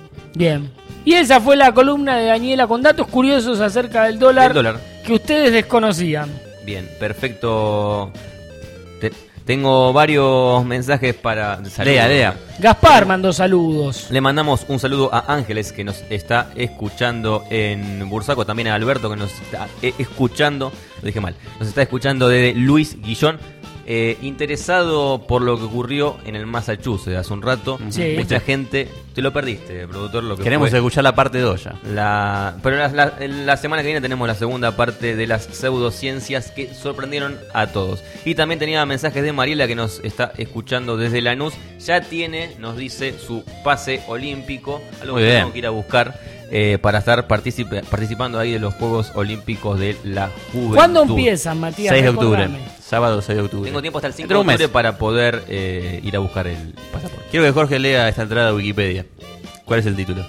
Bien. Y esa fue la columna de Daniela con datos curiosos acerca del dólar, Del dólar. que ustedes desconocían. Bien, perfecto. Te- tengo varios mensajes para... saludos. Lea, lea. Gaspar mandó saludos. Le mandamos un saludo a Ángeles, que nos está escuchando en Bursaco, también a Alberto, que nos está eh, escuchando, lo dije mal, nos está escuchando desde Luis Guillón, eh, interesado por lo que ocurrió en el Massachusetts hace un rato. Sí. Mucha gente, te lo perdiste, productor, lo que Queremos fue. escuchar la parte dos ya. La, pero la, la- la semana que viene tenemos la segunda parte de las pseudociencias que sorprendieron a todos. Y también tenía mensajes de Mariela, que nos está escuchando desde Lanús. Ya tiene, nos dice, su pase olímpico, algo Muy que bien. tengo que ir a buscar eh, para estar participe- participando ahí de los Juegos Olímpicos de la Juventud. ¿Cuándo empiezan, Matías? seis de octubre. Recordame. Sábado seis de octubre. Tengo tiempo hasta el cinco Dentro de de un mes. octubre para poder eh, ir a buscar el pasaporte. Quiero que Jorge lea esta entrada a Wikipedia. ¿Cuál es el título?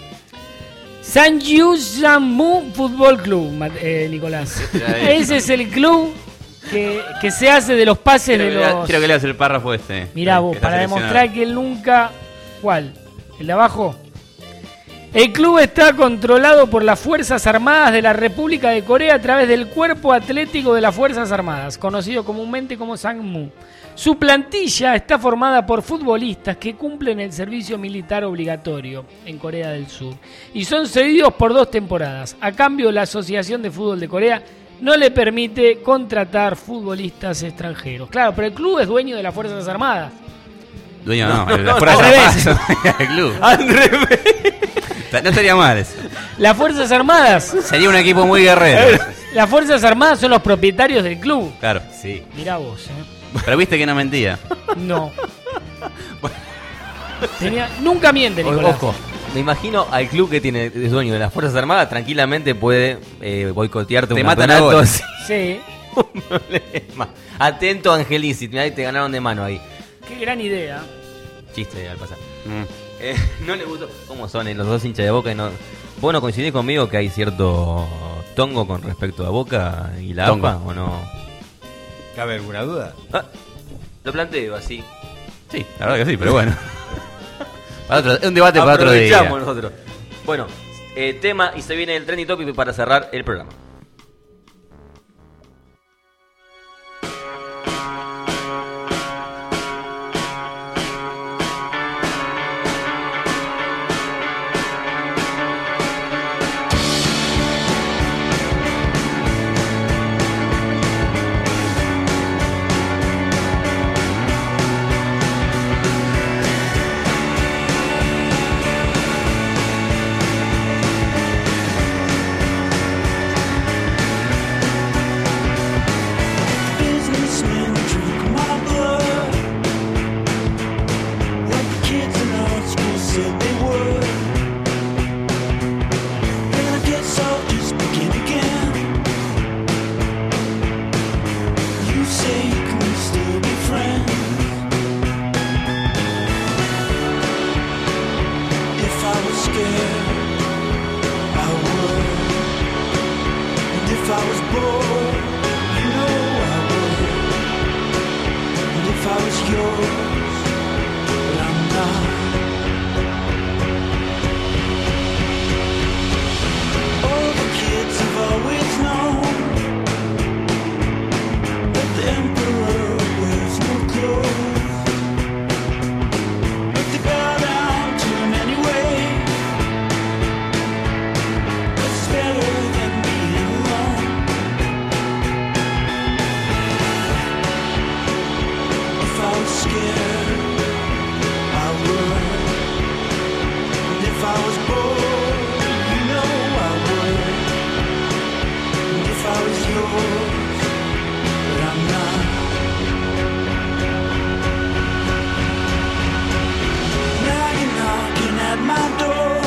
San Yu Mu Fútbol Club, Mat- eh, Nicolás. Ese es el club que, que se hace de los pases Quiero de que, lea- los... quiero que leas el párrafo este. Mirá que vos, está para seleccionado. demostrar que él nunca... ¿Cuál? ¿El de abajo? El club está controlado por las Fuerzas Armadas de la República de Corea a través del Cuerpo Atlético de las Fuerzas Armadas, conocido comúnmente como Sangmu. Su plantilla está formada por futbolistas que cumplen el servicio militar obligatorio en Corea del Sur y son cedidos por dos temporadas. A cambio, la Asociación de Fútbol de Corea no le permite contratar futbolistas extranjeros. Claro, pero el club es dueño de las Fuerzas Armadas. Dueño no, No, la no, fuerza al armada revés. es dueña del club. Al revés. No estaría mal eso. Las Fuerzas Armadas. Sería un equipo muy guerrero. Las Fuerzas Armadas son los propietarios del club. Claro. Sí. Mirá vos, ¿eh? Pero viste que no mentía. No. Tenía- nunca miente, Nicolás. Ojo, me imagino al club que tiene es dueño de las Fuerzas Armadas tranquilamente puede eh, boicotearte Te un matan a campeonato gol. sin Sí. problema. Atento, Angelici, mirá, y te ganaron de mano ahí. Qué gran idea. Chiste al pasar. Mm. Eh, no le gustó. ¿Cómo son eh, los dos hinchas de Boca? Y no... ¿Vos no coincidís conmigo que hay cierto tongo con respecto a Boca y la Tongo. A F A o no? ¿Cabe alguna duda? Ah, lo planteo así. Sí, la verdad que sí, pero bueno. Para otro- es un debate para otro día. Aprovechamos nosotros. Bueno, eh, tema y se viene el trending topic para cerrar el programa. yours, but I'm not. All the kids have always known that the emperor wears no clothes, but they bow down to him anyway. It's better than being alone. If I was scared, I would. And if I was bored, you know I would. And if I was yours, but I'm not. Now you're knocking at my door,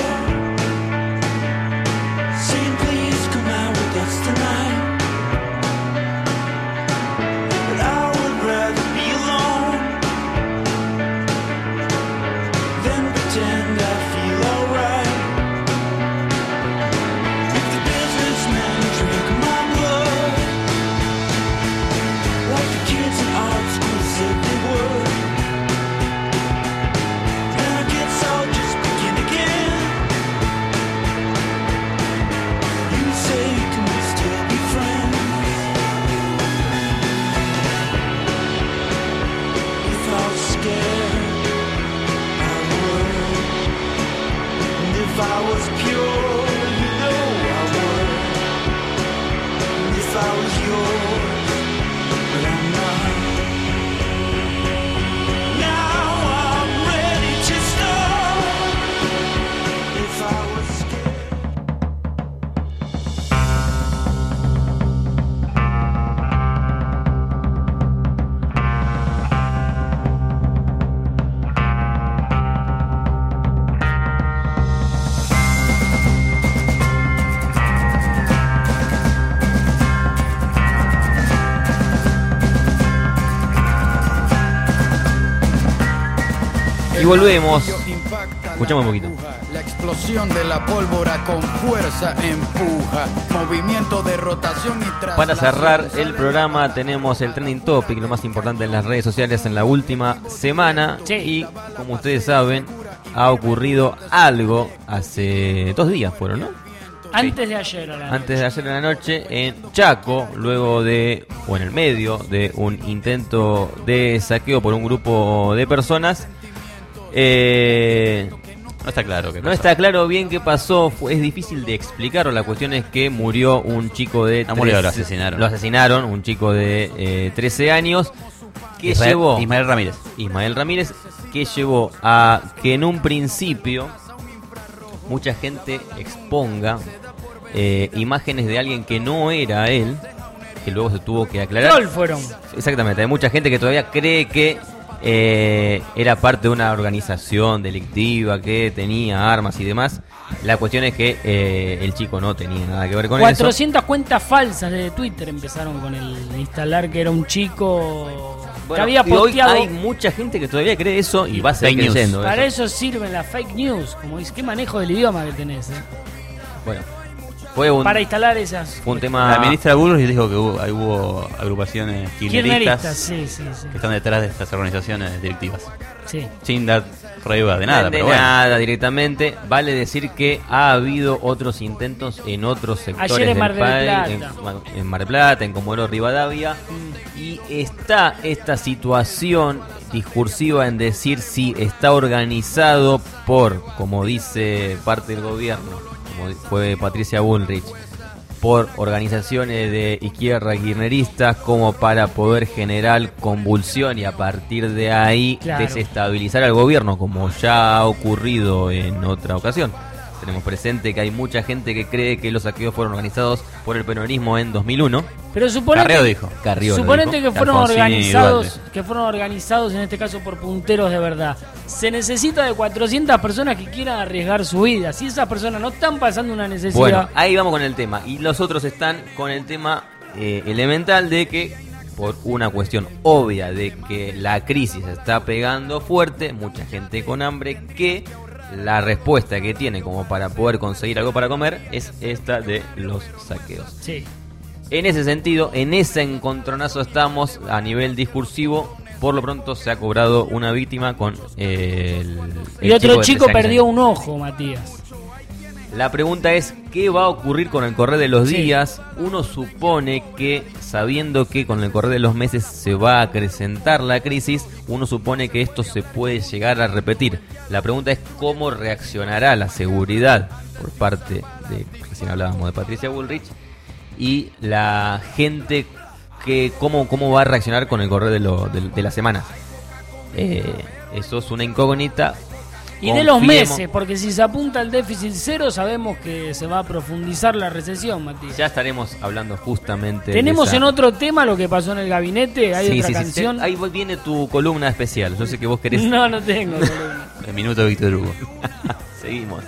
saying please come out with us tonight. But I would rather be alone than pretend I feel alright. If the businessmen drink my blood, like the kids in art school said they would, then I guess I'll just begin again. You say, can we still be friends? If I was scared, I would. And if I was pure, you know I would. And if I was yours, but I'm not. Now I'm ready to start. If I was scared. Y volvemos. Escuchamos un poquito. La explosión de la pólvora con fuerza empuja. Movimiento de rotación y traslación. Para cerrar el programa tenemos el trending topic, lo más importante en las redes sociales en la última semana. Y como ustedes saben, ha ocurrido algo hace dos días fueron, ¿no? Antes de ayer a la noche. Antes de ayer en la noche en Chaco, luego de, o en el medio de un intento de saqueo por un grupo de personas. Eh, no está claro qué pasó. No está claro bien qué pasó, fue, es difícil de explicarlo. La cuestión es que murió un chico de No murió, trece lo asesinaron. Lo asesinaron, un chico de eh, trece años. Que Israel- llevó Ismael Ramírez. Ismael Ramírez, que llevó a que en un principio mucha gente exponga eh, imágenes de alguien que no era él, que luego se tuvo que aclarar. Troll fueron. Exactamente, hay mucha gente que todavía cree que eh, era parte de una organización delictiva que tenía armas y demás. La cuestión es que eh, el chico no tenía nada que ver con cuatrocientas eso. cuentas falsas de Twitter empezaron con el instalar que era un chico que Bueno, había y hoy posteado. hay mucha gente que todavía cree eso y va a seguir Fake news. creyendo Para eso. eso sirven las fake news, como dice, qué manejo del idioma que tenés, eh? Bueno, fue un, Para instalar esas. fue un tema. La ministra Burgos dijo que hubo, ahí hubo agrupaciones kirchneristas Kirchneristas, sí, sí, sí. que están detrás de estas organizaciones delictivas. Sí. Sin dar prueba de nada, de pero bueno. nada directamente. Vale decir que ha habido otros intentos en otros sectores Ayer en del Mar del país, Plata. en, en Mar del Plata, en Comodoro Rivadavia, y está esta situación discursiva en decir si está organizado por, como dice parte del gobierno, como fue Patricia Bullrich, por organizaciones de izquierda kirchneristas, como para poder generar convulsión y a partir de ahí Claro. desestabilizar al gobierno, como ya ha ocurrido en otra ocasión. Tenemos presente que hay mucha gente que cree que los saqueos fueron organizados por el peronismo en dos mil uno. Pero suponete, Carrió dijo. Carrió lo suponete dijo. que fueron Alfonsín organizados, Duarte. que fueron organizados en este caso por punteros de verdad. Se necesita de cuatrocientas personas que quieran arriesgar su vida. Si esas personas no están pasando una necesidad. Bueno, ahí vamos con el tema. Y los otros están con el tema eh, elemental de que, por una cuestión obvia de que la crisis está pegando fuerte, mucha gente con hambre, que la respuesta que tiene como para poder conseguir algo para comer es esta de los saqueos. Sí. En ese sentido, en ese encontronazo estamos a nivel discursivo, por lo pronto se ha cobrado una víctima con eh, el, el Y otro de chico trece años. perdió un ojo, Matías. La pregunta es, ¿qué va a ocurrir con el correr de los Sí. días? Uno supone que, sabiendo que con el correr de los meses se va a acrecentar la crisis, uno supone que esto se puede llegar a repetir. La pregunta es, ¿cómo reaccionará la seguridad por parte de, recién hablábamos de Patricia Bullrich, y la gente, que cómo, cómo va a reaccionar con el correr de, lo, de, de las semanas? Eh, eso es una incógnita. Y de los Confiemos- meses, porque si se apunta al déficit cero, sabemos que se va a profundizar la recesión, Matías. Ya estaremos hablando justamente de Tenemos esa- en otro tema lo que pasó en el gabinete, hay Sí, otra sí, sí, canción. te- ahí viene tu columna especial. Yo sé que vos querés. No, no tengo columna. El minuto de Víctor Hugo. Seguimos.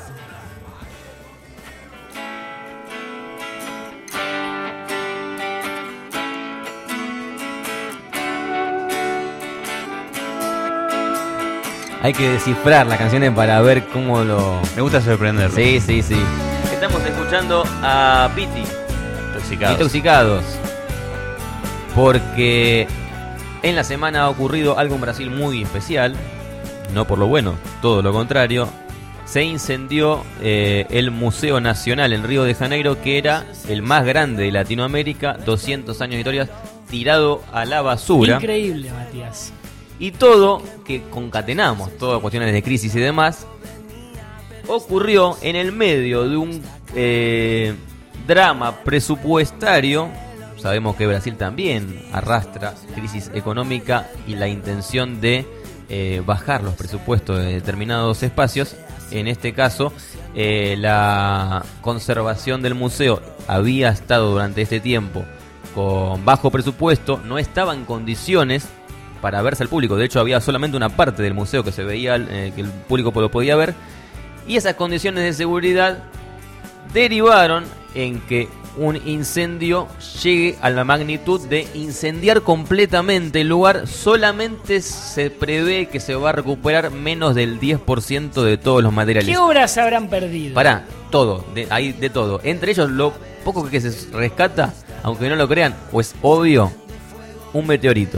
Hay que descifrar las canciones para ver cómo lo... Me gusta sorprenderlo. Sí, sí, sí. Estamos escuchando a Piti. Intoxicados. Intoxicados. Porque en la semana ha ocurrido algo en Brasil muy especial. No por lo bueno, todo lo contrario. Se incendió eh, el Museo Nacional en Río de Janeiro, que era el más grande de Latinoamérica. doscientos años de historia, tirado a la basura. Increíble, Matías. Y todo, que concatenamos, todas cuestiones de crisis y demás, ocurrió en el medio de un eh, drama presupuestario. Sabemos que Brasil también arrastra crisis económica y la intención de eh, bajar los presupuestos de determinados espacios. En este caso, eh, la conservación del museo había estado durante este tiempo con bajo presupuesto, no estaba en condiciones para verse al público. De hecho, había solamente una parte del museo que se veía, eh, que el público lo podía ver. Y esas condiciones de seguridad derivaron en que un incendio llegue a la magnitud de incendiar completamente el lugar. Solamente se prevé que se va a recuperar menos del diez por ciento de todos los materiales. ¿Qué obras se habrán perdido? Pará, todo, de, hay de todo. Entre ellos, lo poco que se rescata, aunque no lo crean, pues obvio, un meteorito.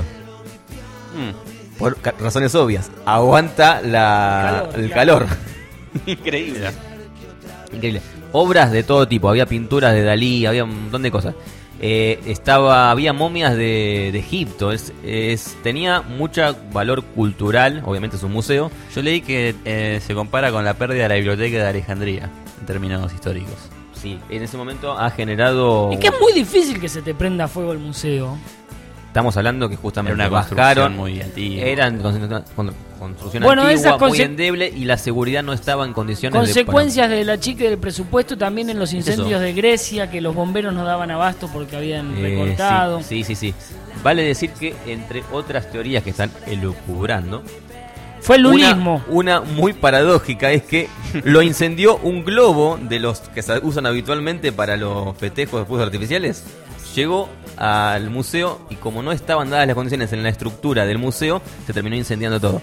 Mm, por ca- razones obvias. Aguanta la, Calor, el claro. calor. Increíble. Increíble. Obras de todo tipo. Había pinturas de Dalí, había un montón de cosas. Eh, estaba, había momias de, de Egipto. Es, es, tenía mucho valor cultural. Obviamente es un museo. Yo leí que eh, se compara con la pérdida de la biblioteca de Alejandría, en términos históricos. Sí, en ese momento ha generado... Es que es muy difícil que se te prenda fuego el museo. Estamos hablando que justamente Era una bajaron, construcción muy antigua. eran constru- con- construcción Bueno, antigua, esas muy conse- endeble, y la seguridad no estaba en condiciones Consecuencias de la chica del presupuesto también en los Es incendios eso. de Grecia, que los bomberos no daban abasto porque habían de... Eh, recortado. sí, sí, sí, sí. Vale decir que entre otras teorías que están elucubrando, Fue el lulismo. Una, una muy paradójica es que lo incendió un globo de los que se usan habitualmente para los festejos de fuegos artificiales. Llegó al museo y como no estaban dadas las condiciones en la estructura del museo, se terminó incendiando todo.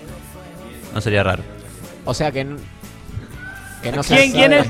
No sería raro. O sea que, n- que no se ¿Quién, sabe. quién es?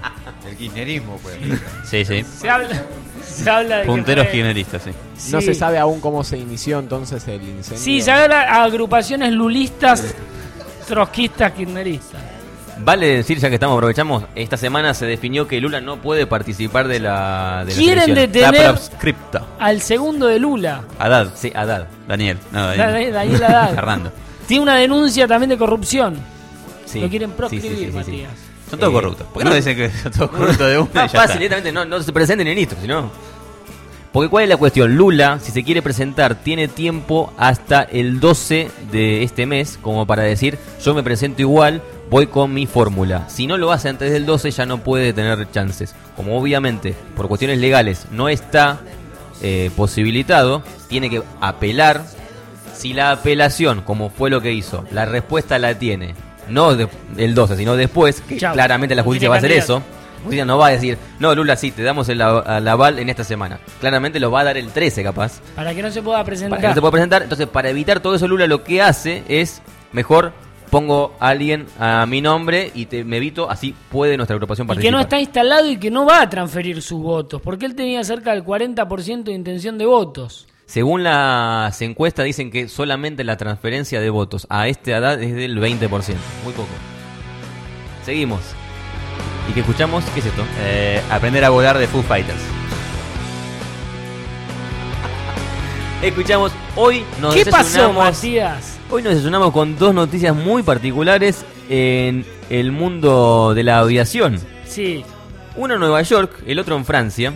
El kirchnerismo, pues. Sí, sí. Se habla, se habla de que Punteros fue- kirchneristas, sí. No Sí. se sabe aún cómo se inició entonces el incendio. Sí, se habla a agrupaciones lulistas, trotskistas, kirchneristas. Vale decir, ya que estamos, aprovechamos, esta semana se definió que Lula no puede participar de la de las Quieren elecciones. detener La proscripta. al segundo de Lula, Haddad. Sí, Haddad. Daniel. No, Da- Daniel. Daniel Haddad. Fernando. Tiene una denuncia también de corrupción. Sí. Lo quieren Sí, proscribir, sí, sí, sí, sí. Matías. Son todos Eh, corruptos. ¿Por qué no dicen que son todos corruptos de una y Más ya fácil, está? directamente no, no se presenten ni ministros, sino. Porque ¿cuál es la cuestión? Lula, si se quiere presentar, tiene tiempo hasta el doce de este mes como para decir, yo me presento igual, voy con mi fórmula. Si no lo hace antes del doce, ya no puede tener chances. Como obviamente, por cuestiones legales, no está eh, posibilitado, tiene que apelar. Si la apelación, como fue lo que hizo, la respuesta la tiene, no de- el doce, sino después, que Chau. claramente la No justicia tiene va a hacer candidato. eso. La justicia no va a decir, no, Lula, sí, te damos el, av- el aval en esta semana. Claramente lo va a dar el trece, capaz. Para que no se pueda presentar. Para que no se pueda presentar. Entonces, para evitar todo eso, Lula lo que hace es, mejor pongo a alguien a mi nombre y te, me evito, así puede nuestra agrupación Y participar. que no está instalado y que no va a transferir sus votos, porque él tenía cerca del cuarenta por ciento de intención de votos. Según las encuestas dicen que solamente la transferencia de votos a esta edad es del veinte por ciento, muy poco. Seguimos. ¿Y qué escuchamos? ¿Qué es esto? Eh, aprender a volar de Foo Fighters. Escuchamos, hoy nos ¿Qué pasó, desayunamos, Matías? Hoy nos desayunamos con dos noticias muy particulares en el mundo de la aviación. Sí. Uno en Nueva York, el otro en Francia.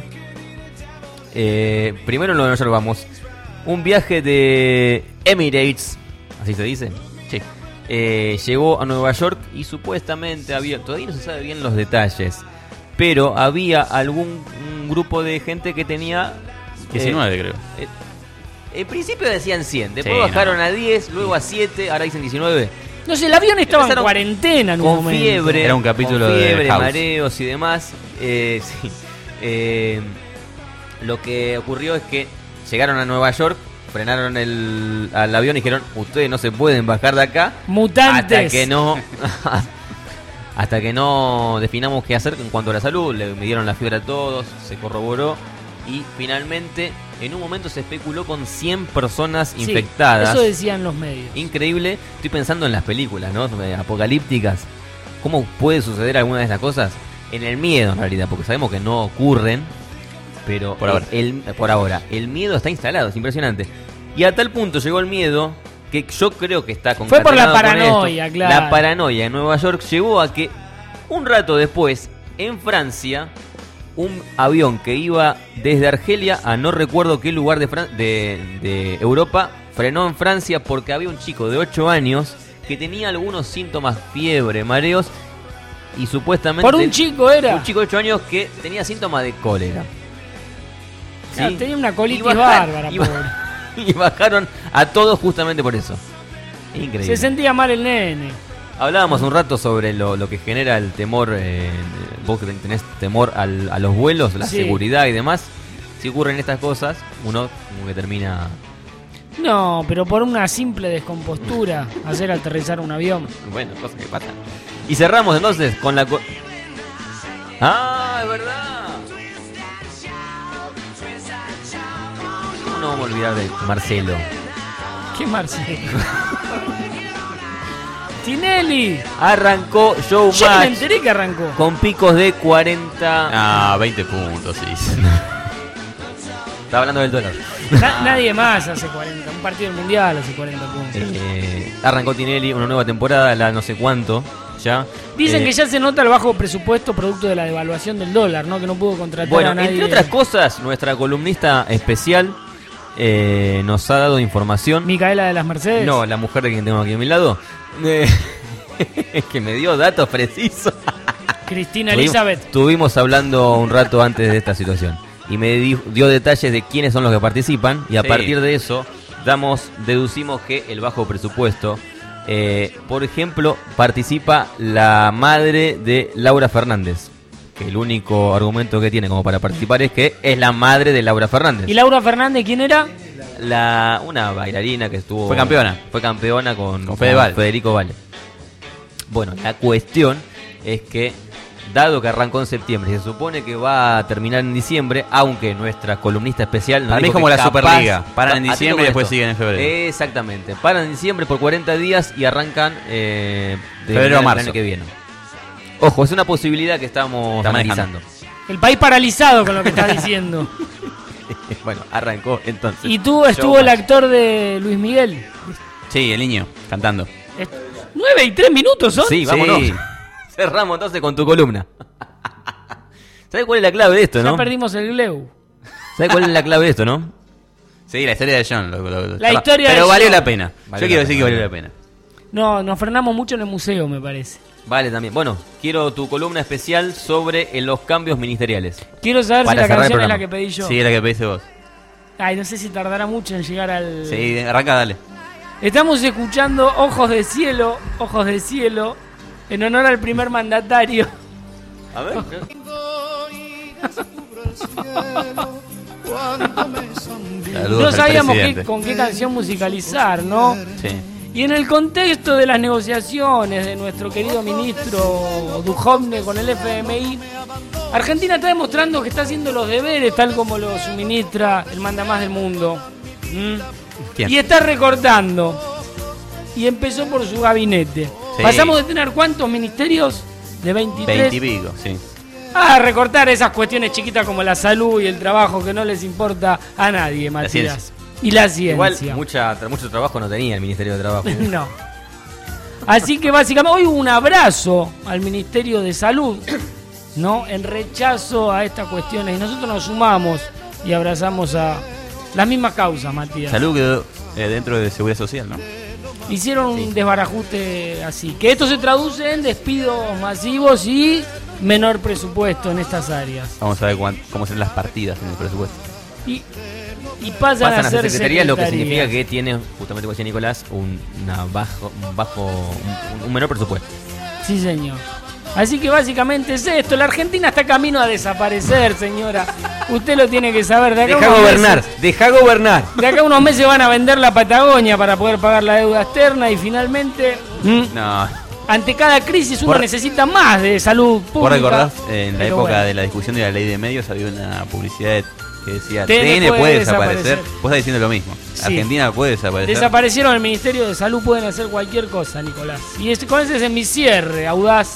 Eh, primero en Nueva York vamos. Un viaje de Emirates, así se dice. Sí. Eh, llegó a Nueva York y supuestamente había, todavía no se sabe bien los detalles, pero había algún un grupo de gente que tenía diecinueve, eh, creo. Eh, en principio decían cien, después Sí, bajaron no. a diez, luego a siete, ahora dicen diecinueve. No sé, el avión estaba en Empezaron cuarentena en un con momento. fiebre, Era un capítulo con de fiebre, House. mareos y demás. Eh, sí. Eh, lo que ocurrió es que llegaron a Nueva York, frenaron el al avión y dijeron, ustedes no se pueden bajar de acá Mutantes. hasta que no hasta que no definamos qué hacer en cuanto a la salud. Le midieron la fiebre a todos, se corroboró y finalmente en un momento se especuló con cien personas Sí, infectadas. eso decían los medios. Increíble. Estoy pensando en las películas, ¿no? Apocalípticas. ¿Cómo puede suceder alguna de esas cosas? En el miedo, en realidad, porque sabemos que no ocurren. Pero Por ahora. El, por ahora, el miedo está instalado, es impresionante. Y a tal punto llegó el miedo que yo creo que está Fue por la concatenado con paranoia, esto. claro. La paranoia en Nueva York llevó a que un rato después, en Francia, un avión que iba desde Argelia a no recuerdo qué lugar de, Fran- de, de Europa, frenó en Francia porque había un chico de ocho años que tenía algunos síntomas, fiebre, mareos, y supuestamente... Por un chico era. Un chico de ocho años que tenía síntomas de cólera. Claro, ¿Sí? tenía una colitis Y bajar- bárbara, y, pobre. y bajaron a todos justamente por eso. Increíble. Se sentía mal el nene. Hablábamos un rato sobre lo, lo que genera el temor, eh, vos que tenés temor al- a los vuelos, la Sí. seguridad y demás. Si ocurren estas cosas, uno como que termina... No, pero por una simple descompostura hacer aterrizar un avión. Bueno, cosas que pasan. Y cerramos entonces con la... co- ¡Ah, es verdad! ¿Cómo no vamos a olvidar de Marcelo? ¿Qué Marcelo? Tinelli. Arrancó Yo ni me Showmatch enteré que arrancó. con picos de cuarenta... Ah, veinte puntos, sí. Estaba hablando del dólar. Na- nadie más hace cuarenta. Un partido del mundial hace cuarenta puntos. Eh, arrancó Tinelli una nueva temporada, la no sé cuánto ya. Dicen Eh, que ya se nota el bajo presupuesto producto de la devaluación del dólar, ¿no? Que no pudo contratar Bueno, a nadie. entre otras cosas, nuestra columnista especial eh, nos ha dado información. Micaela de las Mercedes. No, la mujer de quien tengo aquí a mi lado. eh, que me dio datos precisos. Cristina Tuvimos- Elizabeth. Estuvimos hablando un rato antes de esta situación. Y me di- dio detalles de quiénes son los que participan. Y a Sí. partir de eso, damos, deducimos que el bajo presupuesto. Eh, por ejemplo, participa la madre de Laura Fernández. Que el único argumento que tiene como para participar es que es la madre de Laura Fernández. ¿Y Laura Fernández quién era? La, una bailarina que estuvo... Fue campeona. Fue campeona con, Con Fede Val. Federico Vale. Bueno, la cuestión es que, dado que arrancó en septiembre y se supone que va a terminar en diciembre, aunque nuestra columnista especial... nos Para mí dijo como que la capaz- Superliga. Paran en Atento diciembre con y después esto. siguen en febrero. Exactamente. Paran en diciembre por cuarenta días y arrancan eh, de Febrero a el marzo. año que viene. Ojo, es una posibilidad que estamos Está analizando. El país paralizado con lo que estás diciendo. Bueno, arrancó entonces. Y tú estuvo el actor de Luis Miguel. Sí, el niño, cantando. Es- Nueve y tres minutos son. Sí, vámonos. Cerramos entonces con tu columna. ¿Sabes cuál es la clave de esto, Ya no? perdimos el Gleu. ¿Sabes cuál es la clave de esto, no? Sí, la historia de John. lo- lo- lo- La historia Pero de valió John. la pena. Valió Yo quiero la decir que pena, valió la valió. pena. No, nos frenamos mucho en el museo, me parece. Vale, también. Bueno, quiero tu columna especial sobre eh, los cambios ministeriales. Quiero saber Para si la cerrar el canción es la programa. que pedí yo. Sí, es la que pediste vos. Ay, no sé si tardará mucho en llegar al... Sí, arranca, dale. Estamos escuchando Ojos de Cielo, Ojos de Cielo, en honor al primer mandatario. A ver. No sabíamos qué- con qué canción musicalizar, ¿no? Sí. Y en el contexto de las negociaciones de nuestro querido ministro Duhovne con el F M I, Argentina está demostrando que está haciendo los deberes tal como lo suministra el mandamás del mundo. ¿Mm? ¿Quién? Y está recortando. Y empezó por su gabinete. Sí. Pasamos de tener ¿cuántos ministerios? De veintitrés. Veinte y pico, sí. A recortar esas cuestiones chiquitas como la salud y el trabajo que no les importa a nadie, Matías. ciencia. Y la ciencia. Igual mucha, mucho trabajo no tenía el Ministerio de Trabajo. No. Así que básicamente hoy hubo un abrazo al Ministerio de Salud, ¿no? En rechazo a estas cuestiones. Y nosotros nos sumamos y abrazamos a las mismas causas, Matías. Salud quedó eh, dentro de Seguridad Social, ¿no? Hicieron un desbarajuste así. Que esto se traduce en despidos masivos y menor presupuesto en estas áreas. Vamos a ver cuán, cómo serán las partidas en el presupuesto. Y, y pasan, Pasan a ser secretarías, lo que significa secretarías. que tiene, justamente como decía Nicolás, un, una bajo, un bajo, un, un menor presupuesto. Sí, señor. Así que básicamente es esto. La Argentina está camino a desaparecer, señora. Usted lo tiene que saber. De acá Deja unos gobernar, meses- deja gobernar. De acá a unos meses van a vender la Patagonia para poder pagar la deuda externa y finalmente, ¿m? No. ante cada crisis uno Por- necesita más de salud pública. ¿Vos recordás en la Pero época bueno. de la discusión de la ley de medios había una publicidad de- que decía T N T N puede, puede desaparecer? desaparecer. Vos estás diciendo lo mismo. Sí. Argentina puede desaparecer. Desaparecieron el Ministerio de Salud, pueden hacer cualquier cosa, Nicolás. Y este, con ese es mi cierre, audaz.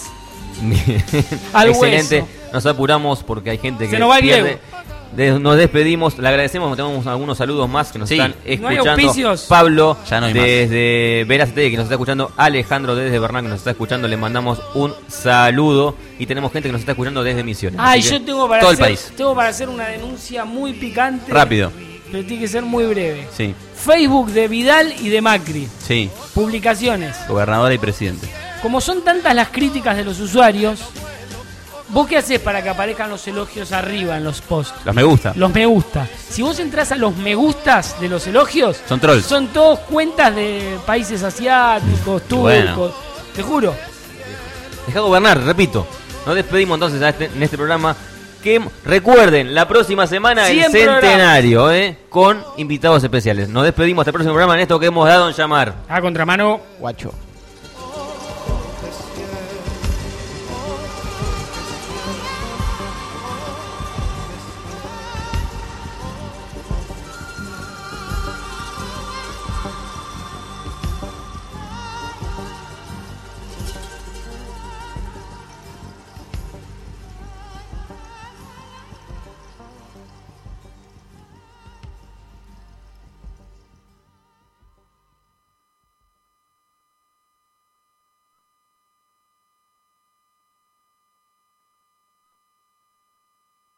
Al Excelente. hueso. Nos apuramos porque hay gente que Se nos va el pierde. Diego. De- nos despedimos, le agradecemos, tenemos algunos saludos más que nos Sí. están ¿No hay escuchando. auspicios? Pablo, Ya no hay más. desde Veracete, que nos está escuchando. Alejandro, desde Bernal, que nos está escuchando. Le mandamos un saludo. Y tenemos gente que nos está escuchando desde Misiones. Ay, Así que yo tengo para, todo hacer, el país. tengo para hacer una denuncia muy picante. Rápido. Pero tiene que ser muy breve. Sí, Facebook de Vidal y de Macri. sí. Publicaciones. Gobernadora y presidente. Como son tantas las críticas de los usuarios, ¿vos qué haces para que aparezcan los elogios arriba en los posts? Los me gusta. Los me gusta. Si vos entras a los me gustas de los elogios, Son trolls. son todos cuentas de países asiáticos, turcos. Bueno. Te juro. Deja gobernar, repito. Nos despedimos entonces a este- en este programa. Que recuerden, la próxima semana el cien centenario, eh, con invitados especiales. Nos despedimos hasta el próximo programa en esto que hemos dado en llamar. A contramano. Guacho.